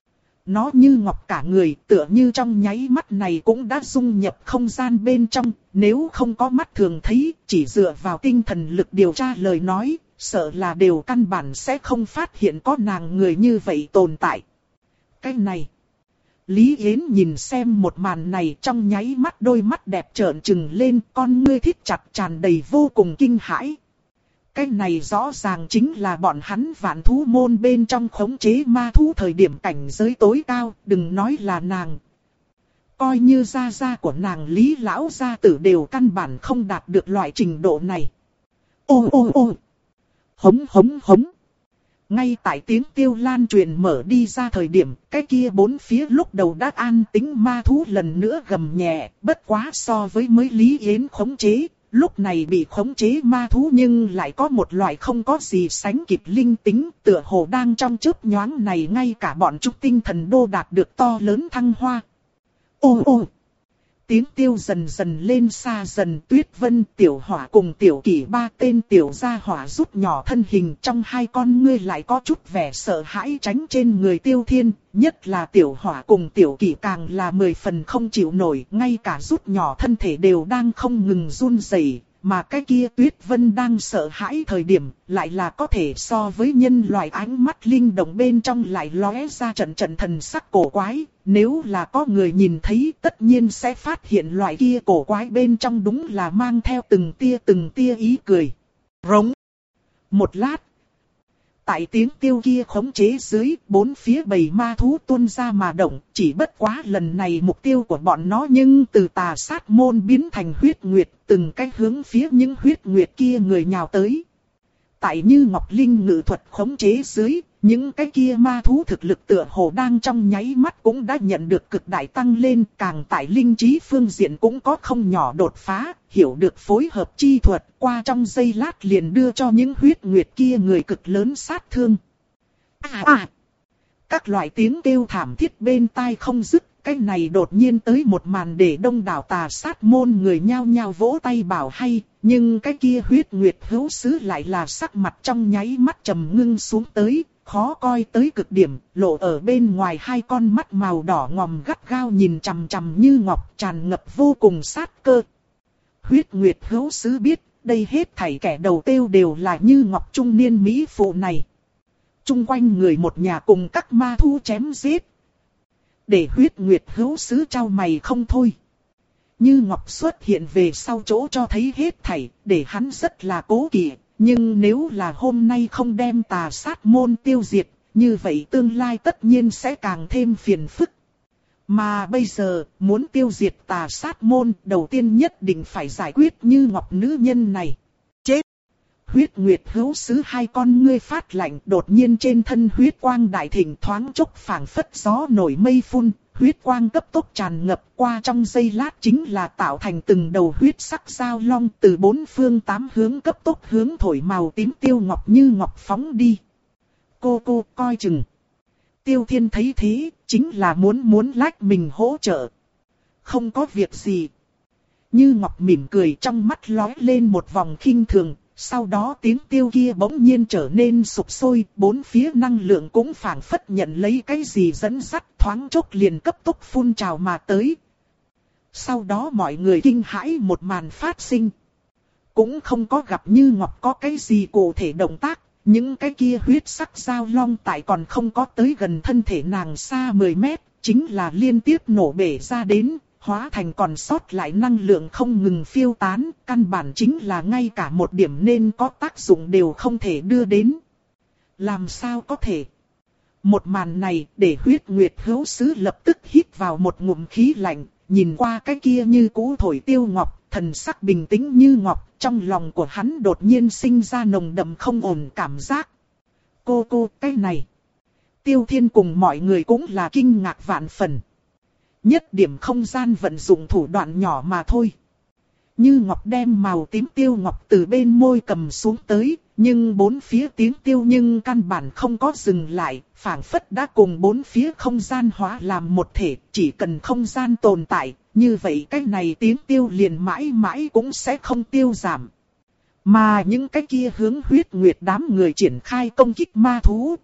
[SPEAKER 1] Nó như ngọc cả người, tựa như trong nháy mắt này cũng đã dung nhập không gian bên trong, nếu không có mắt thường thấy, chỉ dựa vào tinh thần lực điều tra lời nói, sợ là đều căn bản sẽ không phát hiện có nàng người như vậy tồn tại. Cái này. Lý Yến nhìn xem một màn này trong nháy mắt đôi mắt đẹp trợn trừng lên, con ngươi thít chặt tràn đầy vô cùng kinh hãi. Cái này rõ ràng chính là bọn hắn vạn thú môn bên trong khống chế ma thú thời điểm cảnh giới tối cao, đừng nói là nàng. Coi như gia gia của nàng Lý lão gia tử đều căn bản không đạt được loại trình độ này. Ô ô ô! Hống hống hống! Ngay tại tiếng tiêu lan truyền mở đi ra thời điểm, cái kia bốn phía lúc đầu đã an tĩnh ma thú lần nữa gầm nhẹ, bất quá so với mới Lý Yến khống chế, lúc này bị khống chế ma thú nhưng lại có một loại không có gì sánh kịp linh tính, tựa hồ đang trong chớp nhoáng này ngay cả bọn chúng tinh thần đô đạt được to lớn thăng hoa. Ô ô! Tiếng tiêu dần dần lên xa dần, Tuyết Vân, Tiểu Hỏa cùng Tiểu Kỷ ba tên tiểu gia hỏa rút nhỏ thân hình, trong hai con ngươi lại có chút vẻ sợ hãi tránh trên người Tiêu Thiên, nhất là Tiểu Hỏa cùng Tiểu Kỷ càng là mười phần không chịu nổi, ngay cả rút nhỏ thân thể đều đang không ngừng run rẩy. Mà cái kia Tuyết Vân đang sợ hãi thời điểm, lại là có thể so với nhân loại ánh mắt linh động bên trong lại lóe ra trận trận thần sắc cổ quái. Nếu là có người nhìn thấy tất nhiên sẽ phát hiện loại kia cổ quái bên trong đúng là mang theo từng tia từng tia ý cười. Rống. Một lát. Tại tiếng tiêu kia khống chế dưới, bốn phía bầy ma thú tuôn ra mà động, chỉ bất quá lần này mục tiêu của bọn nó nhưng từ tà sát môn biến thành huyết nguyệt, từng cách hướng phía những huyết nguyệt kia người nhào tới. Tại Như Ngọc Linh ngự thuật khống chế dưới, những cái kia ma thú thực lực tựa hồ đang trong nháy mắt cũng đã nhận được cực đại tăng lên, càng tại linh trí phương diện cũng có không nhỏ đột phá, hiểu được phối hợp chi thuật, qua trong giây lát liền đưa cho những huyết nguyệt kia người cực lớn sát thương. À à! Các loại tiếng kêu thảm thiết bên tai không dứt, cái này đột nhiên tới một màn để đông đảo tà sát môn người nhao nhao vỗ tay bảo hay, nhưng cái kia huyết nguyệt hữu sứ lại là sắc mặt trong nháy mắt trầm ngưng xuống tới. Khó coi tới cực điểm, lộ ở bên ngoài hai con mắt màu đỏ ngòm gắt gao nhìn chằm chằm Như Ngọc, tràn ngập vô cùng sát cơ. Huyết Nguyệt hữu sứ biết, đây hết thảy kẻ đầu tiêu đều là Như Ngọc trung niên mỹ phụ này. Trung quanh người một nhà cùng các ma thu chém giết. Để Huyết Nguyệt hữu sứ trao mày không thôi. Như Ngọc xuất hiện về sau chỗ cho thấy hết thảy, để hắn rất là cố kỵ. Nhưng nếu là hôm nay không đem tà sát môn tiêu diệt, như vậy tương lai tất nhiên sẽ càng thêm phiền phức. Mà bây giờ, muốn tiêu diệt tà sát môn, đầu tiên nhất định phải giải quyết Như Ngọc nữ nhân này. Chết! Huyết Nguyệt hữu sứ hai con ngươi phát lạnh, đột nhiên trên thân huyết quang đại thịnh thoáng chốc phảng phất gió nổi mây phun. Huyết quang cấp tốc tràn ngập qua trong giây lát chính là tạo thành từng đầu huyết sắc giao long từ bốn phương tám hướng cấp tốc hướng thổi màu tím Tiêu Ngọc Như Ngọc phóng đi. Cô cô coi chừng. Tiêu Thiên thấy thế, chính là muốn muốn lách mình hỗ trợ. Không có việc gì. Như Ngọc mỉm cười trong mắt lóe lên một vòng khinh thường. Sau đó tiếng tiêu kia bỗng nhiên trở nên sục sôi, bốn phía năng lượng cũng phảng phất nhận lấy cái gì dẫn dắt thoáng chốc liền cấp tốc phun trào mà tới. Sau đó mọi người kinh hãi một màn phát sinh. Cũng không có gặp Như Ngọc có cái gì cụ thể động tác, những cái kia huyết sắc giao long tại còn không có tới gần thân thể nàng xa mười mét, chính là liên tiếp nổ bể ra đến. Hóa thành còn sót lại năng lượng không ngừng phiêu tán, căn bản chính là ngay cả một điểm nên có tác dụng đều không thể đưa đến. Làm sao có thể? Một màn này để Huyết Nguyệt hữu sứ lập tức hít vào một ngụm khí lạnh, nhìn qua cái kia như cũ thổi Tiêu Ngọc, thần sắc bình tĩnh như ngọc, trong lòng của hắn đột nhiên sinh ra nồng đậm không ổn cảm giác. Cô cô, cái này. Tiêu Thiên cùng mọi người cũng là kinh ngạc vạn phần. Nhất điểm không gian vận dụng thủ đoạn nhỏ mà thôi. Như Ngọc đem màu tím tiêu ngọc từ bên môi cầm xuống tới, nhưng bốn phía tiếng tiêu nhưng căn bản không có dừng lại, phảng phất đã cùng bốn phía không gian hóa làm một thể, chỉ cần không gian tồn tại, như vậy cái này tiếng tiêu liền mãi mãi cũng sẽ không tiêu giảm. Mà những cái kia hướng Huyết Nguyệt đám người triển khai công kích ma thú,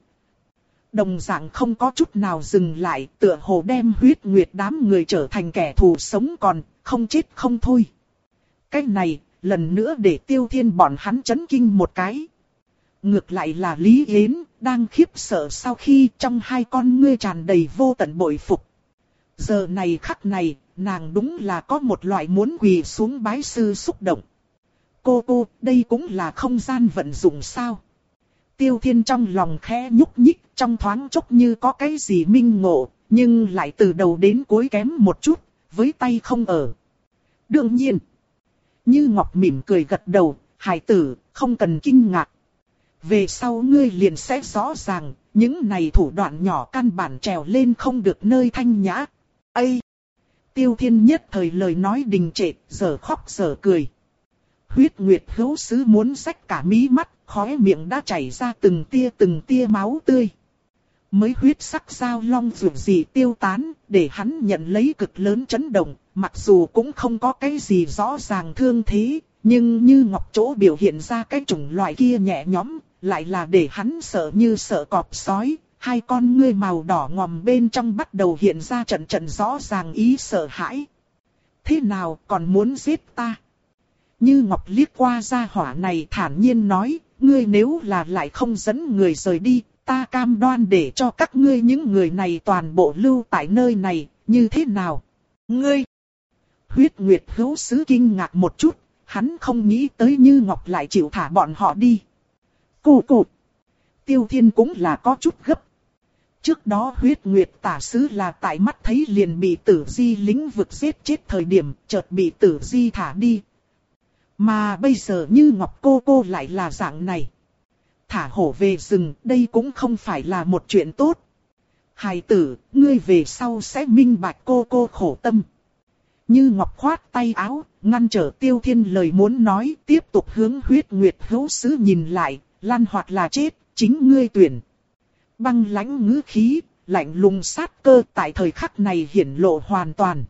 [SPEAKER 1] đồng dạng không có chút nào dừng lại, tựa hồ đem Huyết Nguyệt đám người trở thành kẻ thù sống còn, không chết không thôi. Cái này, lần nữa để Tiêu Thiên bọn hắn chấn kinh một cái. Ngược lại là Lý Yến, đang khiếp sợ sau khi trong hai con ngươi tràn đầy vô tận bội phục. Giờ này khắc này, nàng đúng là có một loại muốn quỳ xuống bái sư xúc động. Cô cô, đây cũng là không gian vận dụng sao? Tiêu Thiên trong lòng khẽ nhúc nhích, trong thoáng chốc như có cái gì minh ngộ, nhưng lại từ đầu đến cuối kém một chút, với tay không ở. Đương nhiên, Như Ngọc mỉm cười gật đầu, hải tử, không cần kinh ngạc. Về sau ngươi liền sẽ rõ ràng, những này thủ đoạn nhỏ căn bản trèo lên không được nơi thanh nhã. Ây! Tiêu Thiên nhất thời lời nói đình trệ, giờ khóc giờ cười. Huyết Nguyệt hữu sứ muốn xách cả mí mắt, khóe miệng đã chảy ra từng tia từng tia máu tươi. Mới huyết sắc giao long dù gì tiêu tán, để hắn nhận lấy cực lớn chấn động, mặc dù cũng không có cái gì rõ ràng thương thế, nhưng Như Ngọc chỗ biểu hiện ra cái chủng loại kia nhẹ nhõm, lại là để hắn sợ như sợ cọp sói, hai con ngươi màu đỏ ngòm bên trong bắt đầu hiện ra trận trận rõ ràng ý sợ hãi. Thế nào còn muốn giết ta? Như Ngọc liếc qua gia hỏa này thản nhiên nói, ngươi nếu là lại không dẫn người rời đi, ta cam đoan để cho các ngươi những người này toàn bộ lưu tại nơi này, như thế nào? Ngươi! Huyết Nguyệt hữu sứ kinh ngạc một chút, hắn không nghĩ tới Như Ngọc lại chịu thả bọn họ đi. Cụ cụ! Tiêu Thiên cũng là có chút gấp. Trước đó Huyết Nguyệt tả sứ là tại mắt thấy liền bị Tử Di lĩnh vực giết chết thời điểm, chợt bị Tử Di thả đi. Mà bây giờ Như Ngọc cô cô lại là dạng này. Thả hổ về rừng, đây cũng không phải là một chuyện tốt. Hài tử, ngươi về sau sẽ minh bạch cô cô khổ tâm. Như Ngọc khoát tay áo, ngăn trở Tiêu Thiên lời muốn nói, tiếp tục hướng Huyết Nguyệt hữu sứ nhìn lại, lăn hoặc là chết, chính ngươi tuyển. Băng lãnh ngữ khí, lạnh lùng sát cơ tại thời khắc này hiển lộ hoàn toàn.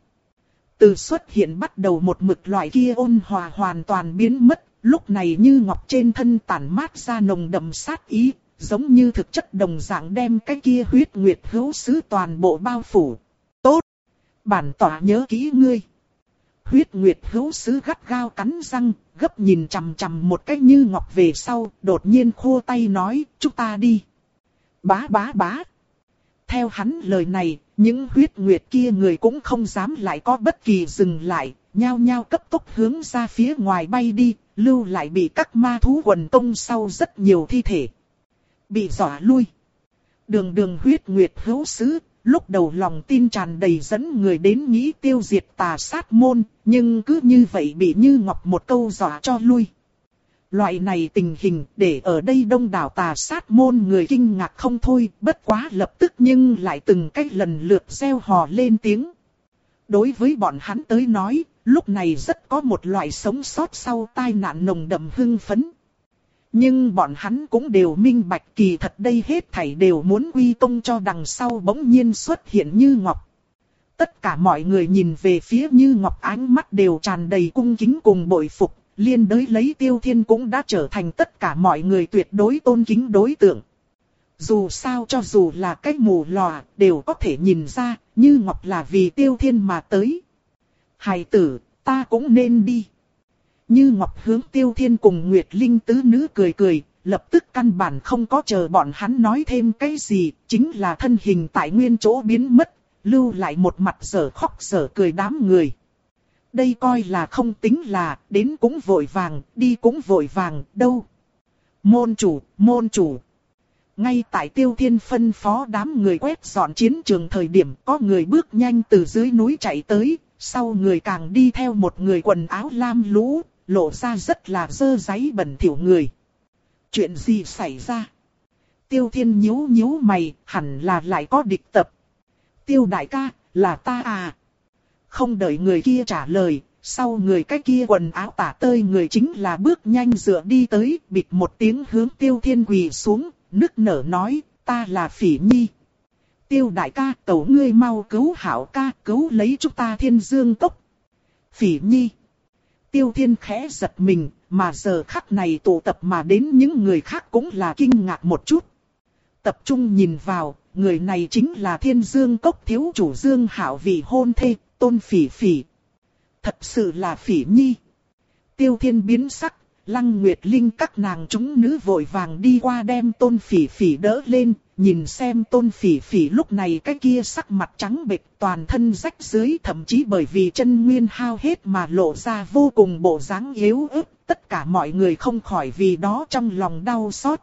[SPEAKER 1] Từ xuất hiện bắt đầu một mực loại kia ôn hòa hoàn toàn biến mất, lúc này Như Ngọc trên thân tản mát ra nồng đậm sát ý, giống như thực chất đồng dạng đem cái kia Huyết Nguyệt hữu sứ toàn bộ bao phủ. Tốt! Bản tỏa nhớ kỹ ngươi. Huyết Nguyệt hữu sứ gắt gao cắn răng, gấp nhìn chằm chằm một cái Như Ngọc về sau, đột nhiên khô tay nói, chúng ta đi. Bá bá bá. Theo hắn lời này, những Huyết Nguyệt kia người cũng không dám lại có bất kỳ dừng lại, nhao nhao cấp tốc hướng ra phía ngoài bay đi, lưu lại bị các ma thú quần công sau rất nhiều thi thể. Bị dọa lui. Đường đường Huyết Nguyệt hữu sứ, lúc đầu lòng tin tràn đầy dẫn người đến nghĩ tiêu diệt Tà Sát môn, nhưng cứ như vậy bị Như Ngọc một câu dọa cho lui. Loại này tình hình để ở đây đông đảo Tà Sát môn người kinh ngạc không thôi, bất quá lập tức nhưng lại từng cách lần lượt reo hò lên tiếng. Đối với bọn hắn tới nói, lúc này rất có một loại sống sót sau tai nạn nồng đậm hưng phấn. Nhưng bọn hắn cũng đều minh bạch kỳ thật đây hết thảy đều muốn quy công cho đằng sau bỗng nhiên xuất hiện Như Ngọc. Tất cả mọi người nhìn về phía Như Ngọc ánh mắt đều tràn đầy cung kính cùng bội phục, liên đới lấy Tiêu Thiên cũng đã trở thành tất cả mọi người tuyệt đối tôn kính đối tượng. Dù sao cho dù là cái mù lòa đều có thể nhìn ra, Như Ngọc là vì Tiêu Thiên mà tới. Hài tử, ta cũng nên đi. Như Ngọc hướng Tiêu Thiên cùng Nguyệt Linh tứ nữ cười cười, lập tức căn bản không có chờ bọn hắn nói thêm cái gì, chính là thân hình tại nguyên chỗ biến mất, lưu lại một mặt dở khóc dở cười đám người. Đây coi là không tính là, đến cũng vội vàng, đi cũng vội vàng, đâu. Môn chủ, môn chủ. Ngay tại Tiêu Thiên phân phó đám người quét dọn chiến trường thời điểm có người bước nhanh từ dưới núi chạy tới, sau người càng đi theo một người quần áo lam lũ, lộ ra rất là dơ dáy bẩn thỉu người. Chuyện gì xảy ra? Tiêu Thiên nhíu nhíu mày, hẳn là lại có địch tập. Tiêu đại ca, là ta à? Không đợi người kia trả lời, sau người cái kia quần áo tả tơi người chính là bước nhanh dựa đi tới, bịt một tiếng hướng Tiêu Thiên quỳ xuống, nức nở nói, ta là Phỉ Nhi. Tiêu đại ca, cầu ngươi mau cứu hảo ca, cứu lấy chúng ta Thiên Dương Cốc. Phỉ Nhi. Tiêu Thiên khẽ giật mình, mà giờ khắc này tụ tập mà đến những người khác cũng là kinh ngạc một chút. Tập trung nhìn vào, người này chính là Thiên Dương Cốc thiếu chủ Dương Hạo vị hôn thê, Tôn Phỉ Phỉ. Thật sự là Phỉ Nhi. Tiêu Thiên biến sắc, Lăng Nguyệt Linh các nàng chúng nữ vội vàng đi qua đem Tôn Phỉ Phỉ đỡ lên, nhìn xem Tôn Phỉ Phỉ lúc này cái kia sắc mặt trắng bệch, toàn thân rách rưới, thậm chí bởi vì chân nguyên hao hết mà lộ ra vô cùng bộ dáng yếu ớt, tất cả mọi người không khỏi vì đó trong lòng đau xót.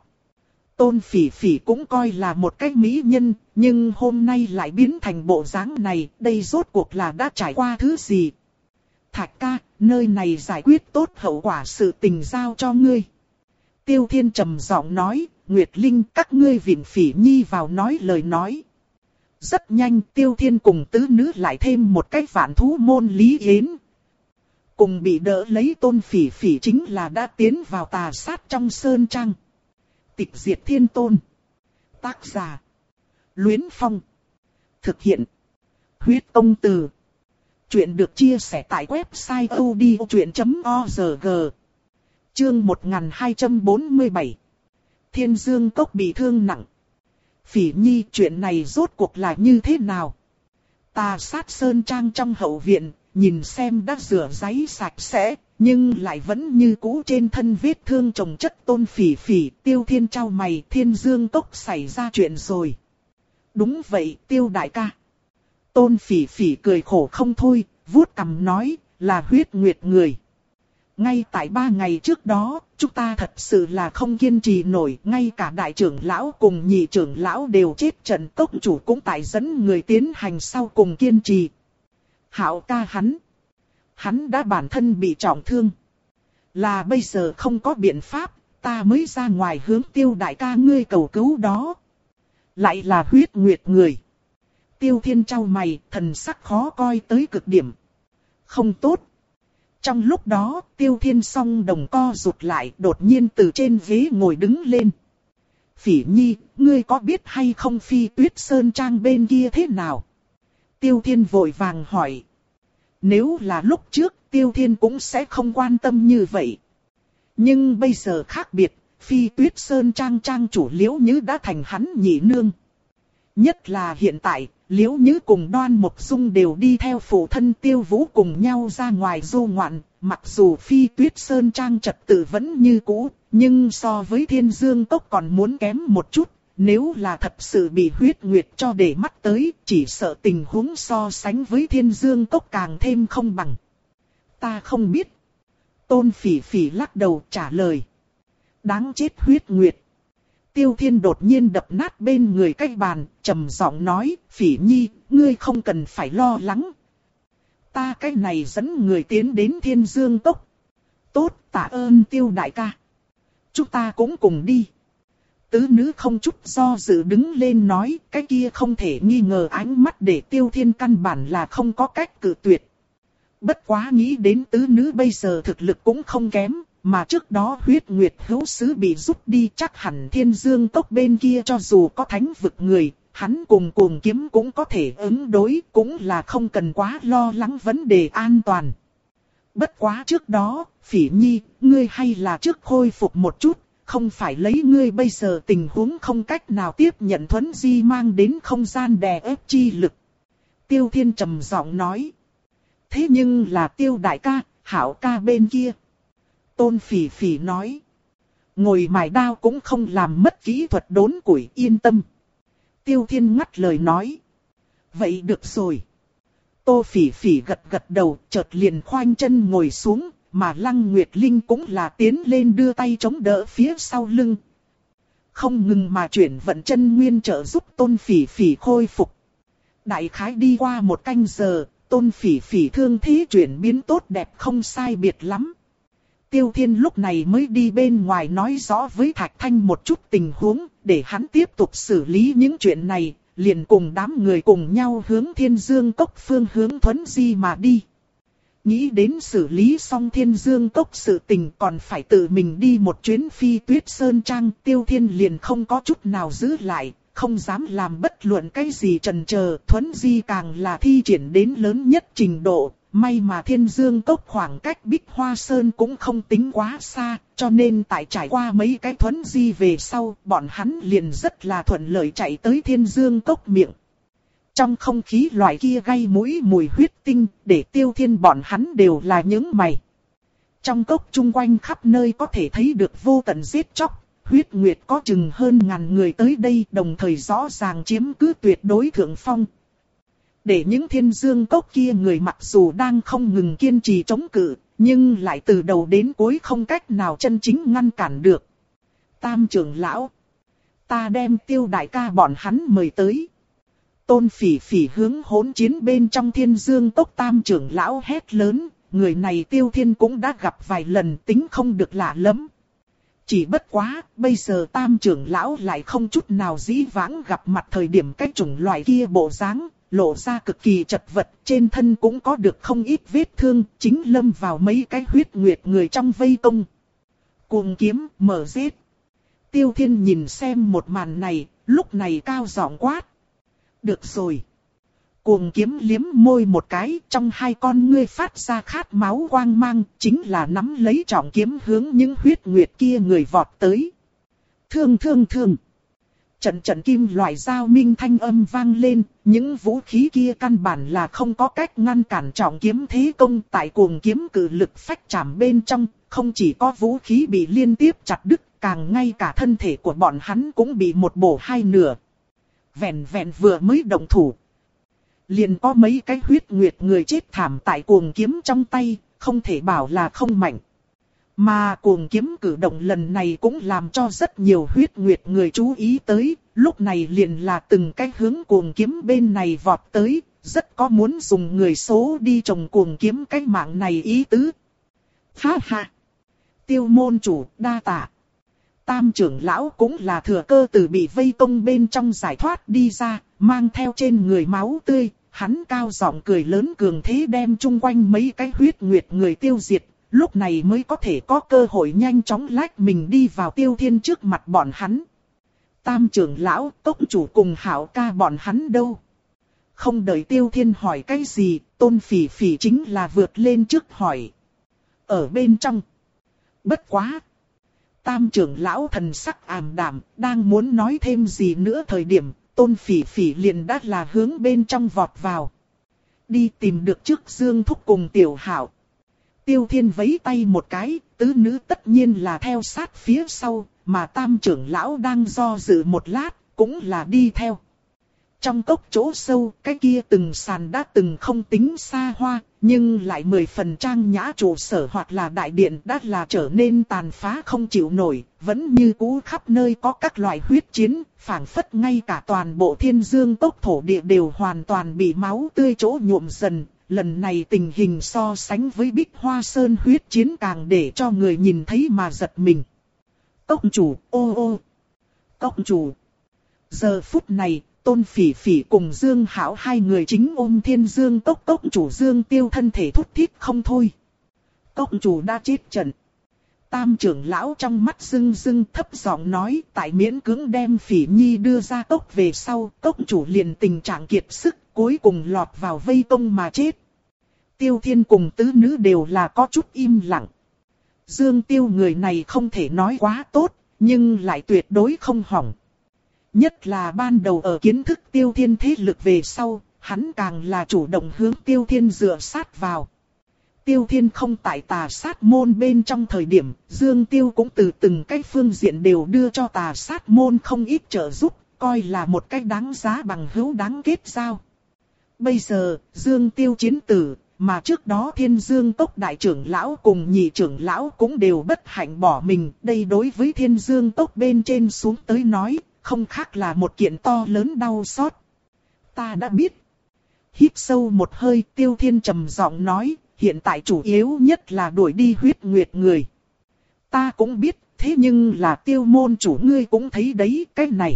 [SPEAKER 1] Tôn Phỉ Phỉ cũng coi là một cái mỹ nhân, nhưng hôm nay lại biến thành bộ dáng này, đây rốt cuộc là đã trải qua thứ gì? Thạch ca, nơi này giải quyết tốt hậu quả sự tình giao cho ngươi. Tiêu Thiên trầm giọng nói, Nguyệt Linh các ngươi vịn Phỉ Nhi vào nói lời nói. Rất nhanh Tiêu Thiên cùng tứ nữ lại thêm một cái vạn thú môn Lý Yến. Cùng bị đỡ lấy Tôn Phỉ Phỉ chính là đã tiến vào tà sát trong sơn trang. Tịch diệt thiên tôn. Tác giả. Luyến Phong. Thực hiện. Huyết Công Từ. Chuyện được chia sẻ tại website odchuyện chấm org. Chương một nghìn hai trăm bốn mươi bảy. Thiên Dương Cốc bị thương nặng. Phỉ Nhi, chuyện này rốt cuộc là như thế nào? Tà sát sơn trang trong hậu viện, nhìn xem đã rửa giấy sạch sẽ, nhưng lại vẫn như cũ trên thân vết thương chồng chất Tôn Phỉ Phỉ. Tiêu Thiên trao mày, Thiên Dương Cốc xảy ra chuyện rồi. Đúng vậy, Tiêu đại ca. Tôn Phỉ Phỉ cười khổ không thôi, vuốt cằm nói, là huyết nguyệt người. Ngay tại ba ngày trước đó, chúng ta thật sự là không kiên trì nổi, ngay cả đại trưởng lão cùng nhị trưởng lão đều chết trận, cốc chủ cũng tại dẫn người tiến hành sau cùng kiên trì. Hạo ca hắn, hắn đã bản thân bị trọng thương. Là bây giờ không có biện pháp, ta mới ra ngoài hướng Tiêu đại ca ngươi cầu cứu đó. Lại là huyết nguyệt người. Tiêu Thiên trao mày, thần sắc khó coi tới cực điểm. Không tốt. Trong lúc đó, Tiêu Thiên song đồng co rụt lại, đột nhiên từ trên ghế ngồi đứng lên. Phỉ Nhi, ngươi có biết hay không Phi Tuyết Sơn Trang bên kia thế nào? Tiêu Thiên vội vàng hỏi. Nếu là lúc trước, Tiêu Thiên cũng sẽ không quan tâm như vậy. Nhưng bây giờ khác biệt, Phi Tuyết Sơn Trang trang chủ Liễu Nhứ đã thành hắn nhị nương. Nhất là hiện tại, Liễu Nhứ cùng Đoan Mộc Dung đều đi theo phụ thân Tiêu Vũ cùng nhau ra ngoài du ngoạn. Mặc dù Phi Tuyết Sơn Trang trật tự vẫn như cũ, nhưng so với Thiên Dương Cốc còn muốn kém một chút. Nếu là thật sự bị huyết nguyệt cho để mắt tới, chỉ sợ tình huống so sánh với Thiên Dương Cốc càng thêm không bằng. Ta không biết. Tôn Phỉ Phỉ lắc đầu trả lời. Đáng chết huyết nguyệt. Tiêu Thiên đột nhiên đập nát bên người cái bàn, trầm giọng nói, Phỉ Nhi, ngươi không cần phải lo lắng. Ta cái này dẫn người tiến đến Thiên Dương Cốc. Tốt, tạ ơn Tiêu đại ca. Chúng ta cũng cùng đi. Tứ nữ không chút do dự đứng lên nói, cái kia không thể nghi ngờ ánh mắt để Tiêu Thiên căn bản là không có cách cự tuyệt. Bất quá nghĩ đến tứ nữ bây giờ thực lực cũng không kém. Mà trước đó huyết nguyệt hữu sứ bị rút đi, chắc hẳn Thiên Dương Cốc bên kia cho dù có thánh vực người, hắn cùng cuồng kiếm cũng có thể ứng đối, cũng là không cần quá lo lắng vấn đề an toàn. Bất quá trước đó, Phỉ Nhi, ngươi hay là trước khôi phục một chút, không phải lấy ngươi bây giờ tình huống không cách nào tiếp nhận thuấn di mang đến không gian đè ép chi lực. Tiêu Thiên trầm giọng nói. Thế nhưng là Tiêu đại ca, Hạo ca bên kia. Tôn Phỉ Phỉ nói. Ngồi mài đao cũng không làm mất kỹ thuật đốn củi, yên tâm. Tiêu Thiên ngắt lời nói. Vậy được rồi. Tô Phỉ Phỉ gật gật đầu, chợt liền khoanh chân ngồi xuống, mà Lăng Nguyệt Linh cũng là tiến lên đưa tay chống đỡ phía sau lưng. Không ngừng mà chuyển vận chân nguyên trợ giúp Tôn Phỉ Phỉ khôi phục. Đại khái đi qua một canh giờ, Tôn Phỉ Phỉ thương thế chuyển biến tốt đẹp không sai biệt lắm. Tiêu Thiên lúc này mới đi bên ngoài nói rõ với Thạch Thanh một chút tình huống, để hắn tiếp tục xử lý những chuyện này, liền cùng đám người cùng nhau hướng Thiên Dương Cốc phương hướng thuấn di mà đi. Nghĩ đến xử lý xong Thiên Dương Cốc sự tình còn phải tự mình đi một chuyến Phi Tuyết Sơn Trang, Tiêu Thiên liền không có chút nào giữ lại, không dám làm bất luận cái gì chần chờ, thuấn di càng là thi triển đến lớn nhất trình độ. May mà Thiên Dương Cốc khoảng cách Bích Hoa Sơn cũng không tính quá xa, cho nên tại trải qua mấy cái thuấn di về sau, bọn hắn liền rất là thuận lợi chạy tới Thiên Dương Cốc miệng. Trong không khí loại kia gây mũi mùi huyết tinh, để Tiêu Thiên bọn hắn đều là những mày. trong cốc chung quanh khắp nơi có thể thấy được vô tận giết chóc. Huyết Nguyệt có chừng hơn ngàn người tới đây, đồng thời rõ ràng chiếm cứ tuyệt đối thượng phong. Để những thiên dương cốc kia người mặc dù đang không ngừng kiên trì chống cự, nhưng lại từ đầu đến cuối không cách nào chân chính ngăn cản được. Tam trưởng lão, ta đem Tiêu đại ca bọn hắn mời tới. Tôn Phỉ Phỉ hướng hỗn chiến bên trong thiên dương cốc tam trưởng lão hét lớn, người này Tiêu Thiên cũng đã gặp vài lần, tính không được lạ lắm. Chỉ bất quá, bây giờ tam trưởng lão lại không chút nào dĩ vãng gặp mặt thời điểm cái chủng loại kia bộ dáng, lộ ra cực kỳ chật vật, trên thân cũng có được không ít vết thương, chính lâm vào mấy cái huyết nguyệt người trong vây công. Cuồng kiếm, mở giết. Tiêu Thiên nhìn xem một màn này, lúc này cao giọng quát. Được rồi. Cuồng kiếm liếm môi một cái, trong hai con ngươi phát ra khát máu quang mang, chính là nắm lấy trọng kiếm hướng những huyết nguyệt kia người vọt tới. Thương thương thương. Trận trận kim loại dao minh thanh âm vang lên, những vũ khí kia căn bản là không có cách ngăn cản trọng kiếm thế công. Tại cuồng kiếm cử lực phách chạm bên trong, không chỉ có vũ khí bị liên tiếp chặt đứt, càng ngay cả thân thể của bọn hắn cũng bị một bổ hai nửa. Vẹn vẹn vừa mới động thủ, liền có mấy cái huyết nguyệt người chết thảm tại cuồng kiếm trong tay, không thể bảo là không mạnh. Mà cuồng kiếm cử động lần này cũng làm cho rất nhiều huyết nguyệt người chú ý tới, lúc này liền là từng cái hướng cuồng kiếm bên này vọt tới, rất có muốn dùng người số đi trồng cuồng kiếm cái mạng này ý tứ. Ha ha! Tiêu môn chủ, đa tạ. Tam trưởng lão cũng là thừa cơ từ bị vây công bên trong giải thoát đi ra, mang theo trên người máu tươi, hắn cao giọng cười lớn cường thế đem chung quanh mấy cái huyết nguyệt người tiêu diệt, lúc này mới có thể có cơ hội nhanh chóng lách mình đi vào Tiêu Thiên trước mặt bọn hắn. Tam trưởng lão, cốc chủ cùng Hảo ca bọn hắn đâu? Không đợi Tiêu Thiên hỏi cái gì, Tôn Phỉ Phỉ chính là vượt lên trước hỏi. Ở bên trong. Bất quá. Tam trưởng lão thần sắc ảm đạm, đang muốn nói thêm gì nữa thời điểm, Tôn Phỉ Phỉ liền đã là hướng bên trong vọt vào. Đi tìm được trước Dương Thúc cùng Tiểu Hạo. Tiêu Thiên vẫy tay một cái, tứ nữ tất nhiên là theo sát phía sau, mà tam trưởng lão đang do dự một lát, cũng là đi theo. Trong cốc chỗ sâu, cái kia từng sàn đã từng không tính xa hoa, nhưng lại mười phần trang nhã trụ sở hoặc là đại điện đã là trở nên tàn phá không chịu nổi, vẫn như cũ khắp nơi có các loại huyết chiến, phảng phất ngay cả toàn bộ thiên dương cốc thổ địa đều hoàn toàn bị máu tươi chỗ nhuộm dần. Lần này tình hình so sánh với Bích Hoa Sơn huyết chiến càng để cho người nhìn thấy mà giật mình. Cốc chủ, ô ô, cốc chủ. Giờ phút này, Tôn Phỉ Phỉ cùng Dương Hảo hai người chính ôm thiên dương cốc cốc chủ Dương Tiêu thân thể thút thít không thôi. Cốc chủ đã chết trận. Tam trưởng lão trong mắt rưng rưng thấp giọng nói, tại miễn cưỡng đem Phỉ Nhi đưa ra cốc về sau, cốc chủ liền tình trạng kiệt sức, cuối cùng lọt vào vây công mà chết. Tiêu Thiên cùng tứ nữ đều là có chút im lặng. Dương Tiêu người này không thể nói quá tốt, nhưng lại tuyệt đối không hỏng. Nhất là ban đầu ở kiến thức Tiêu Thiên thế lực về sau, hắn càng là chủ động hướng Tiêu Thiên dựa sát vào. Tiêu Thiên không tại tà sát môn bên trong thời điểm, Dương Tiêu cũng từ từng cái phương diện đều đưa cho tà sát môn không ít trợ giúp, coi là một cách đáng giá bằng hữu đáng kết giao. Bây giờ, Dương Tiêu chiến tử, mà trước đó Thiên Dương Cốc đại trưởng lão cùng nhị trưởng lão cũng đều bất hạnh bỏ mình. Đây đối với Thiên Dương Cốc bên trên xuống tới nói, không khác là một kiện to lớn đau xót. Ta đã biết. Hít sâu một hơi, Tiêu Thiên trầm giọng nói, hiện tại chủ yếu nhất là đuổi đi huyết nguyệt người. Ta cũng biết, thế nhưng là Tiêu môn chủ ngươi cũng thấy đấy, cái này.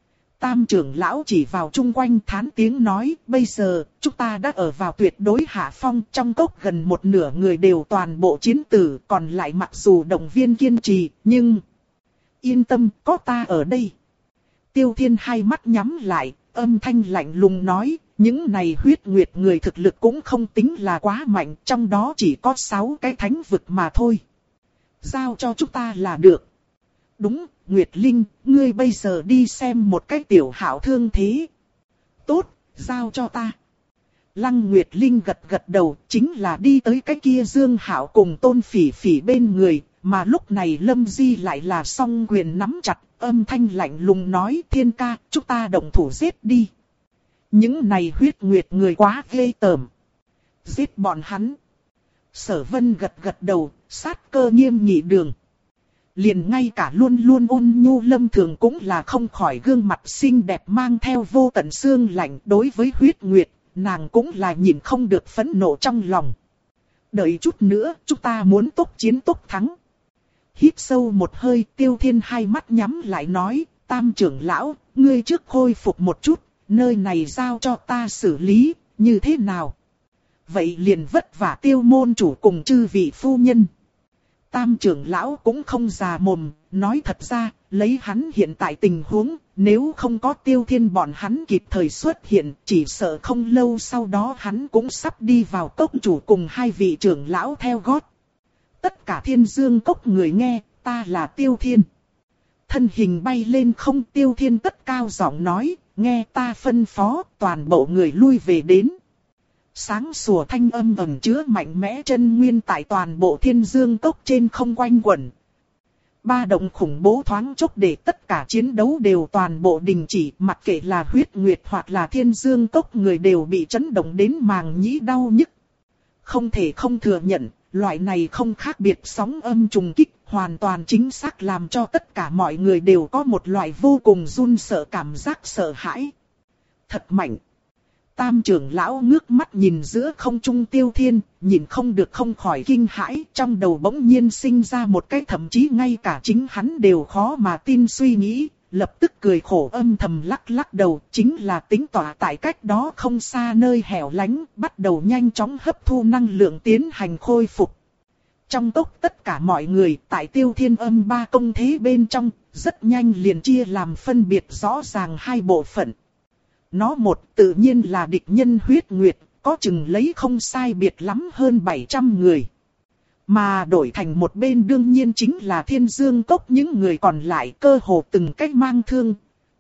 [SPEAKER 1] Tam trưởng lão chỉ vào chung quanh thán tiếng nói, bây giờ, chúng ta đã ở vào tuyệt đối hạ phong, trong cốc gần một nửa người đều toàn bộ chiến tử, còn lại mặc dù động viên kiên trì, nhưng... Yên tâm, có ta ở đây. Tiêu Thiên hai mắt nhắm lại, âm thanh lạnh lùng nói, những này huyết nguyệt người thực lực cũng không tính là quá mạnh, trong đó chỉ có sáu cái thánh vực mà thôi. Giao cho chúng ta là được. Đúng, Nguyệt Linh, ngươi bây giờ đi xem một cái Tiểu Hạo thương thế. Tốt, giao cho ta. Lăng Nguyệt Linh gật gật đầu, chính là đi tới cái kia Dương Hạo cùng Tôn Phỉ Phỉ bên người, mà lúc này Lâm Di lại là song quyền nắm chặt, âm thanh lạnh lùng nói: Thiên ca, chúng ta động thủ giết đi. Những này huyết nguyệt người quá ghê tởm. Giết bọn hắn. Sở Vân gật gật đầu, sát cơ nghiêm nghị đường. Liền ngay cả luôn luôn ôn nhu Lâm Thường cũng là không khỏi gương mặt xinh đẹp mang theo vô tận xương lạnh. Đối với huyết nguyệt, nàng cũng là nhìn không được phẫn nộ trong lòng. Đợi chút nữa, chúng ta muốn tốc chiến tốc thắng. Hít sâu một hơi, Tiêu Thiên hai mắt nhắm lại nói: Tam trưởng lão, ngươi trước khôi phục một chút, nơi này giao cho ta xử lý, như thế nào? Vậy liền vất vả Tiêu môn chủ cùng chư vị phu nhân. Tam trưởng lão cũng không già mồm, nói thật ra, lấy hắn hiện tại tình huống, nếu không có Tiêu Thiên bọn hắn kịp thời xuất hiện, chỉ sợ không lâu sau đó hắn cũng sắp đi vào cốc chủ cùng hai vị trưởng lão theo gót. Tất cả Thiên Dương cốc người nghe, ta là Tiêu Thiên. Thân hình bay lên không, Tiêu Thiên cất cao giọng nói: nghe ta phân phó, toàn bộ người lui về đến. Sáng sủa thanh âm ẩn chứa mạnh mẽ chân nguyên tại toàn bộ Thiên Dương cốc trên không quanh quẩn. Ba động khủng bố thoáng chốc để tất cả chiến đấu đều toàn bộ đình chỉ, mặc kệ là huyết nguyệt hoặc là Thiên Dương cốc người đều bị chấn động đến màng nhĩ đau nhức. Không thể không thừa nhận, loại này không khác biệt sóng âm trùng kích, hoàn toàn chính xác làm cho tất cả mọi người đều có một loại vô cùng run sợ cảm giác sợ hãi. Thật mạnh. Tam trưởng lão ngước mắt nhìn giữa không trung Tiêu Thiên, nhìn không được không khỏi kinh hãi, trong đầu bỗng nhiên sinh ra một cái thậm chí ngay cả chính hắn đều khó mà tin suy nghĩ, lập tức cười khổ âm thầm lắc lắc đầu, chính là tính tỏa tại cách đó không xa nơi hẻo lánh, bắt đầu nhanh chóng hấp thu năng lượng tiến hành khôi phục. Trong tốc tất cả mọi người tại Tiêu Thiên âm ba công thế bên trong, rất nhanh liền chia làm phân biệt rõ ràng hai bộ phận. Nó một tự nhiên là địch nhân huyết nguyệt, có chừng lấy không sai biệt lắm hơn bảy trăm người. Mà đổi thành một bên đương nhiên chính là Thiên Dương cốc những người còn lại cơ hồ từng cách mang thương.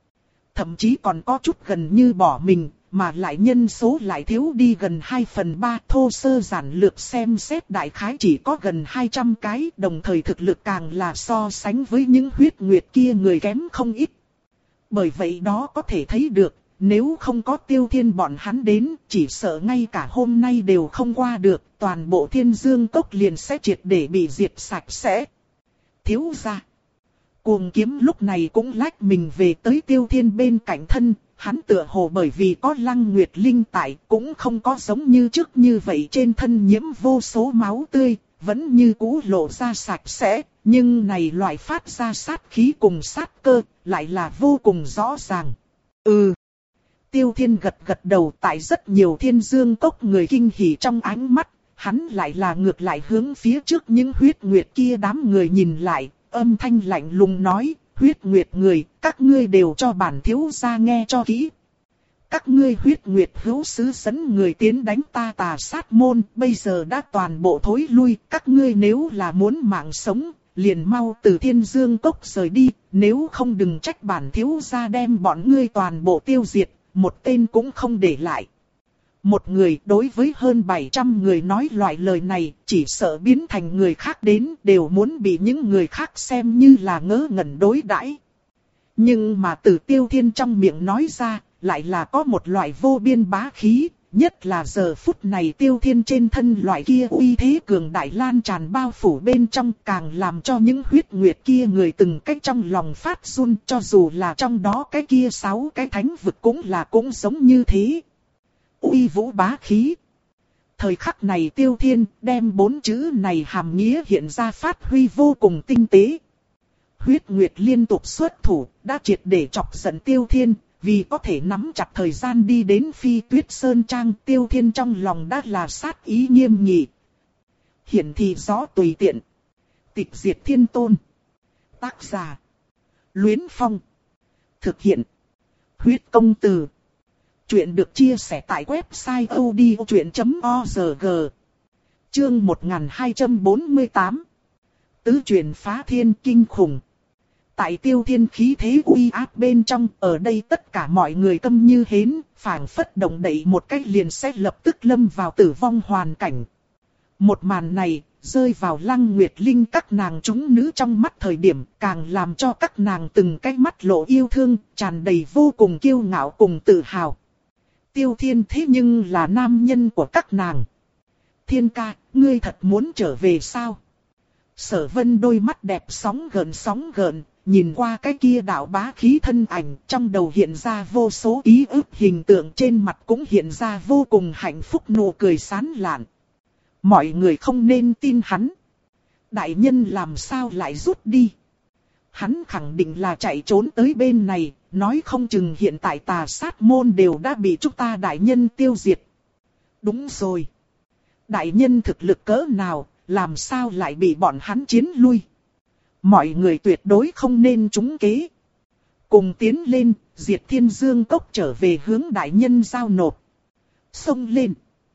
[SPEAKER 1] Thậm chí còn có chút gần như bỏ mình, mà lại nhân số lại thiếu đi gần hai phần ba, thô sơ giản lược xem xét đại khái chỉ có gần hai trăm cái, đồng thời thực lực càng là so sánh với những huyết nguyệt kia người kém không ít. Bởi vậy đó có thể thấy được, nếu không có Tiêu Thiên bọn hắn đến, chỉ sợ ngay cả hôm nay đều không qua được, toàn bộ Thiên Dương cốc liền sẽ triệt để bị diệt sạch sẽ. Thiếu gia. Cuồng Kiếm lúc này cũng lách mình về tới Tiêu Thiên bên cạnh thân, hắn tựa hồ bởi vì có Lăng Nguyệt Linh tại, cũng không có giống như trước như vậy trên thân nhiễm vô số máu tươi, vẫn như cũ lộ ra sạch sẽ, nhưng này loại phát ra sát khí cùng sát cơ, lại là vô cùng rõ ràng. Ừ. Tiêu Thiên gật gật đầu, tại rất nhiều Thiên Dương cốc người kinh hỉ trong ánh mắt, hắn lại là ngược lại hướng phía trước những huyết nguyệt kia đám người nhìn lại, âm thanh lạnh lùng nói: huyết nguyệt người, các ngươi đều cho bản thiếu gia nghe cho kỹ. Các ngươi huyết nguyệt hữu sứ dẫn người tiến đánh ta Tà Sát môn, bây giờ đã toàn bộ thối lui, các ngươi nếu là muốn mạng sống, liền mau từ Thiên Dương cốc rời đi, nếu không đừng trách bản thiếu gia đem bọn ngươi toàn bộ tiêu diệt, một tên cũng không để lại. Một người đối với hơn bảy trăm người nói loại lời này, chỉ sợ biến thành người khác đến đều muốn bị những người khác xem như là ngớ ngẩn đối đãi. Nhưng mà từ Tiêu Thiên trong miệng nói ra, lại là có một loại vô biên bá khí, nhất là giờ phút này Tiêu Thiên trên thân loại kia uy thế cường đại lan tràn bao phủ bên trong, càng làm cho những huyết nguyệt kia người từng cách trong lòng phát run, cho dù là trong đó cái kia sáu cái thánh vực cũng là cũng giống như thế. Uy vũ bá khí. Thời khắc này Tiêu Thiên đem bốn chữ này hàm nghĩa hiện ra phát huy vô cùng tinh tế. Huyết nguyệt liên tục xuất thủ, đã triệt để chọc giận Tiêu Thiên, vì có thể nắm chặt thời gian đi đến Phi Tuyết Sơn Trang, Tiêu Thiên trong lòng đã là sát ý nghiêm nghị. Hiển thị rõ tùy tiện. Tịch diệt thiên tôn. Tác giả: Luyến Phong. Thực hiện: Huyết công từ. Chuyện được chia sẻ tại website odchuyện chấm org. Chương một nghìn hai trăm bốn mươi tám. Tứ truyền phá thiên kinh khủng. Tại Tiêu Thiên khí thế uy áp bên trong, ở đây tất cả mọi người câm như hến, phảng phất động đậy một cách liền sẽ lập tức lâm vào tử vong hoàn cảnh. Một màn này, rơi vào Lăng Nguyệt Linh các nàng chúng nữ trong mắt thời điểm, càng làm cho các nàng từng cái mắt lộ yêu thương, tràn đầy vô cùng kiêu ngạo cùng tự hào. Tiêu Thiên thế nhưng là nam nhân của các nàng. Thiên ca, ngươi thật muốn trở về sao? Sở Vân đôi mắt đẹp sóng gợn sóng gợn, nhìn qua cái kia đạo bá khí thân ảnh, trong đầu hiện ra vô số ký ức hình tượng, trên mặt cũng hiện ra vô cùng hạnh phúc nụ cười sán lạn. Mọi người không nên tin hắn. Đại nhân làm sao lại rút đi? Hắn khẳng định là chạy trốn tới bên này, nói không chừng hiện tại Tà Sát môn đều đã bị chúng ta đại nhân tiêu diệt. Đúng rồi. Đại nhân thực lực cỡ nào, làm sao lại bị bọn hắn chiến lui? Mọi người tuyệt đối không nên trúng kế. Cùng tiến lên, diệt Thiên Dương Cốc trở về hướng đại nhân giao nộp. Xông lên.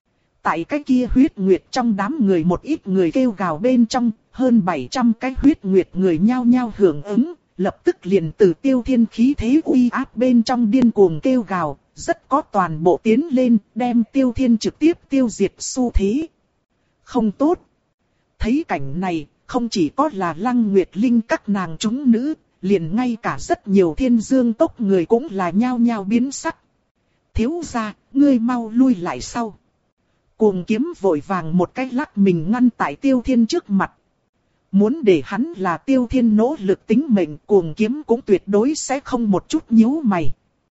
[SPEAKER 1] Tại cái kia huyết nguyệt trong đám người một ít người kêu gào bên trong, hơn bảy trăm cái huyết nguyệt người nhao nhao hưởng ứng, lập tức liền từ Tiêu Thiên khí thế uy áp bên trong điên cuồng kêu gào, rất có toàn bộ tiến lên, đem Tiêu Thiên trực tiếp tiêu diệt xu thế. Không tốt. Thấy cảnh này, không chỉ có là Lăng Nguyệt Linh các nàng chúng nữ, liền ngay cả rất nhiều Thiên Dương Tốc người cũng là nhao nhao biến sắc. Thiếu gia, ngươi mau lui lại sau. Cuồng Kiếm vội vàng một cái lắc mình ngăn tại Tiêu Thiên trước mặt. Muốn để hắn là Tiêu Thiên nỗ lực tính mệnh, Cuồng Kiếm cũng tuyệt đối sẽ không một chút nhíu mày.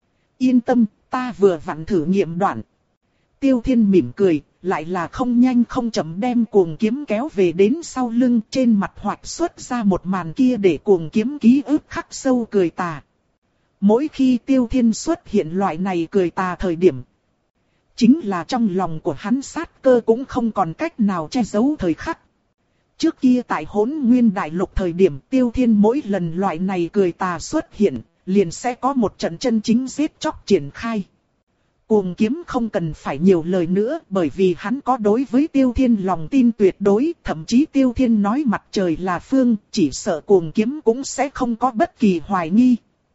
[SPEAKER 1] Yên tâm, ta vừa vặn thử nghiệm đoạn. Tiêu Thiên mỉm cười, lại là không nhanh không chậm đem Cuồng Kiếm kéo về đến sau lưng, trên mặt hoạch xuất ra một màn kia để Cuồng Kiếm ký ức khắc sâu cười tà. Mỗi khi Tiêu Thiên xuất hiện loại này cười tà thời điểm, chính là trong lòng của hắn sát cơ cũng không còn cách nào che giấu thời khắc. Trước kia tại Hỗn Nguyên Đại Lục thời điểm Tiêu Thiên mỗi lần loại này cười tà xuất hiện, liền sẽ có một trận chân chính giết chóc triển khai. Cuồng Kiếm không cần phải nhiều lời nữa, bởi vì hắn có đối với Tiêu Thiên lòng tin tuyệt đối, thậm chí Tiêu Thiên nói mặt trời là phương, chỉ sợ Cuồng Kiếm cũng sẽ không có bất kỳ hoài nghi.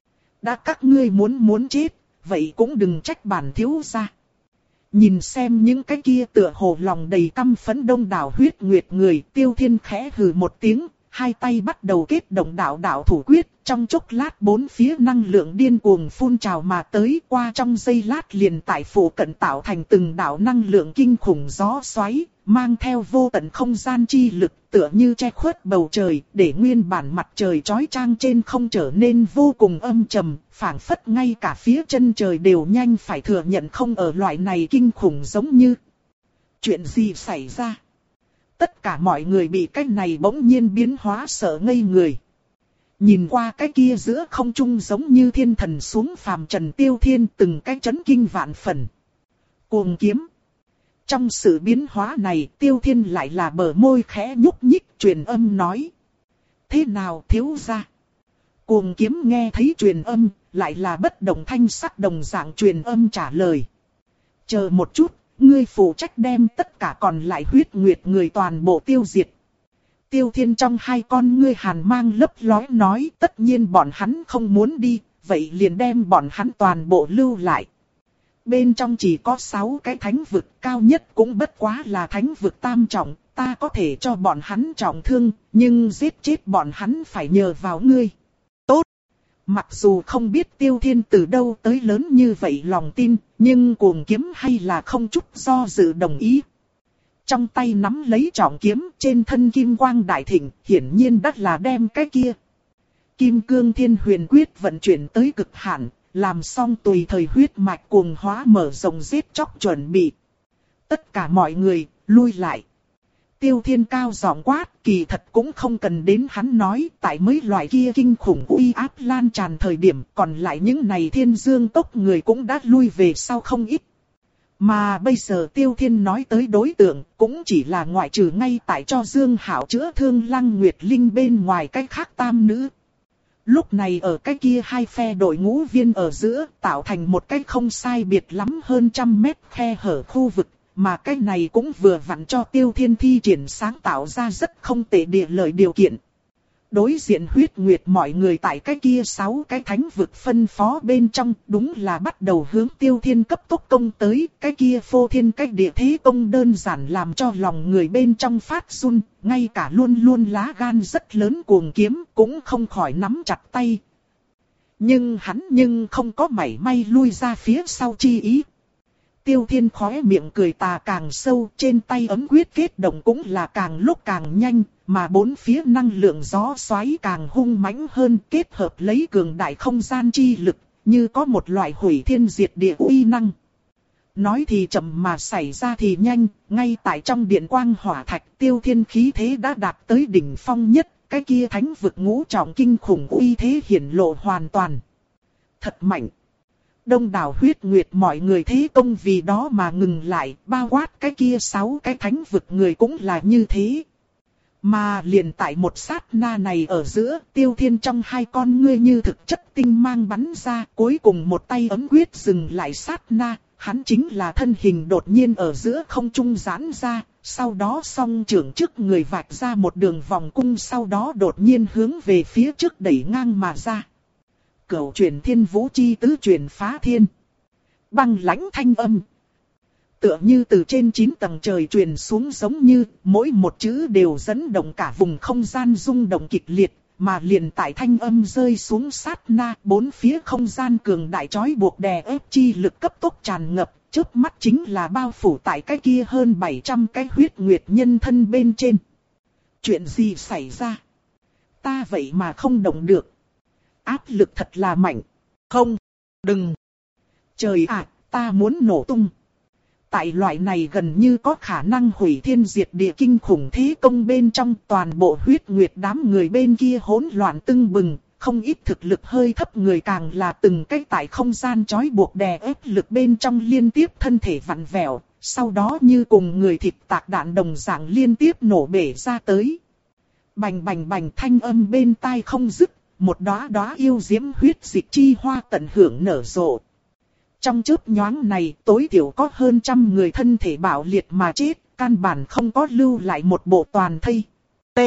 [SPEAKER 1] Đã các ngươi muốn muốn chết, vậy cũng đừng trách bản thiếu gia. Nhìn xem những cái kia tựa hồ lòng đầy căm phẫn đông đảo huyết nguyệt người, Tiêu Thiên khẽ hừ một tiếng, hai tay bắt đầu kết động đạo đạo thủ quyết, trong chốc lát bốn phía năng lượng điên cuồng phun trào mà tới, qua trong giây lát liền tại phủ cận tạo thành từng đạo năng lượng kinh khủng gió xoáy, mang theo vô tận không gian chi lực, tựa như che khuất bầu trời, để nguyên bản mặt trời chói chang trên không trở nên vô cùng âm trầm, phảng phất ngay cả phía chân trời đều nhanh phải thừa nhận không ở loại này kinh khủng giống như. Chuyện gì xảy ra? Tất cả mọi người bị cái này bỗng nhiên biến hóa sợ ngây người. Nhìn qua cái kia giữa không trung giống như thiên thần xuống phàm trần Tiêu Thiên, từng cái chấn kinh vạn phần. Cuồng Kiếm. Trong sự biến hóa này, Tiêu Thiên lại là bờ môi khẽ nhúc nhích, truyền âm nói. Thế nào thiếu gia? Cuồng Kiếm nghe thấy truyền âm, lại là bất động thanh sắc đồng dạng truyền âm trả lời. Chờ một chút, ngươi phụ trách đem tất cả còn lại huyết nguyệt người toàn bộ tiêu diệt. Tiêu Thiên trong hai con ngươi hàn mang lấp lóe nói, tất nhiên bọn hắn không muốn đi, vậy liền đem bọn hắn toàn bộ lưu lại. Bên trong chỉ có sáu cái thánh vực, cao nhất cũng bất quá là thánh vực tam trọng, ta có thể cho bọn hắn trọng thương, nhưng giết chết bọn hắn phải nhờ vào ngươi. Tốt! Mặc dù không biết Tiêu Thiên từ đâu tới lớn như vậy lòng tin, nhưng Cuồng Kiếm hay là không chút do dự đồng ý. Trong tay nắm lấy trọng kiếm, trên thân kim quang đại thịnh, hiển nhiên đắt là đem cái kia. Kim Cương Thiên Huyền Quyết vận chuyển tới cực hạn, làm xong tùy thời huyết mạch cuồng hóa mở rộng giết chóc chuẩn bị. Tất cả mọi người, lui lại. Tiêu Thiên cao giọng quát, kỳ thật cũng không cần đến hắn nói, tại mấy loại kia kinh khủng uy áp lan tràn thời điểm, còn lại những này Thiên Dương Tốc người cũng đã lui về sau không ít. Mà bây giờ Tiêu Thiên nói tới đối tượng, cũng chỉ là ngoại trừ ngay tại cho Dương Hạo chữa thương Lăng Nguyệt Linh bên ngoài cái khác tam nữ. Lúc này ở cái kia hai phe đội ngũ viên ở giữa, tạo thành một cái không sai biệt lắm hơn trăm mét khe hở khu vực, mà cái này cũng vừa vặn cho Tiêu Thiên thi triển sáng tạo ra rất không tệ địa lợi điều kiện. Đối diện huyết nguyệt mọi người tại cái kia sáu cái thánh vực phân phó bên trong, đúng là bắt đầu hướng Tiêu Thiên cấp tốc công tới. Cái kia phô thiên cách địa thế công đơn giản làm cho lòng người bên trong phát run, ngay cả luôn luôn lá gan rất lớn Cuồng Kiếm cũng không khỏi nắm chặt tay. Nhưng hắn nhưng không có mảy may lui ra phía sau chi ý. Tiêu Thiên khóe miệng cười tà càng sâu, trên tay ấm quyết kết động cũng là càng lúc càng nhanh, mà bốn phía năng lượng gió xoáy càng hung mãnh hơn, kết hợp lấy cường đại không gian chi lực, như có một loại hủy thiên diệt địa uy năng. Nói thì chậm mà xảy ra thì nhanh, ngay tại trong điện quang hỏa thạch, Tiêu Thiên khí thế đã đạt tới đỉnh phong nhất, cái kia thánh vực ngũ trọng kinh khủng uy thế hiển lộ hoàn toàn. Thật mạnh. Đông đảo huyết nguyệt mọi người thế công vì đó mà ngừng lại, bao quát cái kia sáu cái thánh vực người cũng là như thế. Mà liền tại một sát na này ở giữa, Tiêu Thiên trong hai con ngươi như thực chất tinh mang bắn ra, cuối cùng một tay ấm quyết dừng lại sát na, hắn chính là thân hình đột nhiên ở giữa không trung giãn ra, sau đó song trưởng trước người vạch ra một đường vòng cung, sau đó đột nhiên hướng về phía trước đẩy ngang mà ra. Cửu chuyển thiên vũ chi tứ chuyển phá thiên. Băng lãnh thanh âm. Tựa như từ trên chín tầng trời truyền xuống, giống như mỗi một chữ đều dẫn động cả vùng không gian rung động kịch liệt. Mà liền tại thanh âm rơi xuống sát na, bốn phía không gian cường đại chói buộc đè ép chi lực cấp tốc tràn ngập. Chớp mắt chính là bao phủ tại cái kia hơn bảy trăm cái huyết nguyệt nhân thân bên trên. Chuyện gì xảy ra? Ta vậy mà không động được. Áp lực thật là mạnh. Không, đừng. Trời ạ, ta muốn nổ tung. Tại loại này gần như có khả năng hủy thiên diệt địa kinh khủng thế công bên trong, toàn bộ huyết nguyệt đám người bên kia hỗn loạn tưng bừng, không ít thực lực hơi thấp người càng là từng cái tại không gian chói buộc đè ép lực bên trong liên tiếp thân thể vặn vẹo, sau đó như cùng người thịt tạc đạn đồng dạng liên tiếp nổ bể ra tới. Bành bành bành thanh âm bên tai không dứt. Một đóa đóa yêu diễm huyết dịch chi hoa tận hưởng nở rộ. Trong chớp nhoáng này, tối thiểu có hơn trăm người thân thể bạo liệt mà chết, căn bản không có lưu lại một bộ toàn thây. T.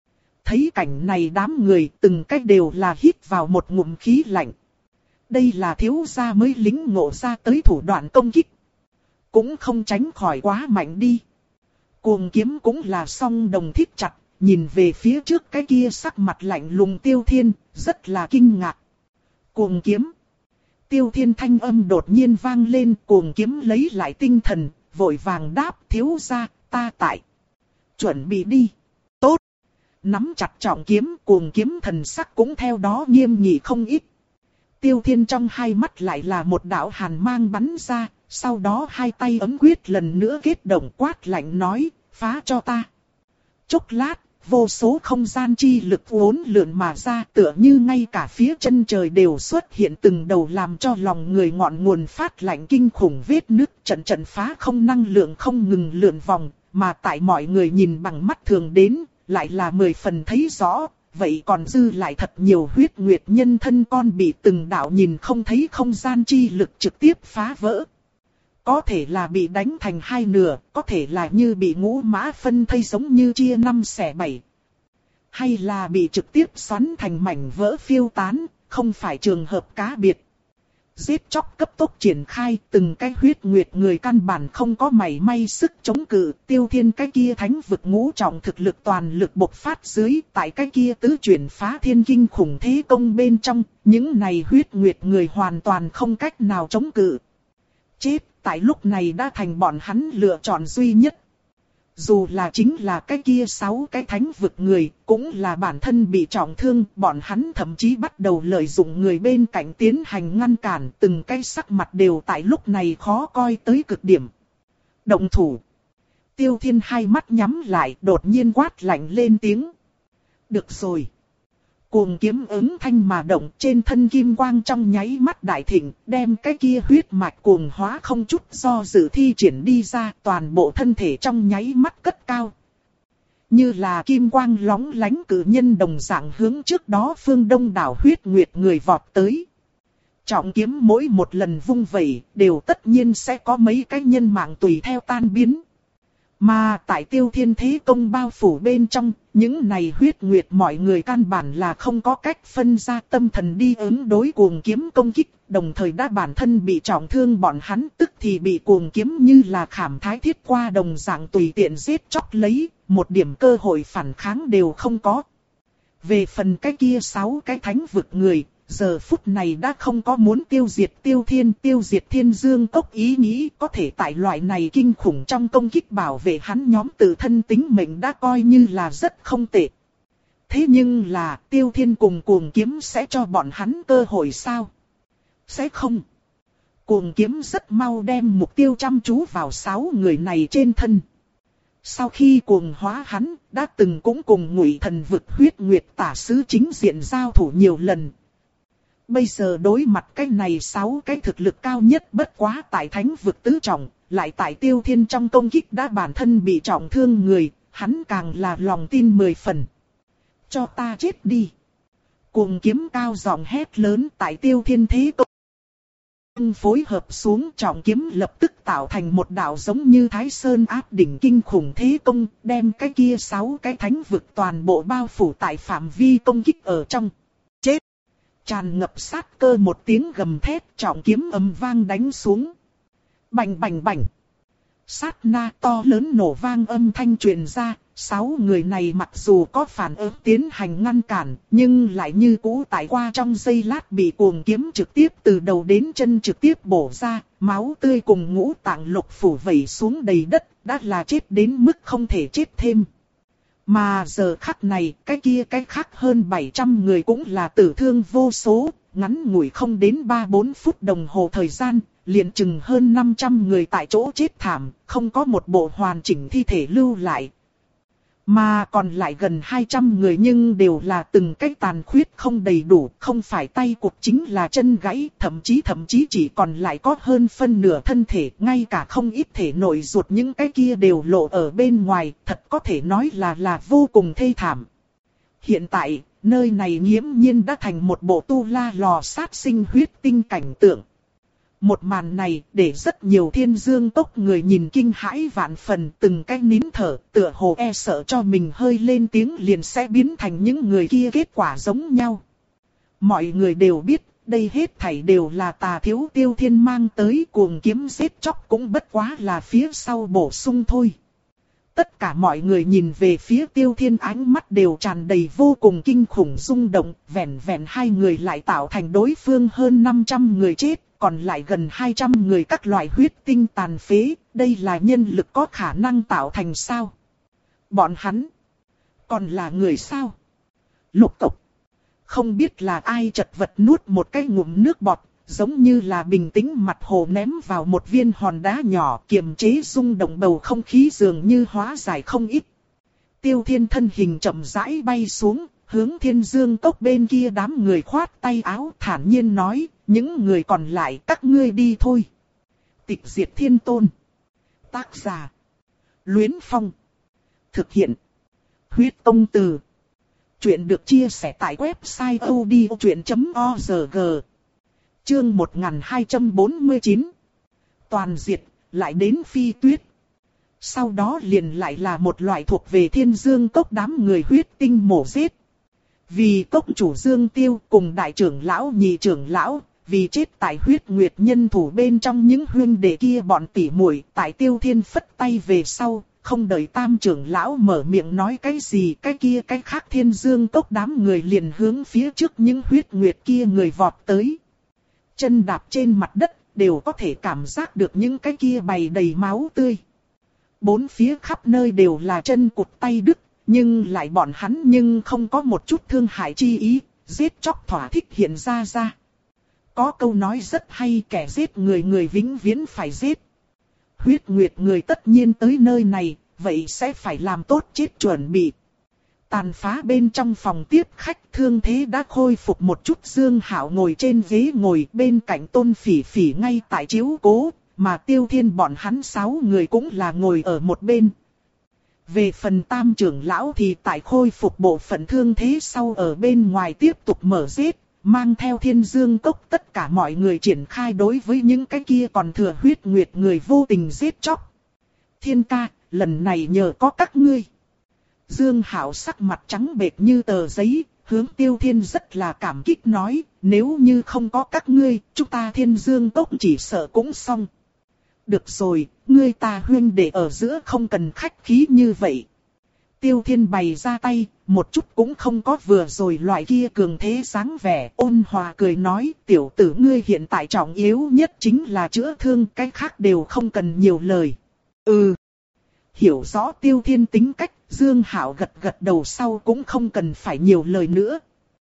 [SPEAKER 1] Thấy cảnh này đám người từng cách đều là hít vào một ngụm khí lạnh. Đây là thiếu gia mới lính ngộ ra tới thủ đoạn công kích. Cũng không tránh khỏi quá mạnh đi. Cuồng Kiếm cũng là song đồng thiết chặt. Nhìn về phía trước cái kia sắc mặt lạnh lùng Tiêu Thiên, rất là kinh ngạc. Cuồng Kiếm. Tiêu Thiên thanh âm đột nhiên vang lên, Cuồng Kiếm lấy lại tinh thần, vội vàng đáp, thiếu gia, ta tại. Chuẩn bị đi. Tốt. Nắm chặt trọng kiếm, Cuồng Kiếm thần sắc cũng theo đó nghiêm nghị không ít. Tiêu Thiên trong hai mắt lại là một đạo hàn mang bắn ra, sau đó hai tay ấm quyết lần nữa kết động, quát lạnh nói, phá cho ta. Chốc lát, vô số không gian chi lực uốn lượn mà ra, tựa như ngay cả phía chân trời đều xuất hiện từng đầu làm cho lòng người ngọn nguồn phát lạnh kinh khủng vết nứt, trận trận phá không năng lượng không ngừng lượn vòng, mà tại mọi người nhìn bằng mắt thường đến, lại là mười phần thấy rõ, vậy còn dư lại thật nhiều huyết nguyệt nhân thân con bị từng đạo nhìn không thấy không gian chi lực trực tiếp phá vỡ. Có thể là bị đánh thành hai nửa, có thể là như bị ngũ mã phân thây giống như chia năm xẻ bảy. Hay là bị trực tiếp xoắn thành mảnh vỡ phiêu tán, không phải trường hợp cá biệt. Giết chóc cấp tốc triển khai, từng cái huyết nguyệt người căn bản không có mảy may sức chống cự. Tiêu Thiên cái kia thánh vực ngũ trọng thực lực toàn lực bộc phát dưới, tại cái kia tứ chuyển phá thiên kinh khủng thế công bên trong, những này huyết nguyệt người hoàn toàn không cách nào chống cự. Chết, tại lúc này đã thành bọn hắn lựa chọn duy nhất. Dù là chính là cái kia sáu cái thánh vực người, cũng là bản thân bị trọng thương, bọn hắn thậm chí bắt đầu lợi dụng người bên cạnh tiến hành ngăn cản, từng cái sắc mặt đều tại lúc này khó coi tới cực điểm. Động thủ. Tiêu Thiên hai mắt nhắm lại, đột nhiên quát lạnh lên tiếng. Được rồi. Cuồng kiếm ứng thanh mà động, trên thân kim quang trong nháy mắt đại thịnh, đem cái kia huyết mạch cuồng hóa không chút do dự thi triển đi ra, toàn bộ thân thể trong nháy mắt cất cao. Như là kim quang lóng lánh cử nhân đồng dạng hướng trước đó phương đông đảo huyết nguyệt người vọt tới. Trọng kiếm mỗi một lần vung vẩy, đều tất nhiên sẽ có mấy cái nhân mạng tùy theo tan biến. Mà tại Tiêu Thiên thế công bao phủ bên trong, những này huyết nguyệt mọi người căn bản là không có cách phân ra tâm thần đi ứng đối cuồng kiếm công kích, đồng thời đã bản thân bị trọng thương, bọn hắn tức thì bị cuồng kiếm như là khảm thái thiết qua đồng dạng tùy tiện giết chóc lấy, một điểm cơ hội phản kháng đều không có. Về phần cái kia sáu cái thánh vực người, giờ phút này đã không có muốn tiêu diệt Tiêu Thiên, tiêu diệt Thiên Dương Cốc ý nghĩ, có thể tại loại này kinh khủng trong công kích bảo vệ hắn nhóm tự thân tính mệnh đã coi như là rất không tệ. Thế nhưng là Tiêu Thiên cùng cuồng kiếm sẽ cho bọn hắn cơ hội sao? Sẽ không. Cuồng kiếm rất mau đem mục tiêu chăm chú vào sáu người này trên thân. Sau khi cuồng hóa hắn, đã từng cũng cùng Ngụy Thần vực huyết nguyệt tả sứ chính diện giao thủ nhiều lần. Bây giờ đối mặt cái này sáu cái thực lực cao nhất bất quá tại thánh vực tứ trọng, lại tại Tiêu Thiên trong công kích đã bản thân bị trọng thương người, hắn càng là lòng tin mười phần. Cho ta chết đi. Cuồng kiếm cao giọng hét lớn tại Tiêu Thiên thế công. Phối hợp xuống trọng kiếm lập tức tạo thành một đạo giống như Thái Sơn áp đỉnh kinh khủng thế công, đem cái kia sáu cái thánh vực toàn bộ bao phủ tại phạm vi công kích ở trong. Chết! Tràn ngập sát cơ một tiếng gầm thét, trọng kiếm ầm vang đánh xuống. Bành bành bành! Sát na to lớn nổ vang âm thanh truyền ra. Sáu người này mặc dù có phản ứng tiến hành ngăn cản, nhưng lại như cũ tại qua trong giây lát bị cuồng kiếm trực tiếp từ đầu đến chân trực tiếp bổ ra, máu tươi cùng ngũ tạng lục phủ vẩy xuống đầy đất, đã là chết đến mức không thể chết thêm. Mà giờ khắc này, cái kia cái khác hơn bảy trăm người cũng là tử thương vô số, ngắn ngủi không đến ba bốn phút đồng hồ thời gian, liền chừng hơn năm trăm người tại chỗ chết thảm, không có một bộ hoàn chỉnh thi thể lưu lại. Mà còn lại gần hai trăm người nhưng đều là từng cái tàn khuyết không đầy đủ, không phải tay cụt chính là chân gãy, thậm chí thậm chí chỉ còn lại có hơn phân nửa thân thể, ngay cả không ít thể nội ruột những cái kia đều lộ ở bên ngoài, thật có thể nói là là vô cùng thê thảm. Hiện tại, nơi này nghiễm nhiên đã thành một bộ tu la lò sát sinh huyết tinh cảnh tượng. Một màn này để rất nhiều Thiên Dương Cốc người nhìn kinh hãi vạn phần, từng cái nín thở, tựa hồ e sợ cho mình hơi lên tiếng liền sẽ biến thành những người kia kết quả giống nhau. Mọi người đều biết, đây hết thảy đều là Tà Thiếu Tiêu Thiên mang tới, cuồng kiếm giết chóc cũng bất quá là phía sau bổ sung thôi. Tất cả mọi người nhìn về phía Tiêu Thiên, ánh mắt đều tràn đầy vô cùng kinh khủng rung động, vẹn vẹn hai người lại tạo thành đối phương hơn năm trăm người chết, còn lại gần hai trăm người các loại huyết tinh tàn phế, đây là nhân lực có khả năng tạo thành sao? Bọn hắn còn là người sao? Lục tộc. Không biết là ai chật vật nuốt một cái ngụm nước bọt, giống như là bình tĩnh mặt hồ ném vào một viên hòn đá nhỏ, kiềm chế rung động bầu không khí dường như hóa giải không ít. Tiêu Thiên thân hình chậm rãi bay xuống, hướng Thiên Dương Cốc bên kia đám người khoát tay áo thản nhiên nói, những người còn lại các ngươi đi thôi. Tịch diệt thiên tôn. Tác giả. Luyến Phong. Thực hiện. Huyết Tông Từ. Chuyện được chia sẻ tại website odchuyện chấm org. Chương một nghìn hai trăm bốn mươi chín. Toàn diệt, lại đến Phi Tuyết. Sau đó liền lại là một loại thuộc về Thiên Dương Cốc đám người huyết tinh mổ giết. Vì cốc chủ Dương Tiêu cùng đại trưởng lão nhị trưởng lão, vì chết tại huyết nguyệt nhân thủ bên trong những huynh đệ kia bọn tỉ muội, tại Tiêu Thiên phất tay về sau, không đợi tam trưởng lão mở miệng nói cái gì, cái kia cái khác Thiên Dương Cốc đám người liền hướng phía trước những huyết nguyệt kia người vọt tới. Chân đạp trên mặt đất, đều có thể cảm giác được những cái kia bày đầy máu tươi. Bốn phía khắp nơi đều là chân cụt tay đứt, nhưng lại bọn hắn nhưng không có một chút thương hại chi ý, giết chóc thỏa thích hiện ra ra. Có câu nói rất hay, kẻ giết người người vĩnh viễn phải giết. Huyết nguyệt người tất nhiên tới nơi này, vậy sẽ phải làm tốt chết chuẩn bị. Tàn phá bên trong phòng tiếp khách, thương thế đã khôi phục một chút. Dương Hạo ngồi trên ghế ngồi, bên cạnh Tôn Phỉ Phỉ ngay tại chiếu cố, mà Tiêu Thiên bọn hắn sáu người cũng là ngồi ở một bên. Về phần tam trưởng lão thì tại khôi phục bộ phận thương thế sau ở bên ngoài tiếp tục mở giết, mang theo Thiên Dương Cốc tất cả mọi người triển khai đối với những cái kia còn thừa huyết nguyệt người vô tình giết chóc. Thiên ca, lần này nhờ có các ngươi. Dương Hạo sắc mặt trắng bệch như tờ giấy, hướng Tiêu Thiên rất là cảm kích nói, nếu như không có các ngươi, chúng ta Thiên Dương Tốc chỉ sợ cũng xong. Được rồi, ngươi ta huynh đệ ở giữa không cần khách khí như vậy. Tiêu Thiên bày ra tay, một chút cũng không có vừa rồi loại kia cường thế dáng vẻ, ôn hòa cười nói, tiểu tử ngươi hiện tại trọng yếu nhất chính là chữa thương, cái khác đều không cần nhiều lời. Ừ. Hiểu rõ Tiêu Thiên tính cách, Dương Hạo gật gật đầu sau cũng không cần phải nhiều lời nữa.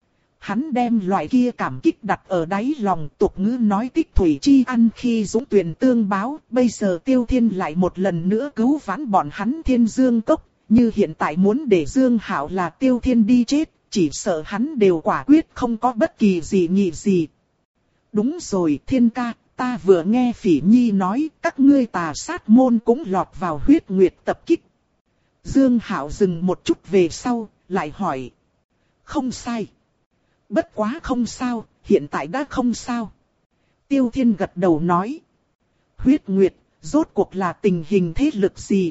[SPEAKER 1] Hắn đem loại kia cảm kích đặt ở đáy lòng, tục ngữ nói tích thủy chi ăn khi dũng tuyển tương báo, bây giờ Tiêu Thiên lại một lần nữa cứu vãn bọn hắn Thiên Dương Cốc, như hiện tại muốn để Dương Hạo là Tiêu Thiên đi chết, chỉ sợ hắn đều quả quyết không có bất kỳ gì nghị gì. Đúng rồi Thiên ca, ta vừa nghe Phỉ Nhi nói các ngươi Tà Sát môn cũng lọt vào huyết nguyệt tập kích. Dương Hạo dừng một chút về sau, lại hỏi. Không sai. Bất quá không sao, hiện tại đã không sao. Tiêu Thiên gật đầu nói. Huyết nguyệt, rốt cuộc là tình hình thế lực gì?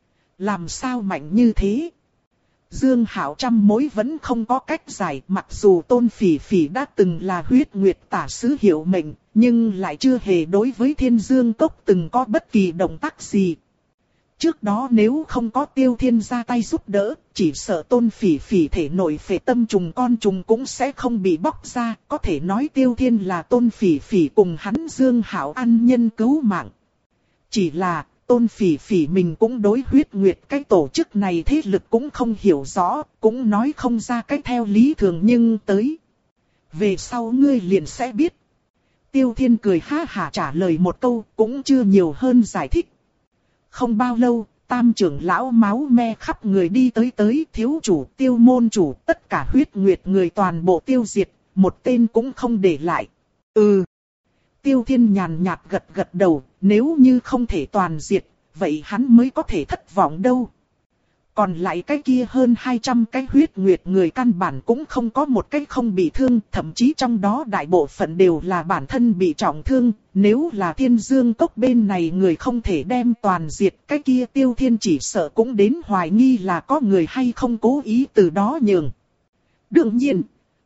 [SPEAKER 1] Làm sao mạnh như thế? Dương Hạo trăm mối vẫn không có cách giải, mặc dù Tôn Phỉ Phỉ đã từng là huyết nguyệt tả sứ hiệu mệnh, nhưng lại chưa hề đối với Thiên Dương Cốc từng có bất kỳ động tác gì. Trước đó nếu không có Tiêu Thiên ra tay giúp đỡ, chỉ sợ Tôn Phỉ Phỉ thể nội phệ tâm trùng con trùng cũng sẽ không bị bóc ra, có thể nói Tiêu Thiên là Tôn Phỉ Phỉ cùng hắn Dương Hạo ăn nhân cứu mạng. Chỉ là Tôn Phỉ Phỉ mình cũng đối huyết nguyệt cái tổ chức này thế lực cũng không hiểu rõ, cũng nói không ra cái theo lý thường nhưng tới. Về sau ngươi liền sẽ biết. Tiêu Thiên cười ha hả trả lời một câu, cũng chưa nhiều hơn giải thích. Không bao lâu, tam trưởng lão máu me khắp người đi tới tới, thiếu chủ, tiêu môn chủ, tất cả huyết nguyệt người toàn bộ tiêu diệt, một tên cũng không để lại. Ừ. Tiêu Thiên nhàn nhạt gật gật đầu, nếu như không thể toàn diệt, vậy hắn mới có thể thất vọng đâu. Còn lại cái kia hơn hai trăm cái huyết nguyệt người căn bản cũng không có một cái không bị thương, thậm chí trong đó đại bộ phận đều là bản thân bị trọng thương. Nếu là Thiên Dương Cốc bên này người không thể đem toàn diệt, cái kia Tiêu Thiên chỉ sợ cũng đến hoài nghi là có người hay không cố ý từ đó nhường. Đương nhiên,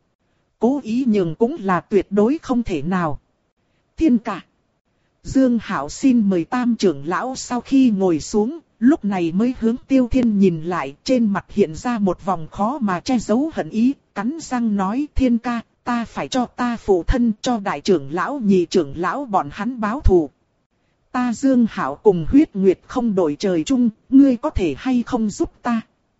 [SPEAKER 1] cố ý nhường cũng là tuyệt đối không thể nào. Thiên ca. Dương Hạo xin mời tam trưởng lão sau khi ngồi xuống, lúc này mới hướng Tiêu Thiên nhìn lại, trên mặt hiện ra một vòng khó mà che giấu hận ý, cắn răng nói Thiên ca, ta phải cho ta phụ thân, cho đại trưởng lão nhị trưởng lão bọn hắn báo thù. Ta Dương Hạo cùng huyết nguyệt không đổi trời chung, ngươi có thể hay không giúp ta?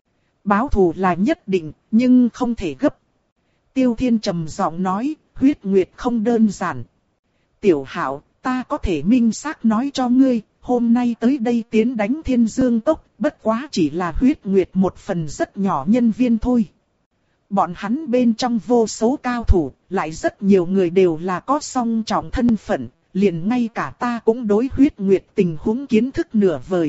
[SPEAKER 1] Báo thù là nhất định, nhưng không thể gấp. Tiêu Thiên trầm giọng nói, huyết nguyệt không đơn giản. Tiểu Hạo, ta có thể minh xác nói cho ngươi, hôm nay tới đây tiến đánh Thiên Dương Cốc, bất quá chỉ là huyết nguyệt một phần rất nhỏ nhân viên thôi. Bọn hắn bên trong vô số cao thủ, lại rất nhiều người đều là có song trọng thân phận, liền ngay cả ta cũng đối huyết nguyệt tình huống kiến thức nửa vời.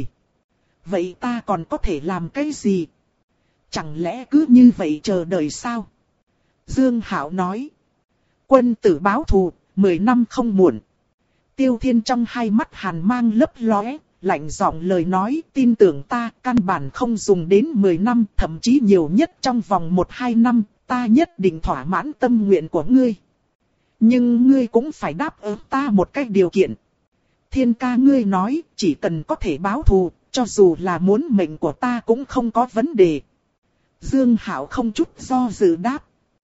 [SPEAKER 1] Vậy ta còn có thể làm cái gì? Chẳng lẽ cứ như vậy chờ đợi sao? Dương Hạo nói. Quân tử báo thù, mười năm không muộn. Tiêu Thiên trong hai mắt hàn mang lấp lóe, lạnh giọng lời nói, tin tưởng ta, căn bản không dùng đến mười năm, thậm chí nhiều nhất trong vòng một hai năm, ta nhất định thỏa mãn tâm nguyện của ngươi. Nhưng ngươi cũng phải đáp ứng ta một cái điều kiện. Thiên ca ngươi nói, chỉ cần có thể báo thù, cho dù là muốn mệnh của ta cũng không có vấn đề. Dương Hạo không chút do dự đáp.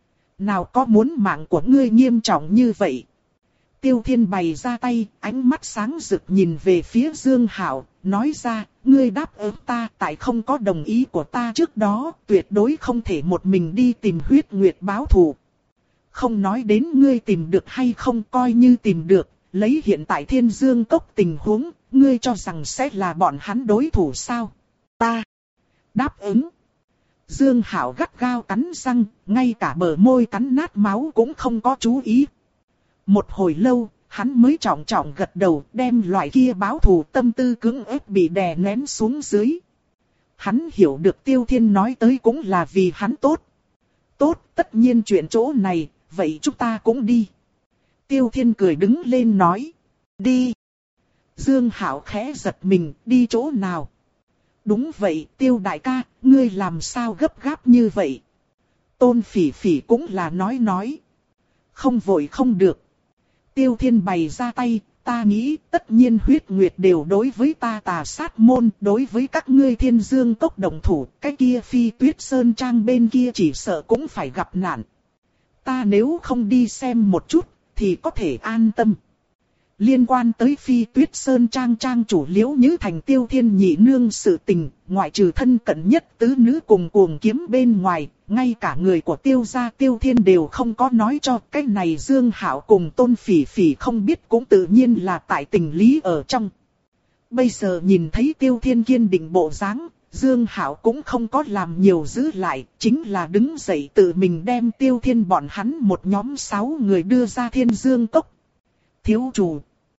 [SPEAKER 1] Nào có muốn mạng của ngươi nghiêm trọng như vậy? Tiêu Thiên bày ra tay, ánh mắt sáng rực nhìn về phía Dương Hạo, nói ra, ngươi đáp ứng ta, tại không có đồng ý của ta trước đó, tuyệt đối không thể một mình đi tìm huyết nguyệt báo thù. Không nói đến ngươi tìm được hay không, coi như tìm được, lấy hiện tại Thiên Dương Cốc tình huống, ngươi cho rằng sẽ là bọn hắn đối thủ sao? Ta đáp ứng. Dương Hạo gắt gao cắn răng, ngay cả bờ môi cắn nát máu cũng không có chú ý. Một hồi lâu, hắn mới trọng trọng gật đầu, đem loại kia báo thù tâm tư cưỡng ép bị đè nén xuống dưới. Hắn hiểu được Tiêu Thiên nói tới cũng là vì hắn tốt. Tốt, tất nhiên chuyện chỗ này, vậy chúng ta cũng đi. Tiêu Thiên cười đứng lên nói. Đi. Dương Hạo khẽ giật mình, đi chỗ nào? Đúng vậy, Tiêu đại ca, ngươi làm sao gấp gáp như vậy? Tôn Phỉ Phỉ cũng là nói nói. Không vội không được. Tiêu Thiên bày ra tay, ta nghĩ tất nhiên huyết nguyệt đều đối với ta tà sát môn, đối với các ngươi Thiên Dương Cốc đồng thủ, cái kia Phi Tuyết Sơn Trang bên kia chỉ sợ cũng phải gặp nạn. Ta nếu không đi xem một chút, thì có thể an tâm. Liên quan tới Phi Tuyết Sơn Trang Trang chủ Liễu Như Thành Tiêu Thiên nhị nương sự tình, ngoại trừ thân cận nhất tứ nữ cùng cuồng kiếm bên ngoài, ngay cả người của Tiêu gia Tiêu Thiên đều không có nói cho. Cái này Dương Hạo cùng Tôn Phỉ Phỉ không biết cũng tự nhiên là tại tình lý ở trong. Bây giờ nhìn thấy Tiêu Thiên kiên định bộ dáng, Dương Hạo cũng không có làm nhiều giữ lại, chính là đứng dậy tự mình đem Tiêu Thiên bọn hắn một nhóm sáu người đưa ra Thiên Dương Cốc. Thiếu chủ.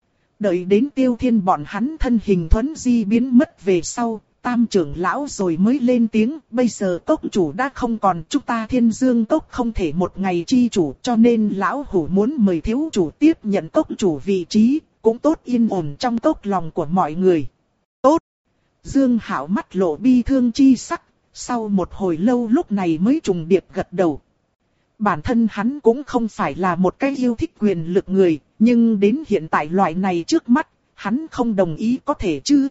[SPEAKER 1] Đợi đến Tiêu Thiên bọn hắn thân hình thuấn di biến mất về sau, Tam trưởng lão rồi mới lên tiếng, bây giờ cốc chủ đã không còn, chúng ta Thiên Dương Cốc không thể một ngày chi chủ, cho nên lão hủ muốn mời thiếu chủ tiếp nhận cốc chủ vị trí, cũng tốt yên ổn trong cốc lòng của mọi người. Tốt. Dương Hạo mắt lộ bi thương chi sắc, sau một hồi lâu lúc này mới trùng điệp gật đầu. Bản thân hắn cũng không phải là một cái yêu thích quyền lực người, nhưng đến hiện tại loại này trước mắt, hắn không đồng ý có thể chứ.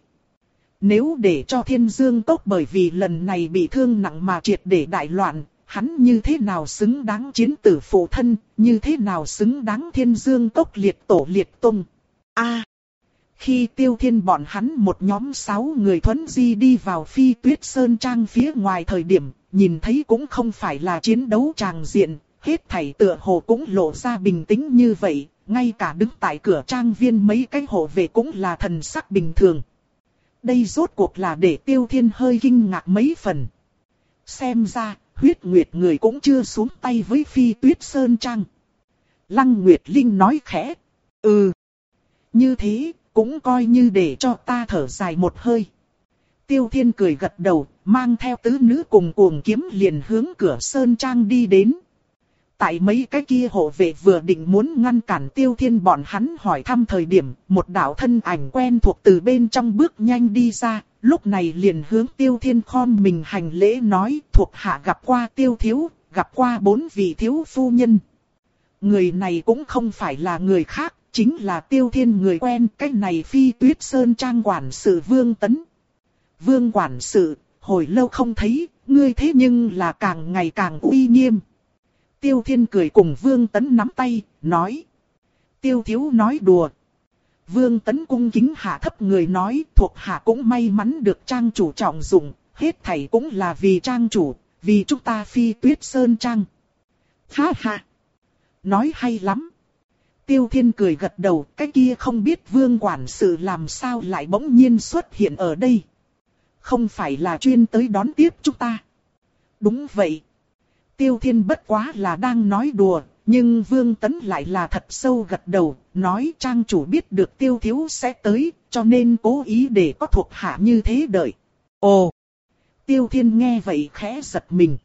[SPEAKER 1] Nếu để cho Thiên Dương Cốc bởi vì lần này bị thương nặng mà triệt để đại loạn, hắn như thế nào xứng đáng chiến tử phụ thân, như thế nào xứng đáng Thiên Dương Cốc liệt tổ liệt tung. A. Khi Tiêu Thiên bọn hắn một nhóm sáu người thuấn di đi vào Phi Tuyết Sơn Trang phía ngoài thời điểm, nhìn thấy cũng không phải là chiến đấu tràng diện, hết thảy tựa hồ cũng lộ ra bình tĩnh như vậy, ngay cả đứng tại cửa trang viên mấy cái hộ vệ cũng là thần sắc bình thường. Đây rốt cuộc là để Tiêu Thiên hơi kinh ngạc mấy phần. Xem ra, huyết nguyệt người cũng chưa xuống tay với Phi Tuyết Sơn Trang. Lăng Nguyệt Linh nói khẽ. Ừ. Như thế, cũng coi như để cho ta thở dài một hơi. Tiêu Thiên cười gật đầu, mang theo tứ nữ cùng cuồng kiếm liền hướng cửa Sơn Trang đi đến. Tại mấy cái kia hộ vệ vừa định muốn ngăn cản Tiêu Thiên bọn hắn hỏi thăm thời điểm, một đạo thân ảnh quen thuộc từ bên trong bước nhanh đi ra, lúc này liền hướng Tiêu Thiên khom mình hành lễ nói, thuộc hạ gặp qua Tiêu thiếu, gặp qua bốn vị thiếu phu nhân. Người này cũng không phải là người khác, chính là Tiêu Thiên người quen, cái này Phi Tuyết Sơn Trang quản sự Vương Tấn. Vương quản sự, hồi lâu không thấy, ngươi thế nhưng là càng ngày càng uy nghiêm. Tiêu Thiên cười cùng Vương Tấn nắm tay, nói. Tiêu thiếu nói đùa. Vương Tấn cung kính hạ thấp người nói, thuộc hạ cũng may mắn được trang chủ trọng dụng, hết thảy cũng là vì trang chủ, vì chúng ta Phi Tuyết Sơn Trang. Ha ha. Nói hay lắm. Tiêu Thiên cười gật đầu, cái kia không biết Vương quản sự làm sao lại bỗng nhiên xuất hiện ở đây. Không phải là chuyên tới đón tiếp chúng ta. Đúng vậy. Tiêu Thiên bất quá là đang nói đùa, nhưng Vương Tấn lại là thật sâu gật đầu, nói trang chủ biết được Tiêu thiếu sẽ tới, cho nên cố ý để có thuộc hạ như thế đợi. Ồ! Tiêu Thiên nghe vậy khẽ giật mình.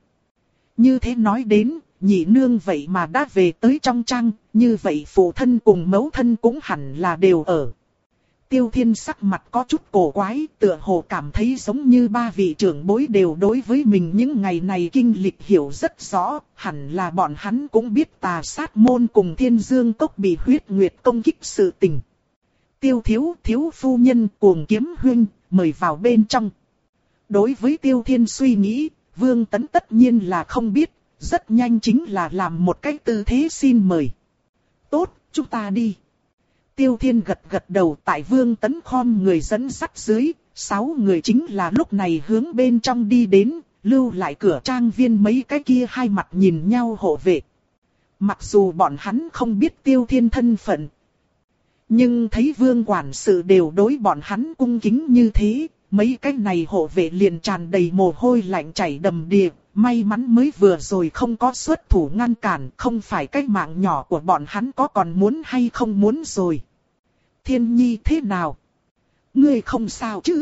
[SPEAKER 1] Như thế nói đến, nhị nương vậy mà đã về tới trong trang, như vậy phụ thân cùng mẫu thân cũng hẳn là đều ở. Tiêu Thiên sắc mặt có chút cổ quái, tựa hồ cảm thấy giống như ba vị trưởng bối đều đối với mình những ngày này kinh lịch hiểu rất rõ, hẳn là bọn hắn cũng biết tà sát môn cùng Thiên Dương Cốc bị huyết nguyệt công kích sự tình. Tiêu thiếu, thiếu phu nhân, cuồng kiếm huynh, mời vào bên trong. Đối với Tiêu Thiên suy nghĩ, Vương Tấn tất nhiên là không biết, rất nhanh chính là làm một cái tư thế xin mời. Tốt, chúng ta đi. Tiêu Thiên gật gật đầu, tại Vương Tấn khom người dẫn dắt dưới, sáu người chính là lúc này hướng bên trong đi đến, lưu lại cửa trang viên mấy cái kia hai mặt nhìn nhau hộ vệ. Mặc dù bọn hắn không biết Tiêu Thiên thân phận, nhưng thấy Vương quản sự đều đối bọn hắn cung kính như thế, mấy cái này hộ vệ liền tràn đầy mồ hôi lạnh chảy đầm đìa. May mắn mới vừa rồi không có xuất thủ ngăn cản, không phải cái mạng nhỏ của bọn hắn có còn muốn hay không muốn rồi. Thiên Nhi thế nào? Ngươi không sao chứ?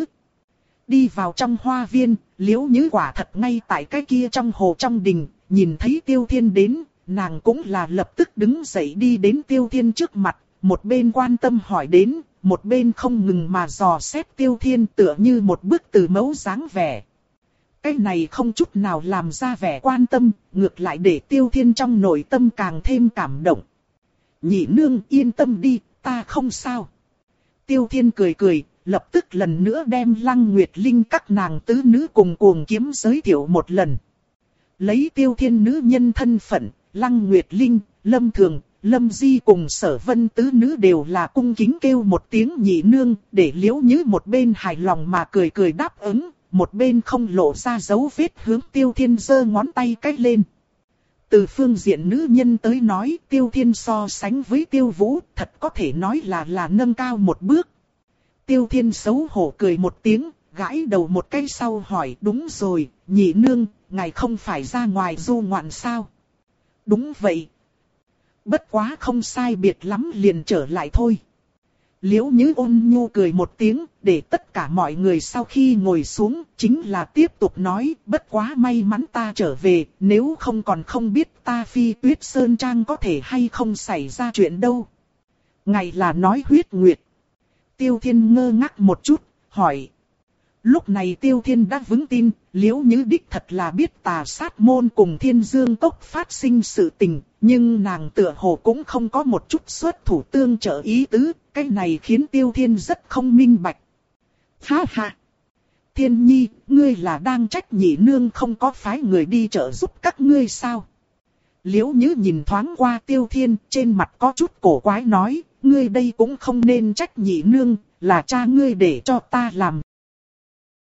[SPEAKER 1] Đi vào trong hoa viên, Liễu Như quả thật ngay tại cái kia trong hồ trong đình, nhìn thấy Tiêu Thiên đến, nàng cũng là lập tức đứng dậy đi đến Tiêu Thiên trước mặt, một bên quan tâm hỏi đến, một bên không ngừng mà dò xét Tiêu Thiên tựa như một bức từ mẫu dáng vẻ. Cái này không chút nào làm ra vẻ quan tâm, ngược lại để Tiêu Thiên trong nội tâm càng thêm cảm động. Nhị nương yên tâm đi, ta không sao. Tiêu Thiên cười cười, lập tức lần nữa đem Lăng Nguyệt Linh các nàng tứ nữ cùng cuồng kiếm giới thiệu một lần. Lấy Tiêu Thiên nữ nhân thân phận, Lăng Nguyệt Linh, Lâm Thường, Lâm Di cùng Sở Vân tứ nữ đều là cung kính kêu một tiếng nhị nương, để Liễu Nhứ một bên hài lòng mà cười cười đáp ứng, một bên không lộ ra dấu vết hướng Tiêu Thiên giơ ngón tay cách lên. Từ phương diện nữ nhân tới nói, Tiêu Thiên so sánh với Tiêu Vũ, thật có thể nói là là nâng cao một bước. Tiêu Thiên xấu hổ cười một tiếng, gãi đầu một cái sau hỏi, đúng rồi, nhị nương, ngài không phải ra ngoài du ngoạn sao? Đúng vậy. Bất quá không sai biệt lắm liền trở lại thôi. Liễu Nhứ ôn nhu cười một tiếng, để tất cả mọi người sau khi ngồi xuống, chính là tiếp tục nói, bất quá may mắn ta trở về, nếu không còn không biết ta Phi Tuyết Sơn Trang có thể hay không xảy ra chuyện đâu. Ngài là nói huyết nguyệt. Tiêu Thiên ngơ ngác một chút, hỏi. Lúc này Tiêu Thiên đã vững tin, Liễu Nhứ đích thật là biết Tà Sát Môn cùng Thiên Dương Cốc phát sinh sự tình, nhưng nàng tựa hồ cũng không có một chút xuất thủ tương trợ ý tứ, cái này khiến Tiêu Thiên rất không minh bạch. Ha ha! Thiên Nhi, ngươi là đang trách nhị nương không có phái người đi trợ giúp các ngươi sao? Liễu Nhứ nhìn thoáng qua Tiêu Thiên, trên mặt có chút cổ quái nói, ngươi đây cũng không nên trách nhị nương, là cha ngươi để cho ta làm.